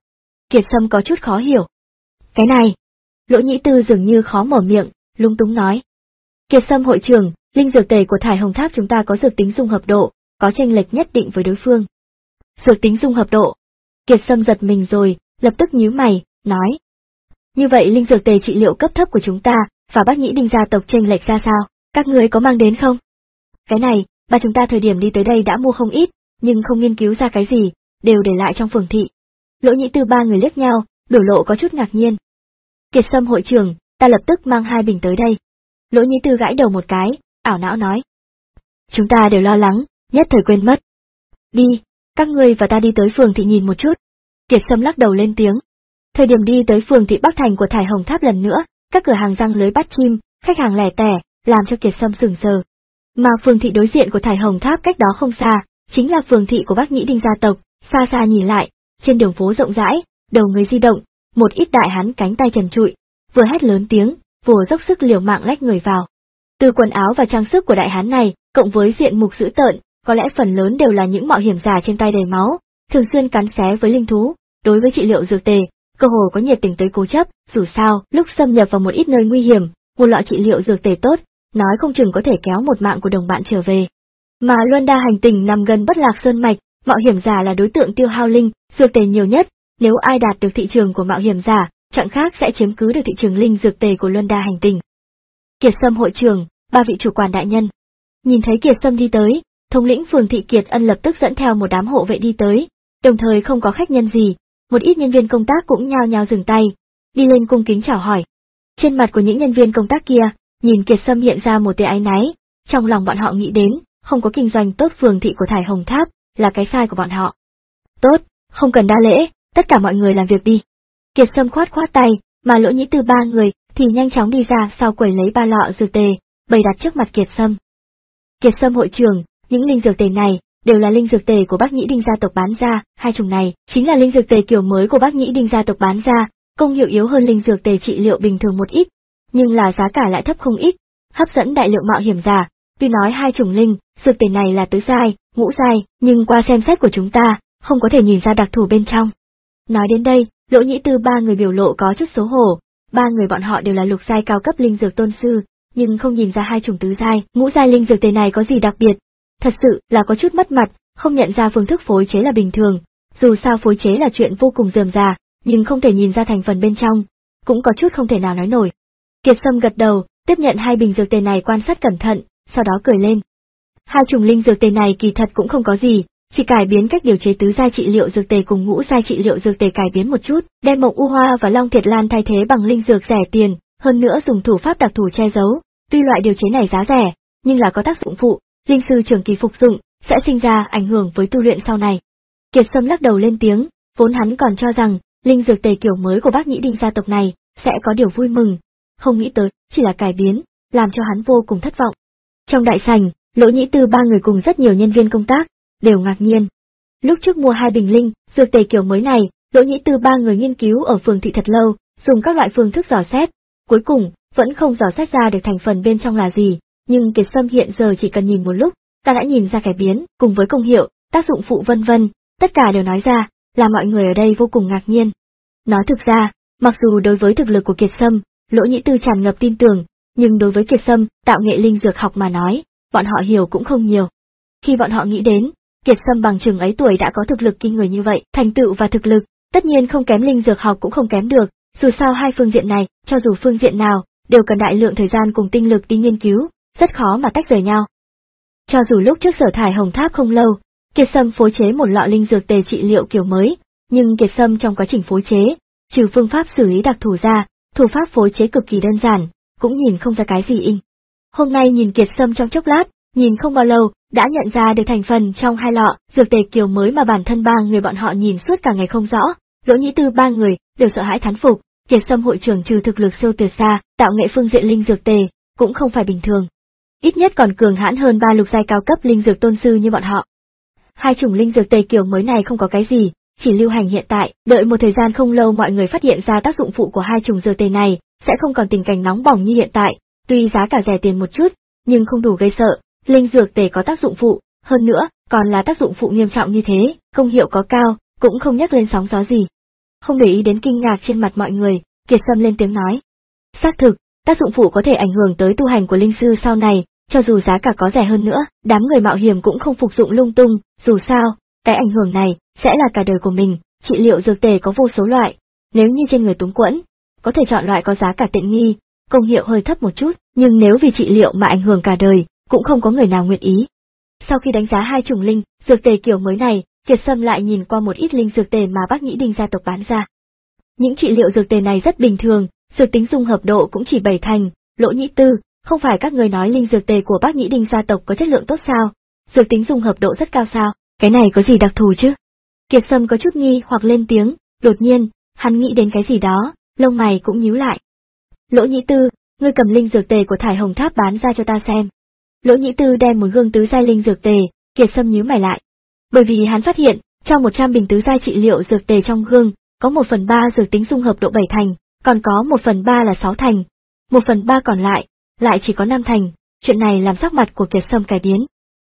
Kiệt Sâm có chút khó hiểu. Cái này, Lỗ Nhĩ Tư dường như khó mở miệng, lúng túng nói. Kiệt Sâm hội trưởng, linh dược tề của thải hồng tháp chúng ta có dược tính dung hợp độ, có chênh lệch nhất định với đối phương. Dược tính dung hợp độ. Kiệt Sâm giật mình rồi, lập tức nhíu mày, nói. Như vậy linh dược tề trị liệu cấp thấp của chúng ta, và Bác Nhĩ Đinh gia tộc chênh lệch ra sao, các ngươi có mang đến không? Cái này, ba chúng ta thời điểm đi tới đây đã mua không ít, nhưng không nghiên cứu ra cái gì, đều để lại trong phường thị. Lỗ Nhĩ Tư ba người liếc nhau, biểu lộ có chút ngạc nhiên. Kiệt Sâm hội trưởng, ta lập tức mang hai bình tới đây. Lỗ Nhĩ Tư gãi đầu một cái, ảo não nói. Chúng ta đều lo lắng, nhất thời quên mất. Đi, các ngươi và ta đi tới phường thị nhìn một chút. Kiệt Sâm lắc đầu lên tiếng. Thời điểm đi tới phường thị Bắc Thành của thải hồng tháp lần nữa, các cửa hàng răng lưới bắt chim, khách hàng lẻ tẻ, làm cho Kiệt Sâm sửng sờ. Mà phường thị đối diện của thải hồng tháp cách đó không xa, chính là phường thị của Bác Nhĩ Đinh gia tộc. Xa xa nhìn lại, trên đường phố rộng rãi, đầu người di động, một ít đại hán cánh tay trần trụi, vừa hét lớn tiếng, vừa dốc sức liều mạng lách người vào. Từ quần áo và trang sức của đại hán này, cộng với diện mục dữ tợn, có lẽ phần lớn đều là những mạo hiểm giả trên tay đầy máu, thường xuyên cắn xé với linh thú, đối với trị liệu dược tề, cơ hồ có nhiệt tình tới cố chấp, dù sao, lúc xâm nhập vào một ít nơi nguy hiểm, một loại trị liệu dược tề tốt, nói không chừng có thể kéo một mạng của đồng bạn trở về. Mà Luân Đa hành tinh nằm gần Bất Lạc Sơn mạch, mạo hiểm giả là đối tượng tiêu hao linh, dược tề nhiều nhất, nếu ai đạt được thị trường của mạo hiểm giả, chẳng khác sẽ chiếm cứ được thị trường linh dược tề của Luân Đa hành tinh. Kiệt Sâm hội trưởng, ba vị chủ quản đại nhân. Nhìn thấy Kiệt Sâm đi tới, thống lĩnh phường thị Kiệt Ân lập tức dẫn theo một đám hộ vệ đi tới, đồng thời không có khách nhân gì, một ít nhân viên công tác cũng nhao nhao dừng tay, đi lên cung kính chào hỏi. Trên mặt của những nhân viên công tác kia, nhìn Kiệt Sâm hiện ra một tia áy náy, trong lòng bọn họ nghĩ đến, không có kinh doanh tốt phường thị của thải hồng tháp, là cái sai của bọn họ. Tốt, không cần đa lễ, tất cả mọi người làm việc đi. Kiệt Sâm khoát khoát tay, mà Lỗ Nhĩ Tư ba người thì nhanh chóng đi ra sau quầy lấy ba lọ dược tề, bày đặt trước mặt Kiệt Sâm. Kiệt Sâm hội trưởng, những linh dược tề này đều là linh dược tề của Bác Nhĩ Đinh gia tộc bán ra, hai chủng này chính là linh dược tề kiểu mới của Bác Nhĩ Đinh gia tộc bán ra, công hiệu yếu hơn linh dược tề trị liệu bình thường một ít, nhưng là giá cả lại thấp không ít, hấp dẫn đại lượng mạo hiểm giả. Tuy nói hai chủng linh dược tề này là tứ giai, ngũ giai, nhưng qua xem xét của chúng ta, không có thể nhìn ra đặc thù bên trong. Nói đến đây, Lỗ Nhĩ Tư ba người biểu lộ có chút xấu hổ, ba người bọn họ đều là lục giai cao cấp linh dược tôn sư, nhưng không nhìn ra hai chủng tứ giai, ngũ giai linh dược tề này có gì đặc biệt. Thật sự là có chút mất mặt, không nhận ra phương thức phối chế là bình thường, dù sao phối chế là chuyện vô cùng rườm rà, nhưng không thể nhìn ra thành phần bên trong, cũng có chút không thể nào nói nổi. Kiệt Sâm gật đầu, tiếp nhận hai bình dược tề này quan sát cẩn thận, sau đó cười lên. Hai chủng linh dược tề này kỳ thật cũng không có gì, chỉ cải biến cách điều chế tứ giai trị liệu dược tề cùng ngũ giai trị liệu dược tề cải biến một chút, đem Mộng U Hoa và Long Thiệt Lan thay thế bằng linh dược rẻ tiền, hơn nữa dùng thủ pháp đặc thù che giấu. Tuy loại điều chế này giá rẻ, nhưng là có tác dụng phụ, linh sư trường kỳ phục dụng sẽ sinh ra ảnh hưởng với tu luyện sau này. Kiệt Sâm lắc đầu lên tiếng, vốn hắn còn cho rằng linh dược tề kiểu mới của Bác Nhĩ Đinh gia tộc này sẽ có điều vui mừng, không nghĩ tới chỉ là cải biến, làm cho hắn vô cùng thất vọng. Trong đại sảnh, Lỗ Nhĩ Tư ba người cùng rất nhiều nhân viên công tác đều ngạc nhiên. Lúc trước mua hai bình linh dược tề kiểu mới này, Lỗ Nhĩ Tư ba người nghiên cứu ở phường thị thật lâu, dùng các loại phương thức dò xét, cuối cùng vẫn không dò xét ra được thành phần bên trong là gì, nhưng Kiệt Sâm hiện giờ chỉ cần nhìn một lúc, ta đã nhìn ra cải biến, cùng với công hiệu, tác dụng phụ vân vân, tất cả đều nói ra, làm mọi người ở đây vô cùng ngạc nhiên. Nói thực ra, mặc dù đối với thực lực của Kiệt Sâm, Lỗ Nhĩ Tư tràn ngập tin tưởng, nhưng đối với Kiệt Sâm, tạo nghệ linh dược học mà nói, bọn họ hiểu cũng không nhiều. Khi bọn họ nghĩ đến, Kiệt Sâm bằng chừng ấy tuổi đã có thực lực kinh người như vậy, thành tựu và thực lực, tất nhiên không kém linh dược học cũng không kém được, dù sao hai phương diện này, cho dù phương diện nào, đều cần đại lượng thời gian cùng tinh lực đi nghiên cứu, rất khó mà tách rời nhau. Cho dù lúc trước sở thải hồng tháp không lâu, Kiệt Sâm phối chế một lọ linh dược tề trị liệu kiểu mới, nhưng Kiệt Sâm trong quá trình phối chế, trừ phương pháp xử lý đặc thù ra, thủ pháp phối chế cực kỳ đơn giản, cũng nhìn không ra cái gì in. Hôm nay nhìn Kiệt Sâm trong chốc lát, nhìn không bao lâu, đã nhận ra được thành phần trong hai lọ dược tề kiểu mới mà bản thân ba người bọn họ nhìn suốt cả ngày không rõ. Lỗ Nhĩ Tư ba người đều sợ hãi thán phục, Kiệt Sâm hội trưởng trừ thực lực siêu tuyệt xa, tạo nghệ phương diện linh dược tề cũng không phải bình thường, ít nhất còn cường hãn hơn ba lục giai cao cấp linh dược tôn sư như bọn họ. Hai chủng linh dược tề kiểu mới này không có cái gì, chỉ lưu hành hiện tại, đợi một thời gian không lâu mọi người phát hiện ra tác dụng phụ của hai chủng dược tề này, sẽ không còn tình cảnh nóng bỏng như hiện tại, tuy giá cả rẻ tiền một chút, nhưng không đủ gây sợ, linh dược tề có tác dụng phụ, hơn nữa, còn là tác dụng phụ nghiêm trọng như thế, công hiệu có cao, cũng không nhắc lên sóng gió gì. Không để ý đến kinh ngạc trên mặt mọi người, Kiệt Sâm lên tiếng nói. Xác thực, tác dụng phụ có thể ảnh hưởng tới tu hành của linh sư sau này, cho dù giá cả có rẻ hơn nữa, đám người mạo hiểm cũng không phục dụng lung tung, dù sao, cái ảnh hưởng này sẽ là cả đời của mình, trị liệu dược tề có vô số loại, nếu như trên người túng quẫn, có thể chọn loại có giá cả tiện nghi, công hiệu hơi thấp một chút, nhưng nếu vì trị liệu mà ảnh hưởng cả đời, cũng không có người nào nguyện ý. Sau khi đánh giá hai chủng linh dược tề kiểu mới này, Kiệt Sâm lại nhìn qua một ít linh dược tề mà Bác Nhĩ Đinh gia tộc bán ra. Những trị liệu dược tề này rất bình thường, dược tính dung hợp độ cũng chỉ bảy thành. Lỗ Nhĩ Tư, không phải các người nói linh dược tề của Bác Nhĩ Đinh gia tộc có chất lượng tốt sao? Dược tính dung hợp độ rất cao sao? Cái này có gì đặc thù chứ? Kiệt Sâm có chút nghi hoặc lên tiếng, đột nhiên, hắn nghĩ đến cái gì đó, lông mày cũng nhíu lại. Lỗ Nhĩ Tư, ngươi cầm linh dược tề của Thải Hồng Tháp bán ra cho ta xem. Lỗ Nhĩ Tư đem một gương tứ giai linh dược tề, Kiệt Sâm nhíu mày lại. Bởi vì hắn phát hiện, trong một trăm bình tứ giai trị liệu dược tề trong gương, có một phần ba dược tính dung hợp độ bảy thành, còn có một phần ba là sáu thành. Một phần ba còn lại, lại chỉ có năm thành, chuyện này làm sắc mặt của Kiệt Sâm cải biến.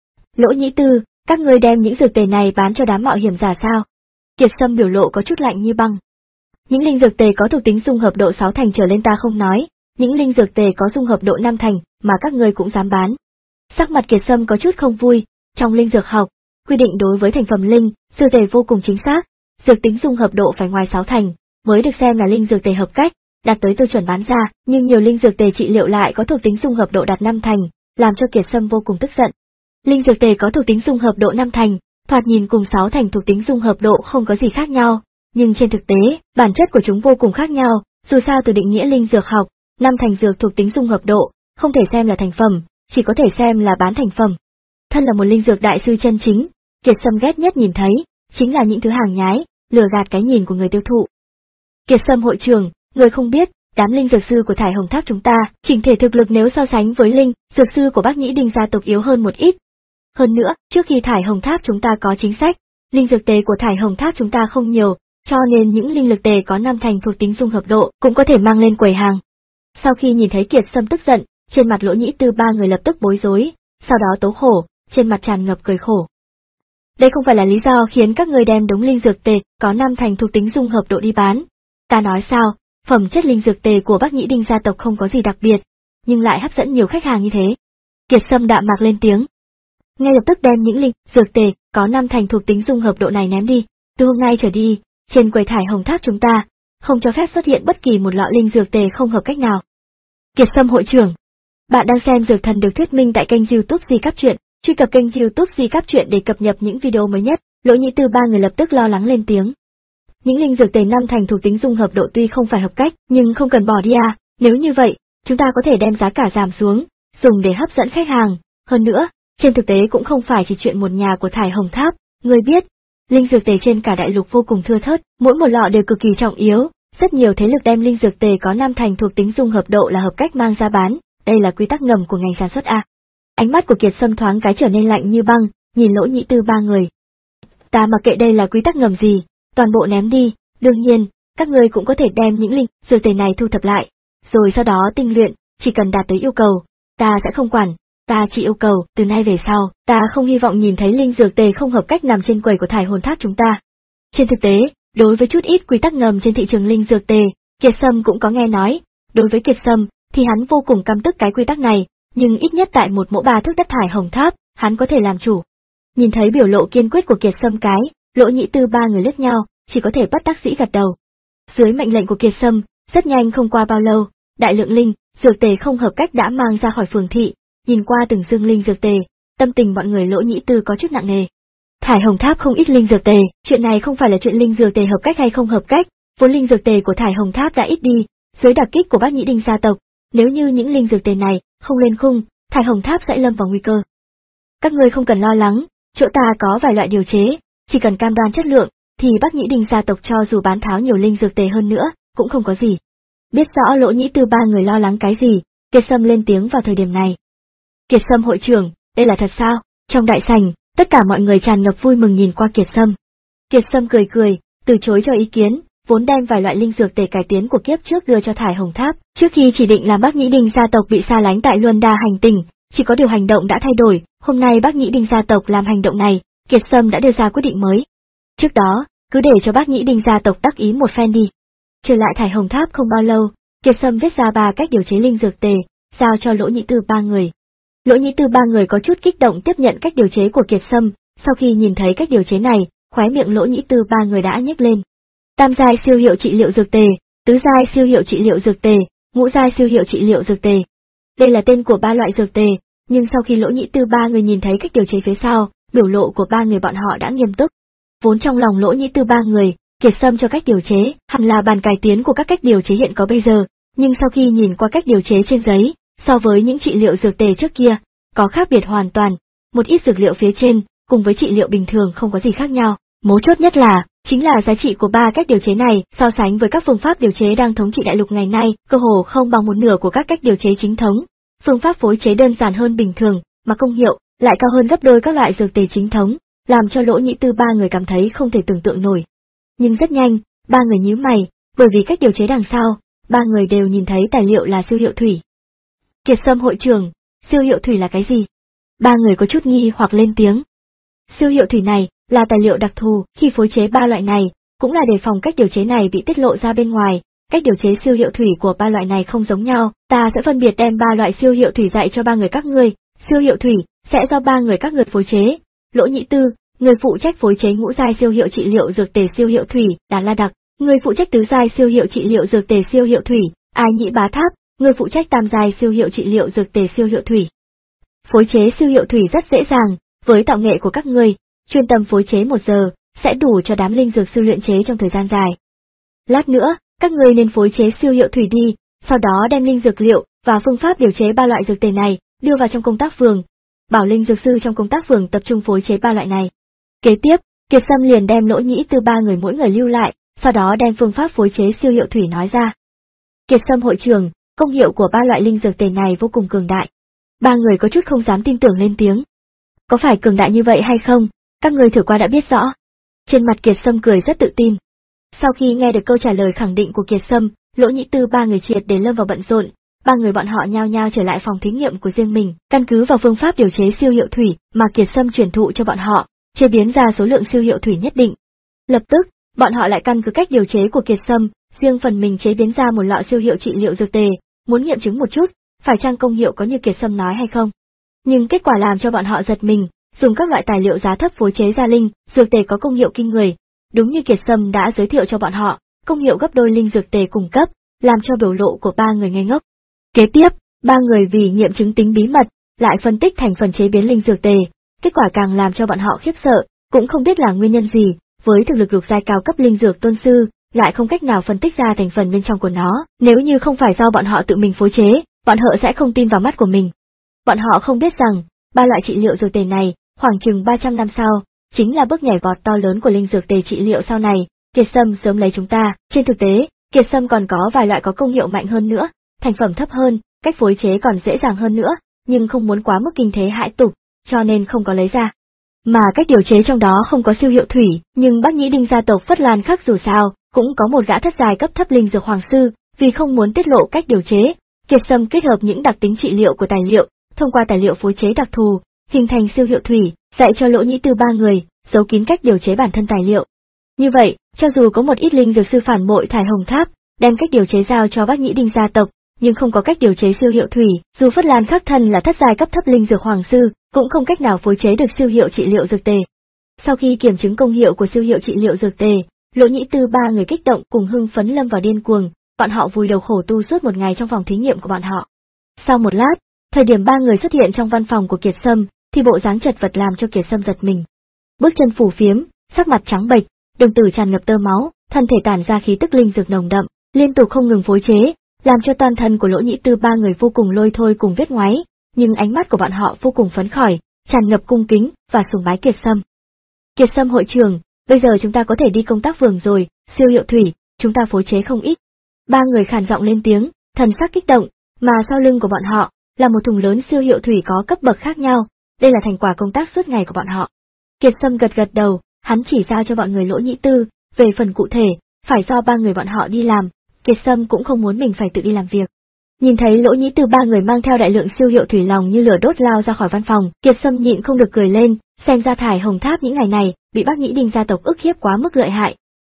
Lỗ Nhĩ Tư, các ngươi đem những dược tề này bán cho đám mạo hiểm giả sao? Kiệt Sâm biểu lộ có chút lạnh như băng. Những linh dược tề có thuộc tính dung hợp độ sáu thành trở lên ta không nói, những linh dược tề có dung hợp độ năm thành mà các ngươi cũng dám bán. Sắc mặt Kiệt Sâm có chút không vui, trong linh dược học, quy định đối với thành phẩm linh, dược tề vô cùng chính xác, dược tính dung hợp độ phải ngoài sáu thành, mới được xem là linh dược tề hợp cách, đạt tới tiêu chuẩn bán ra, nhưng nhiều linh dược tề trị liệu lại có thuộc tính dung hợp độ đạt năm thành, làm cho Kiệt Sâm vô cùng tức giận. Linh dược tề có thuộc tính dung hợp độ năm thành, thoạt nhìn cùng sáu thành thuộc tính dung hợp độ không có gì khác nhau, nhưng trên thực tế, bản chất của chúng vô cùng khác nhau, dù sao từ định nghĩa linh dược học, năm thành dược thuộc tính dung hợp độ, không thể xem là thành phẩm, chỉ có thể xem là bán thành phẩm. Thân là một linh dược đại sư chân chính, Kiệt Sâm ghét nhất nhìn thấy, chính là những thứ hàng nhái, lừa gạt cái nhìn của người tiêu thụ. Kiệt Sâm hội trưởng, người không biết, đám linh dược sư của Thải Hồng Tháp chúng ta, chỉnh thể thực lực nếu so sánh với linh dược sư của Bác Nhĩ Đinh gia tộc yếu hơn một ít. Hơn nữa, trước khi Thải Hồng Tháp chúng ta có chính sách, linh dược tề của Thải Hồng Tháp chúng ta không nhiều, cho nên những linh lực tề có năm thành thuộc tính dung hợp độ cũng có thể mang lên quầy hàng. Sau khi nhìn thấy Kiệt Sâm tức giận, trên mặt Lỗ Nhĩ Tư ba người lập tức bối rối, sau đó tố khổ, trên mặt tràn ngập cười khổ. Đây không phải là lý do khiến các người đem đống linh dược tề có năm thành thuộc tính dung hợp độ đi bán. Ta nói sao, phẩm chất linh dược tề của Bác Nhĩ Đinh gia tộc không có gì đặc biệt, nhưng lại hấp dẫn nhiều khách hàng như thế. Kiệt Sâm đạm mạc lên tiếng. Ngay lập tức đem những linh dược tề có năm thành thuộc tính dung hợp độ này ném đi, từ hôm nay trở đi, trên quầy Thải Hồng Tháp chúng ta, không cho phép xuất hiện bất kỳ một lọ linh dược tề không hợp cách nào. Kiệt Sâm hội trưởng, bạn đang xem Dược Thần được thuyết minh tại kênh YouTube Di Cáp Truyện, truy cập kênh YouTube Di Cáp Truyện để cập nhật những video mới nhất. Lỗ Nhĩ Tư ba người lập tức lo lắng lên tiếng. Những linh dược tề năm thành thuộc tính dung hợp độ tuy không phải hợp cách, nhưng không cần bỏ đi à, nếu như vậy, chúng ta có thể đem giá cả giảm xuống, dùng để hấp dẫn khách hàng, hơn nữa, trên thực tế cũng không phải chỉ chuyện một nhà của Thải Hồng Tháp, người biết, linh dược tề trên cả đại lục vô cùng thưa thớt, mỗi một lọ đều cực kỳ trọng yếu, rất nhiều thế lực đem linh dược tề có năm thành thuộc tính dung hợp độ là hợp cách mang ra bán, đây là quy tắc ngầm của ngành sản xuất a. Ánh mắt của Kiệt Sâm thoáng cái trở nên lạnh như băng, nhìn Lỗ Nhĩ Tư ba người. Ta mặc kệ đây là quy tắc ngầm gì, toàn bộ ném đi, đương nhiên, các ngươi cũng có thể đem những linh dược tề này thu thập lại, rồi sau đó tinh luyện, chỉ cần đạt tới yêu cầu, ta sẽ không quản, ta chỉ yêu cầu, từ nay về sau, ta không hy vọng nhìn thấy linh dược tề không hợp cách nằm trên quầy của Thải Hồn Tháp chúng ta. Trên thực tế, đối với chút ít quy tắc ngầm trên thị trường linh dược tề, Kiệt Sâm cũng có nghe nói, đối với Kiệt Sâm, thì hắn vô cùng căm tức cái quy tắc này, nhưng ít nhất tại một mẫu ba thước đất Thải Hồng Tháp, hắn có thể làm chủ. Nhìn thấy biểu lộ kiên quyết của Kiệt Sâm cái, Lỗ Nhĩ Tư ba người lướt nhau, chỉ có thể bất đắc dĩ gật đầu. Dưới mệnh lệnh của Kiệt Sâm, rất nhanh không qua bao lâu, đại lượng linh dược tề không hợp cách đã mang ra khỏi phường thị, nhìn qua từng dương linh dược tề, tâm tình mọi người Lỗ Nhĩ Tư có chút nặng nề. Thải Hồng Tháp không ít linh dược tề, chuyện này không phải là chuyện linh dược tề hợp cách hay không hợp cách, vốn linh dược tề của Thải Hồng Tháp đã ít đi, dưới đặc kích của Bác Nhĩ Đinh gia tộc, nếu như những linh dược tề này không lên khung, Thải Hồng Tháp sẽ lâm vào nguy cơ. Các ngươi không cần lo lắng, chỗ ta có vài loại điều chế, chỉ cần cam đoan chất lượng, thì Bác Nhĩ Đinh gia tộc cho dù bán tháo nhiều linh dược tề hơn nữa, cũng không có gì. Biết rõ Lỗ Nhĩ Tư ba người lo lắng cái gì, Kiệt Sâm lên tiếng vào thời điểm này. Kiệt Sâm hội trưởng, đây là thật sao? Trong đại sảnh, tất cả mọi người tràn ngập vui mừng nhìn qua Kiệt Sâm. Kiệt Sâm cười cười, từ chối cho ý kiến, vốn đem vài loại linh dược tề cải tiến của kiếp trước đưa cho Thải Hồng Tháp, trước khi chỉ định làm Bác Nhĩ Đinh gia tộc bị xa lánh tại Luân Đa hành tinh, chỉ có điều hành động đã thay đổi, hôm nay Bác Nhĩ Đinh gia tộc làm hành động này, Kiệt Sâm đã đưa ra quyết định mới. Trước đó, cứ để cho bác Nhĩ Đinh gia tộc đắc ý một phen đi. Trở lại Thải Hồng Tháp không bao lâu, Kiệt Sâm viết ra ba cách điều chế linh dược tề, giao cho Lỗ Nhĩ Tư ba người. Lỗ Nhĩ Tư ba người có chút kích động tiếp nhận cách điều chế của Kiệt Sâm, sau khi nhìn thấy cách điều chế này, khóe miệng Lỗ Nhĩ Tư ba người đã nhếch lên. Tam giai siêu hiệu trị liệu dược tề, tứ giai siêu hiệu trị liệu dược tề, ngũ giai siêu hiệu trị liệu dược tề. Đây là tên của ba loại dược tề, nhưng sau khi Lỗ Nhĩ Tư ba người nhìn thấy cách điều chế phía sau, biểu lộ của ba người bọn họ đã nghiêm túc. Vốn trong lòng Lỗ Nhĩ Tư ba người, Kiệt Sâm cho cách điều chế hẳn là bàn cải tiến của các cách điều chế hiện có bây giờ, nhưng sau khi nhìn qua cách điều chế trên giấy, so với những trị liệu dược tề trước kia, có khác biệt hoàn toàn, một ít dược liệu phía trên, cùng với trị liệu bình thường không có gì khác nhau. Mấu chốt nhất là, chính là giá trị của ba cách điều chế này so sánh với các phương pháp điều chế đang thống trị đại lục ngày nay, cơ hồ không bằng một nửa của các cách điều chế chính thống. Phương pháp phối chế đơn giản hơn bình thường, mà công hiệu lại cao hơn gấp đôi các loại dược tề chính thống, làm cho Lỗ Nhĩ Tư ba người cảm thấy không thể tưởng tượng nổi. Nhưng rất nhanh, ba người nhíu mày, bởi vì cách điều chế đằng sau, ba người đều nhìn thấy tài liệu là siêu hiệu thủy. Kiệt Sâm hội trưởng, siêu hiệu thủy là cái gì? Ba người có chút nghi hoặc lên tiếng. Siêu hiệu thủy này là tài liệu đặc thù, khi phối chế ba loại này, cũng là đề phòng cách điều chế này bị tiết lộ ra bên ngoài. Cách điều chế siêu hiệu thủy của ba loại này không giống nhau, ta sẽ phân biệt đem ba loại siêu hiệu thủy dạy cho ba người các ngươi. Siêu hiệu thủy sẽ do ba người các người phối chế. Lỗ Nhĩ Tư, người phụ trách phối chế ngũ giai siêu hiệu trị liệu dược tề siêu hiệu thủy, Đàn La Đặc, người phụ trách tứ giai siêu hiệu trị liệu dược tề siêu hiệu thủy, Ai Nhĩ Bá Tháp, người phụ trách tam giai siêu hiệu trị liệu dược tề siêu hiệu thủy. Phối chế siêu hiệu thủy rất dễ dàng, với tạo nghệ của các ngươi, chuyên tâm phối chế một giờ, sẽ đủ cho đám linh dược sư luyện chế trong thời gian dài. Lát nữa, các ngươi nên phối chế siêu hiệu thủy đi, sau đó đem linh dược liệu và phương pháp điều chế ba loại dược tề này đưa vào trong công tác phường. Bảo linh dược sư trong công tác phường tập trung phối chế ba loại này. Kế tiếp, Kiệt Sâm liền đem Lỗ Nhĩ Tư ba người mỗi người lưu lại, sau đó đem phương pháp phối chế siêu hiệu thủy nói ra. Kiệt Sâm hội trưởng, công hiệu của ba loại linh dược tề này vô cùng cường đại. Ba người có chút không dám tin tưởng lên tiếng. Có phải cường đại như vậy hay không, các người thử qua đã biết rõ. Trên mặt Kiệt Sâm cười rất tự tin. Sau khi nghe được câu trả lời khẳng định của Kiệt Sâm, Lỗ Nhĩ Tư ba người triệt để lâm vào bận rộn, ba người bọn họ nhao nhao trở lại phòng thí nghiệm của riêng mình, căn cứ vào phương pháp điều chế siêu hiệu thủy mà Kiệt Sâm truyền thụ cho bọn họ, chế biến ra số lượng siêu hiệu thủy nhất định. Lập tức, bọn họ lại căn cứ cách điều chế của Kiệt Sâm, riêng phần mình chế biến ra một lọ siêu hiệu trị liệu dược tề, muốn nghiệm chứng một chút, phải chăng công hiệu có như Kiệt Sâm nói hay không. Nhưng kết quả làm cho bọn họ giật mình, dùng các loại tài liệu giá thấp phối chế ra linh dược tề có công hiệu kinh người, đúng như Kiệt Sâm đã giới thiệu cho bọn họ, công hiệu gấp đôi linh dược tề cung cấp, làm cho biểu lộ của ba người ngây ngốc. Kế tiếp, ba người vì nghiệm chứng tính bí mật, lại phân tích thành phần chế biến linh dược tề, kết quả càng làm cho bọn họ khiếp sợ, cũng không biết là nguyên nhân gì, với thực lực lục giai cao cấp linh dược tôn sư, lại không cách nào phân tích ra thành phần bên trong của nó, nếu như không phải do bọn họ tự mình phối chế, bọn họ sẽ không tin vào mắt của mình. Bọn họ không biết rằng, ba loại trị liệu dược tề này, khoảng chừng ba trăm năm sau, chính là bước nhảy vọt to lớn của linh dược tề trị liệu sau này. Kiệt Sâm sớm lấy chúng ta, trên thực tế, Kiệt Sâm còn có vài loại có công hiệu mạnh hơn nữa, thành phẩm thấp hơn, cách phối chế còn dễ dàng hơn nữa, nhưng không muốn quá mức kinh thế hãi tục, cho nên không có lấy ra. Mà cách điều chế trong đó không có siêu hiệu thủy, nhưng Bắc Nhĩ Đinh gia tộc Phất Lan Khắc dù sao, cũng có một gã thất giai cấp thấp linh dược hoàng sư, vì không muốn tiết lộ cách điều chế, Kiệt Sâm kết hợp những đặc tính trị liệu của tài liệu, thông qua tài liệu phối chế đặc thù, hình thành siêu hiệu thủy, dạy cho Lỗ Nhĩ Tư ba người, giấu kín cách điều chế bản thân tài liệu. Như vậy, cho dù có một ít linh dược sư phản bội Thải Hồng Tháp, đem cách điều chế giao cho Bắc Nhĩ Đinh gia tộc, nhưng không có cách điều chế siêu hiệu thủy, dù Phất Lan Khắc thân là thất giai cấp thấp linh dược hoàng sư, cũng không cách nào phối chế được siêu hiệu trị liệu dược tề. Sau khi kiểm chứng công hiệu của siêu hiệu trị liệu dược tề, Lỗ Nhĩ Tư ba người kích động cùng hưng phấn lâm vào điên cuồng, bọn họ vùi đầu khổ tu suốt một ngày trong phòng thí nghiệm của bọn họ. Sau một lát, thời điểm ba người xuất hiện trong văn phòng của Kiệt Sâm, thì bộ dáng chật vật làm cho Kiệt Sâm giật mình. Bước chân phủ phiếm, sắc mặt trắng bệch, đồng tử tràn ngập tơ máu, thân thể tản ra khí tức linh dược nồng đậm, liên tục không ngừng phối chế, làm cho toàn thân của Lỗ Nhĩ Tư ba người vô cùng lôi thôi cùng vết ngoáy, nhưng ánh mắt của bọn họ vô cùng phấn khởi, tràn ngập cung kính và sùng bái Kiệt Sâm. Kiệt Sâm hội trưởng, bây giờ chúng ta có thể đi công tác phường rồi, siêu hiệu thủy, chúng ta phối chế không ít. Ba người khàn giọng lên tiếng, thần sắc kích động, mà sau lưng của bọn họ là một thùng lớn siêu hiệu thủy có cấp bậc khác nhau, đây là thành quả công tác suốt ngày của bọn họ. Kiệt Sâm gật gật đầu, hắn chỉ giao cho bọn người Lỗ Nhĩ Tư, về phần cụ thể, phải do ba người bọn họ đi làm, Kiệt Sâm cũng không muốn mình phải tự đi làm việc. Nhìn thấy Lỗ Nhĩ Tư ba người mang theo đại lượng siêu hiệu thủy lòng như lửa đốt lao ra khỏi văn phòng, Kiệt Sâm nhịn không được cười lên, xem ra Thải Hồng Tháp những ngày này bị Bắc Nhĩ Đinh gia tộc ức hiếp quá mức lợi hại,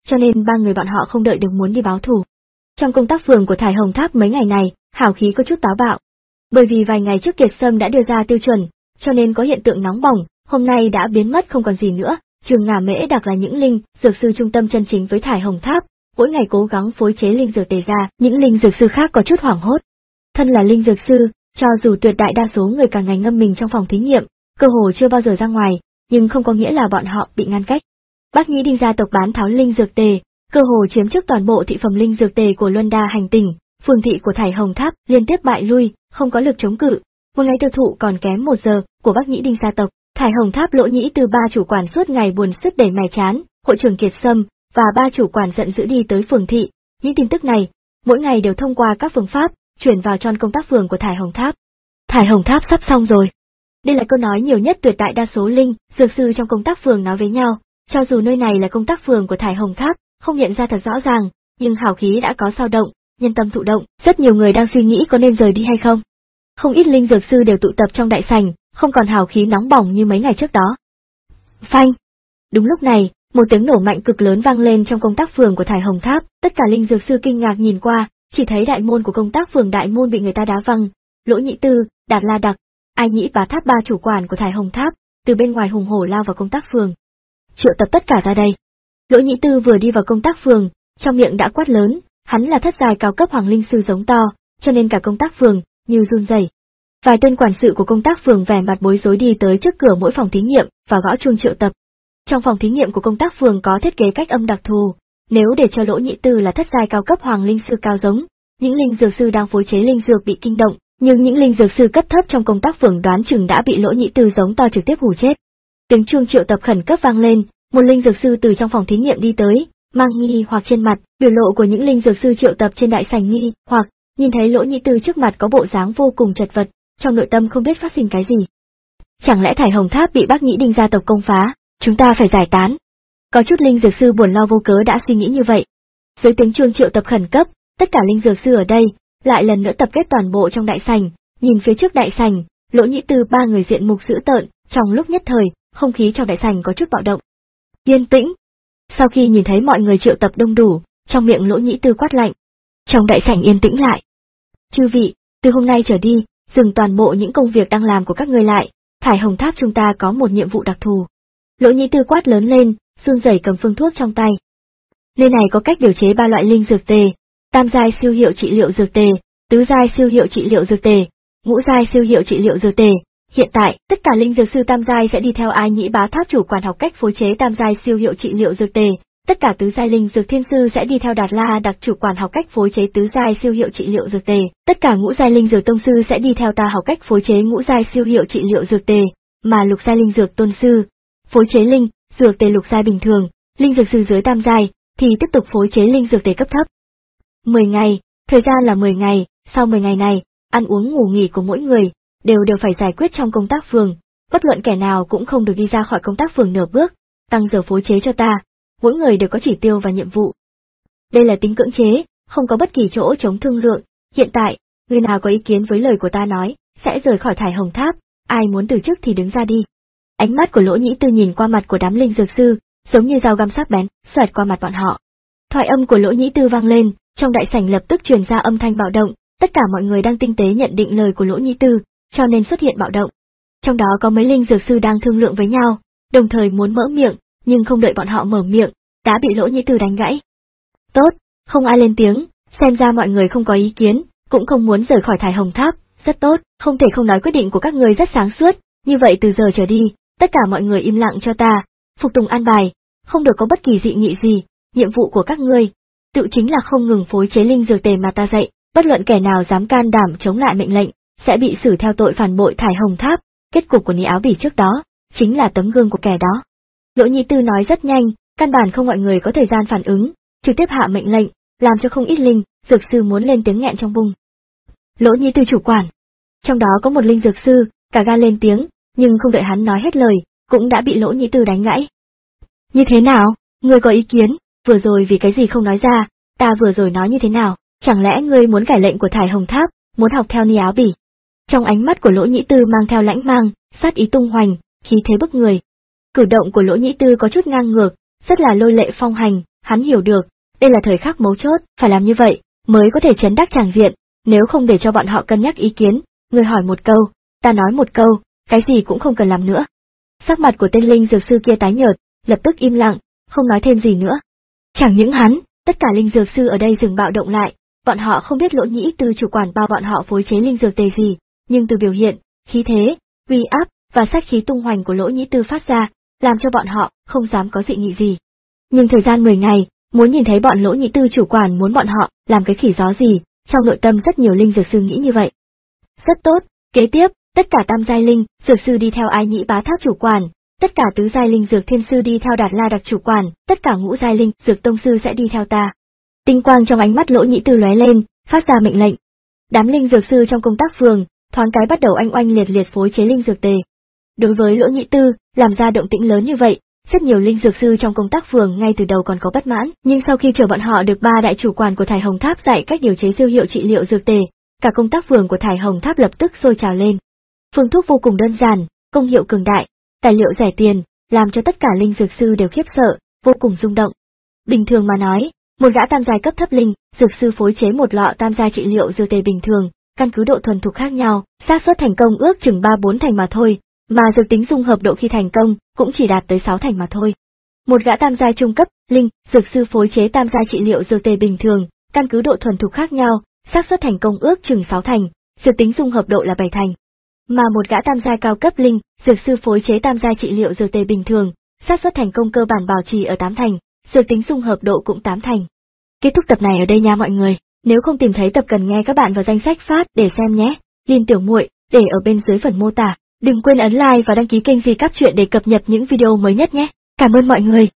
cho nên ba người bọn họ không đợi được muốn đi báo thù. Trong công tác phường của Thải Hồng Tháp mấy ngày này, hào khí có chút táo bạo. Bởi vì vài ngày trước Kiệt Sâm đã đưa ra tiêu chuẩn, cho nên có hiện tượng nóng bỏng, hôm nay đã biến mất không còn gì nữa. Trường Ngà Mễ Đặc là những linh dược sư trung tâm chân chính với Thải Hồng Tháp, mỗi ngày cố gắng phối chế linh dược tề ra, những linh dược sư khác có chút hoảng hốt. Thân là linh dược sư, cho dù tuyệt đại đa số người cả ngày ngâm mình trong phòng thí nghiệm, cơ hồ chưa bao giờ ra ngoài, nhưng không có nghĩa là bọn họ bị ngăn cách. Bác Nhĩ Đinh gia tộc bán tháo linh dược tề, cơ hồ chiếm trước toàn bộ thị phẩm linh dược tề của Luân Đa hành tinh, phường thị của Thải Hồng Tháp liên tiếp bại lui, không có lực chống cự. Một ngày tiêu thụ còn kém một giờ của Bác Nhĩ Đinh gia tộc, Thải Hồng Tháp Lỗ Nhĩ Tư ba chủ quản suốt ngày buồn sức đẩy mày chán, hội trưởng Kiệt Sâm và ba chủ quản giận dữ đi tới phường thị. Những tin tức này mỗi ngày đều thông qua các phương pháp chuyển vào tròn công tác phường của Thải Hồng Tháp. Thải Hồng Tháp sắp xong rồi. Đây là câu nói nhiều nhất tuyệt đại đa số linh dược sư trong công tác phường nói với nhau, cho dù nơi này là công tác phường của Thải Hồng Tháp, không nhận ra thật rõ ràng, nhưng hào khí đã có dao động, nhân tâm thụ động, rất nhiều người đang suy nghĩ có nên rời đi hay không. Không ít linh dược sư đều tụ tập trong đại sảnh, không còn hào khí nóng bỏng như mấy ngày trước đó. Phanh! Đúng lúc này, một tiếng nổ mạnh cực lớn vang lên trong công tác phường của Thải Hồng Tháp, tất cả linh dược sư kinh ngạc nhìn qua, chỉ thấy đại môn của công tác phường đại môn bị người ta đá văng. Lỗ Nhĩ Tư, Đạt La Đặc, Ai Nhĩ Bá Tháp ba chủ quản của Thải Hồng Tháp, từ bên ngoài hùng hổ lao vào công tác phường. Triệu tập tất cả ra đây. Lỗ Nhĩ Tư vừa đi vào công tác phường, trong miệng đã quát lớn, hắn là thất giai cao cấp hoàng linh sư giống to, cho nên cả công tác phường như run rẩy. Vài tên quản sự của công tác phường vẻ mặt bối rối đi tới trước cửa mỗi phòng thí nghiệm và gõ chuông triệu tập. Trong phòng thí nghiệm của công tác phường có thiết kế cách âm đặc thù, nếu để cho Lỗ Nhĩ Tư là thất giai cao cấp hoàng linh sư cao giống, những linh dược sư đang phối chế linh dược bị kinh động, nhưng những linh dược sư cấp thấp trong công tác phường đoán chừng đã bị Lỗ Nhĩ Tư giống to trực tiếp hù chết. Tiếng chuông triệu tập khẩn cấp vang lên, một linh dược sư từ trong phòng thí nghiệm đi tới, mang nghi hoặc trên mặt, biểu lộ của những linh dược sư triệu tập trên đại sảnh nghi hoặc nhìn thấy Lỗ Nhĩ Tư trước mặt có bộ dáng vô cùng chật vật, trong nội tâm không biết phát sinh cái gì. Chẳng lẽ Thải Hồng Tháp bị Bác Nhĩ Đinh gia tộc công phá, chúng ta phải giải tán? Có chút linh dược sư buồn lo vô cớ đã suy nghĩ như vậy. Dưới tiếng chuông triệu tập khẩn cấp, tất cả linh dược sư ở đây lại lần nữa tập kết toàn bộ trong đại sảnh, nhìn phía trước đại sảnh, Lỗ Nhĩ Tư ba người diện mục dữ tợn, trong lúc nhất thời, không khí trong đại sảnh có chút bạo động. Yên tĩnh. Sau khi nhìn thấy mọi người triệu tập đông đủ, trong miệng Lỗ Nhĩ Tư quát lạnh. Trong đại sảnh yên tĩnh lại. Chư vị, từ hôm nay trở đi, dừng toàn bộ những công việc đang làm của các ngươi lại, Thải Hồng Tháp chúng ta có một nhiệm vụ đặc thù. Lỗ Nhĩ Tư quát lớn lên, run rẩy cầm phương thuốc trong tay. Nơi này có cách điều chế ba loại linh dược tề, tam giai siêu hiệu trị liệu dược tề, tứ giai siêu hiệu trị liệu dược tề, ngũ giai siêu hiệu trị liệu dược tề. Hiện tại, tất cả linh dược sư tam giai sẽ đi theo Ai Nhĩ Bá Tháp chủ quản học cách phối chế tam giai siêu hiệu trị liệu dược tề, tất cả tứ giai linh dược thiên sư sẽ đi theo Đạt La Đặc chủ quản học cách phối chế tứ giai siêu hiệu trị liệu dược tề, tất cả ngũ giai linh dược tông sư sẽ đi theo ta học cách phối chế ngũ giai siêu hiệu trị liệu dược tề, mà lục giai linh dược tôn sư phối chế linh dược tề lục giai bình thường, linh dược sư dưới tam giai thì tiếp tục phối chế linh dược tề cấp thấp. mười ngày, thời gian là mười ngày, sau mười ngày này, ăn uống ngủ nghỉ của mỗi người đều đều phải giải quyết trong công tác phường, bất luận kẻ nào cũng không được đi ra khỏi công tác phường nửa bước, tăng giờ phối chế cho ta, mỗi người đều có chỉ tiêu và nhiệm vụ. Đây là tính cưỡng chế, không có bất kỳ chỗ chống thương lượng, hiện tại, người nào có ý kiến với lời của ta nói, sẽ rời khỏi Thải Hồng Tháp, ai muốn từ chức thì đứng ra đi. Ánh mắt của Lỗ Nhĩ Tư nhìn qua mặt của đám linh dược sư, giống như dao găm sắc bén, xoẹt qua mặt bọn họ. Thoại âm của Lỗ Nhĩ Tư vang lên, trong đại sảnh lập tức truyền ra âm thanh bạo động, tất cả mọi người đang tinh tế nhận định lời của Lỗ Nhĩ Tư, cho nên xuất hiện bạo động. Trong đó có mấy linh dược sư đang thương lượng với nhau, đồng thời muốn mở miệng, nhưng không đợi bọn họ mở miệng, đã bị Lỗ Nhĩ Tư đánh gãy. Tốt, không ai lên tiếng, xem ra mọi người không có ý kiến, cũng không muốn rời khỏi Thải Hồng Tháp, rất tốt, không thể không nói quyết định của các người rất sáng suốt, như vậy từ giờ trở đi, tất cả mọi người im lặng cho ta, phục tùng an bài, không được có bất kỳ dị nghị gì, nhiệm vụ của các ngươi, tự chính là không ngừng phối chế linh dược tề mà ta dạy, bất luận kẻ nào dám can đảm chống lại mệnh lệnh, sẽ bị xử theo tội phản bội Thải Hồng Tháp, kết cục của Ní Áo Bỉ trước đó, chính là tấm gương của kẻ đó. Lỗ Nhĩ Tư nói rất nhanh, căn bản không mọi người có thời gian phản ứng, trực tiếp hạ mệnh lệnh, làm cho không ít linh dược sư muốn lên tiếng nghẹn trong bụng. Lỗ Nhĩ Tư chủ quản, trong đó có một linh dược sư, cả gan lên tiếng, nhưng không đợi hắn nói hết lời, cũng đã bị Lỗ Nhĩ Tư đánh gãy. Như thế nào, ngươi có ý kiến, vừa rồi vì cái gì không nói ra, ta vừa rồi nói như thế nào, chẳng lẽ ngươi muốn cải lệnh của Thải Hồng Tháp, muốn học theo Ní Áo Bỉ? Trong ánh mắt của Lỗ Nhĩ Tư mang theo lãnh mang, sát ý tung hoành, khí thế bức người. Cử động của Lỗ Nhĩ Tư có chút ngang ngược, rất là lôi lệ phong hành, Hắn hiểu được, đây là thời khắc mấu chốt, phải làm như vậy, mới có thể trấn đắc tràng diện, nếu không để cho bọn họ cân nhắc ý kiến, người hỏi một câu, ta nói một câu, cái gì cũng không cần làm nữa. Sắc mặt của tên linh dược sư kia tái nhợt, lập tức im lặng, không nói thêm gì nữa. Chẳng những hắn, tất cả linh dược sư ở đây dừng bạo động lại, bọn họ không biết Lỗ Nhĩ Tư chủ quản bao bọn họ phối chế linh dược tề gì, nhưng từ biểu hiện, khí thế, uy áp và sát khí tung hoành của Lỗ Nhĩ Tư phát ra, làm cho bọn họ không dám có dị nghị gì. Nhưng thời gian mười ngày, muốn nhìn thấy bọn Lỗ Nhĩ Tư chủ quản muốn bọn họ làm cái khỉ gió gì, trong nội tâm rất nhiều linh dược sư nghĩ như vậy. Rất tốt, kế tiếp, tất cả tam giai linh dược sư đi theo Ái Nhĩ Bá Tháp chủ quản, tất cả tứ giai linh dược thiên sư đi theo Đạt La Đặc chủ quản, tất cả ngũ giai linh dược tông sư sẽ đi theo ta. Tinh quang trong ánh mắt Lỗ Nhĩ Tư lóe lên, phát ra mệnh lệnh. Đám linh dược sư trong công tác phường, thoáng cái bắt đầu oanh oanh liệt liệt phối chế linh dược tề. Đối với Lỗ Nhĩ Tư, làm ra động tĩnh lớn như vậy, rất nhiều linh dược sư trong công tác phường ngay từ đầu còn có bất mãn, nhưng sau khi chờ bọn họ được ba đại chủ quản của Thải Hồng Tháp dạy cách điều chế siêu hiệu trị liệu dược tề, cả công tác phường của Thải Hồng Tháp lập tức sôi trào lên. Phương thuốc vô cùng đơn giản, công hiệu cường đại, tài liệu rẻ tiền, làm cho tất cả linh dược sư đều khiếp sợ, vô cùng rung động. Bình thường mà nói, một gã tam giai cấp thấp linh dược sư phối chế một lọ tam giai trị liệu dược tề bình thường, căn cứ độ thuần thục khác nhau, xác suất thành công ước chừng ba bốn thành mà thôi, mà dược tính dung hợp độ khi thành công cũng chỉ đạt tới sáu thành mà thôi. Một gã tam giai trung cấp linh dược sư phối chế tam giai trị liệu dược tề bình thường, căn cứ độ thuần thục khác nhau, xác suất thành công ước chừng sáu thành, dược tính dung hợp độ là bảy thành. Mà một gã tam giai cao cấp linh dược sư phối chế tam giai trị liệu dược tề bình thường, xác suất thành công cơ bản bảo trì ở tám thành, dược tính dung hợp độ cũng tám thành. Kết thúc tập này ở đây nha mọi người, nếu không tìm thấy tập cần nghe các bạn vào danh sách phát để xem nhé. Link tiểu muội để ở bên dưới phần mô tả. Đừng quên ấn like và đăng ký kênh Di Cáp Truyện để cập nhật những video mới nhất nhé. Cảm ơn mọi người.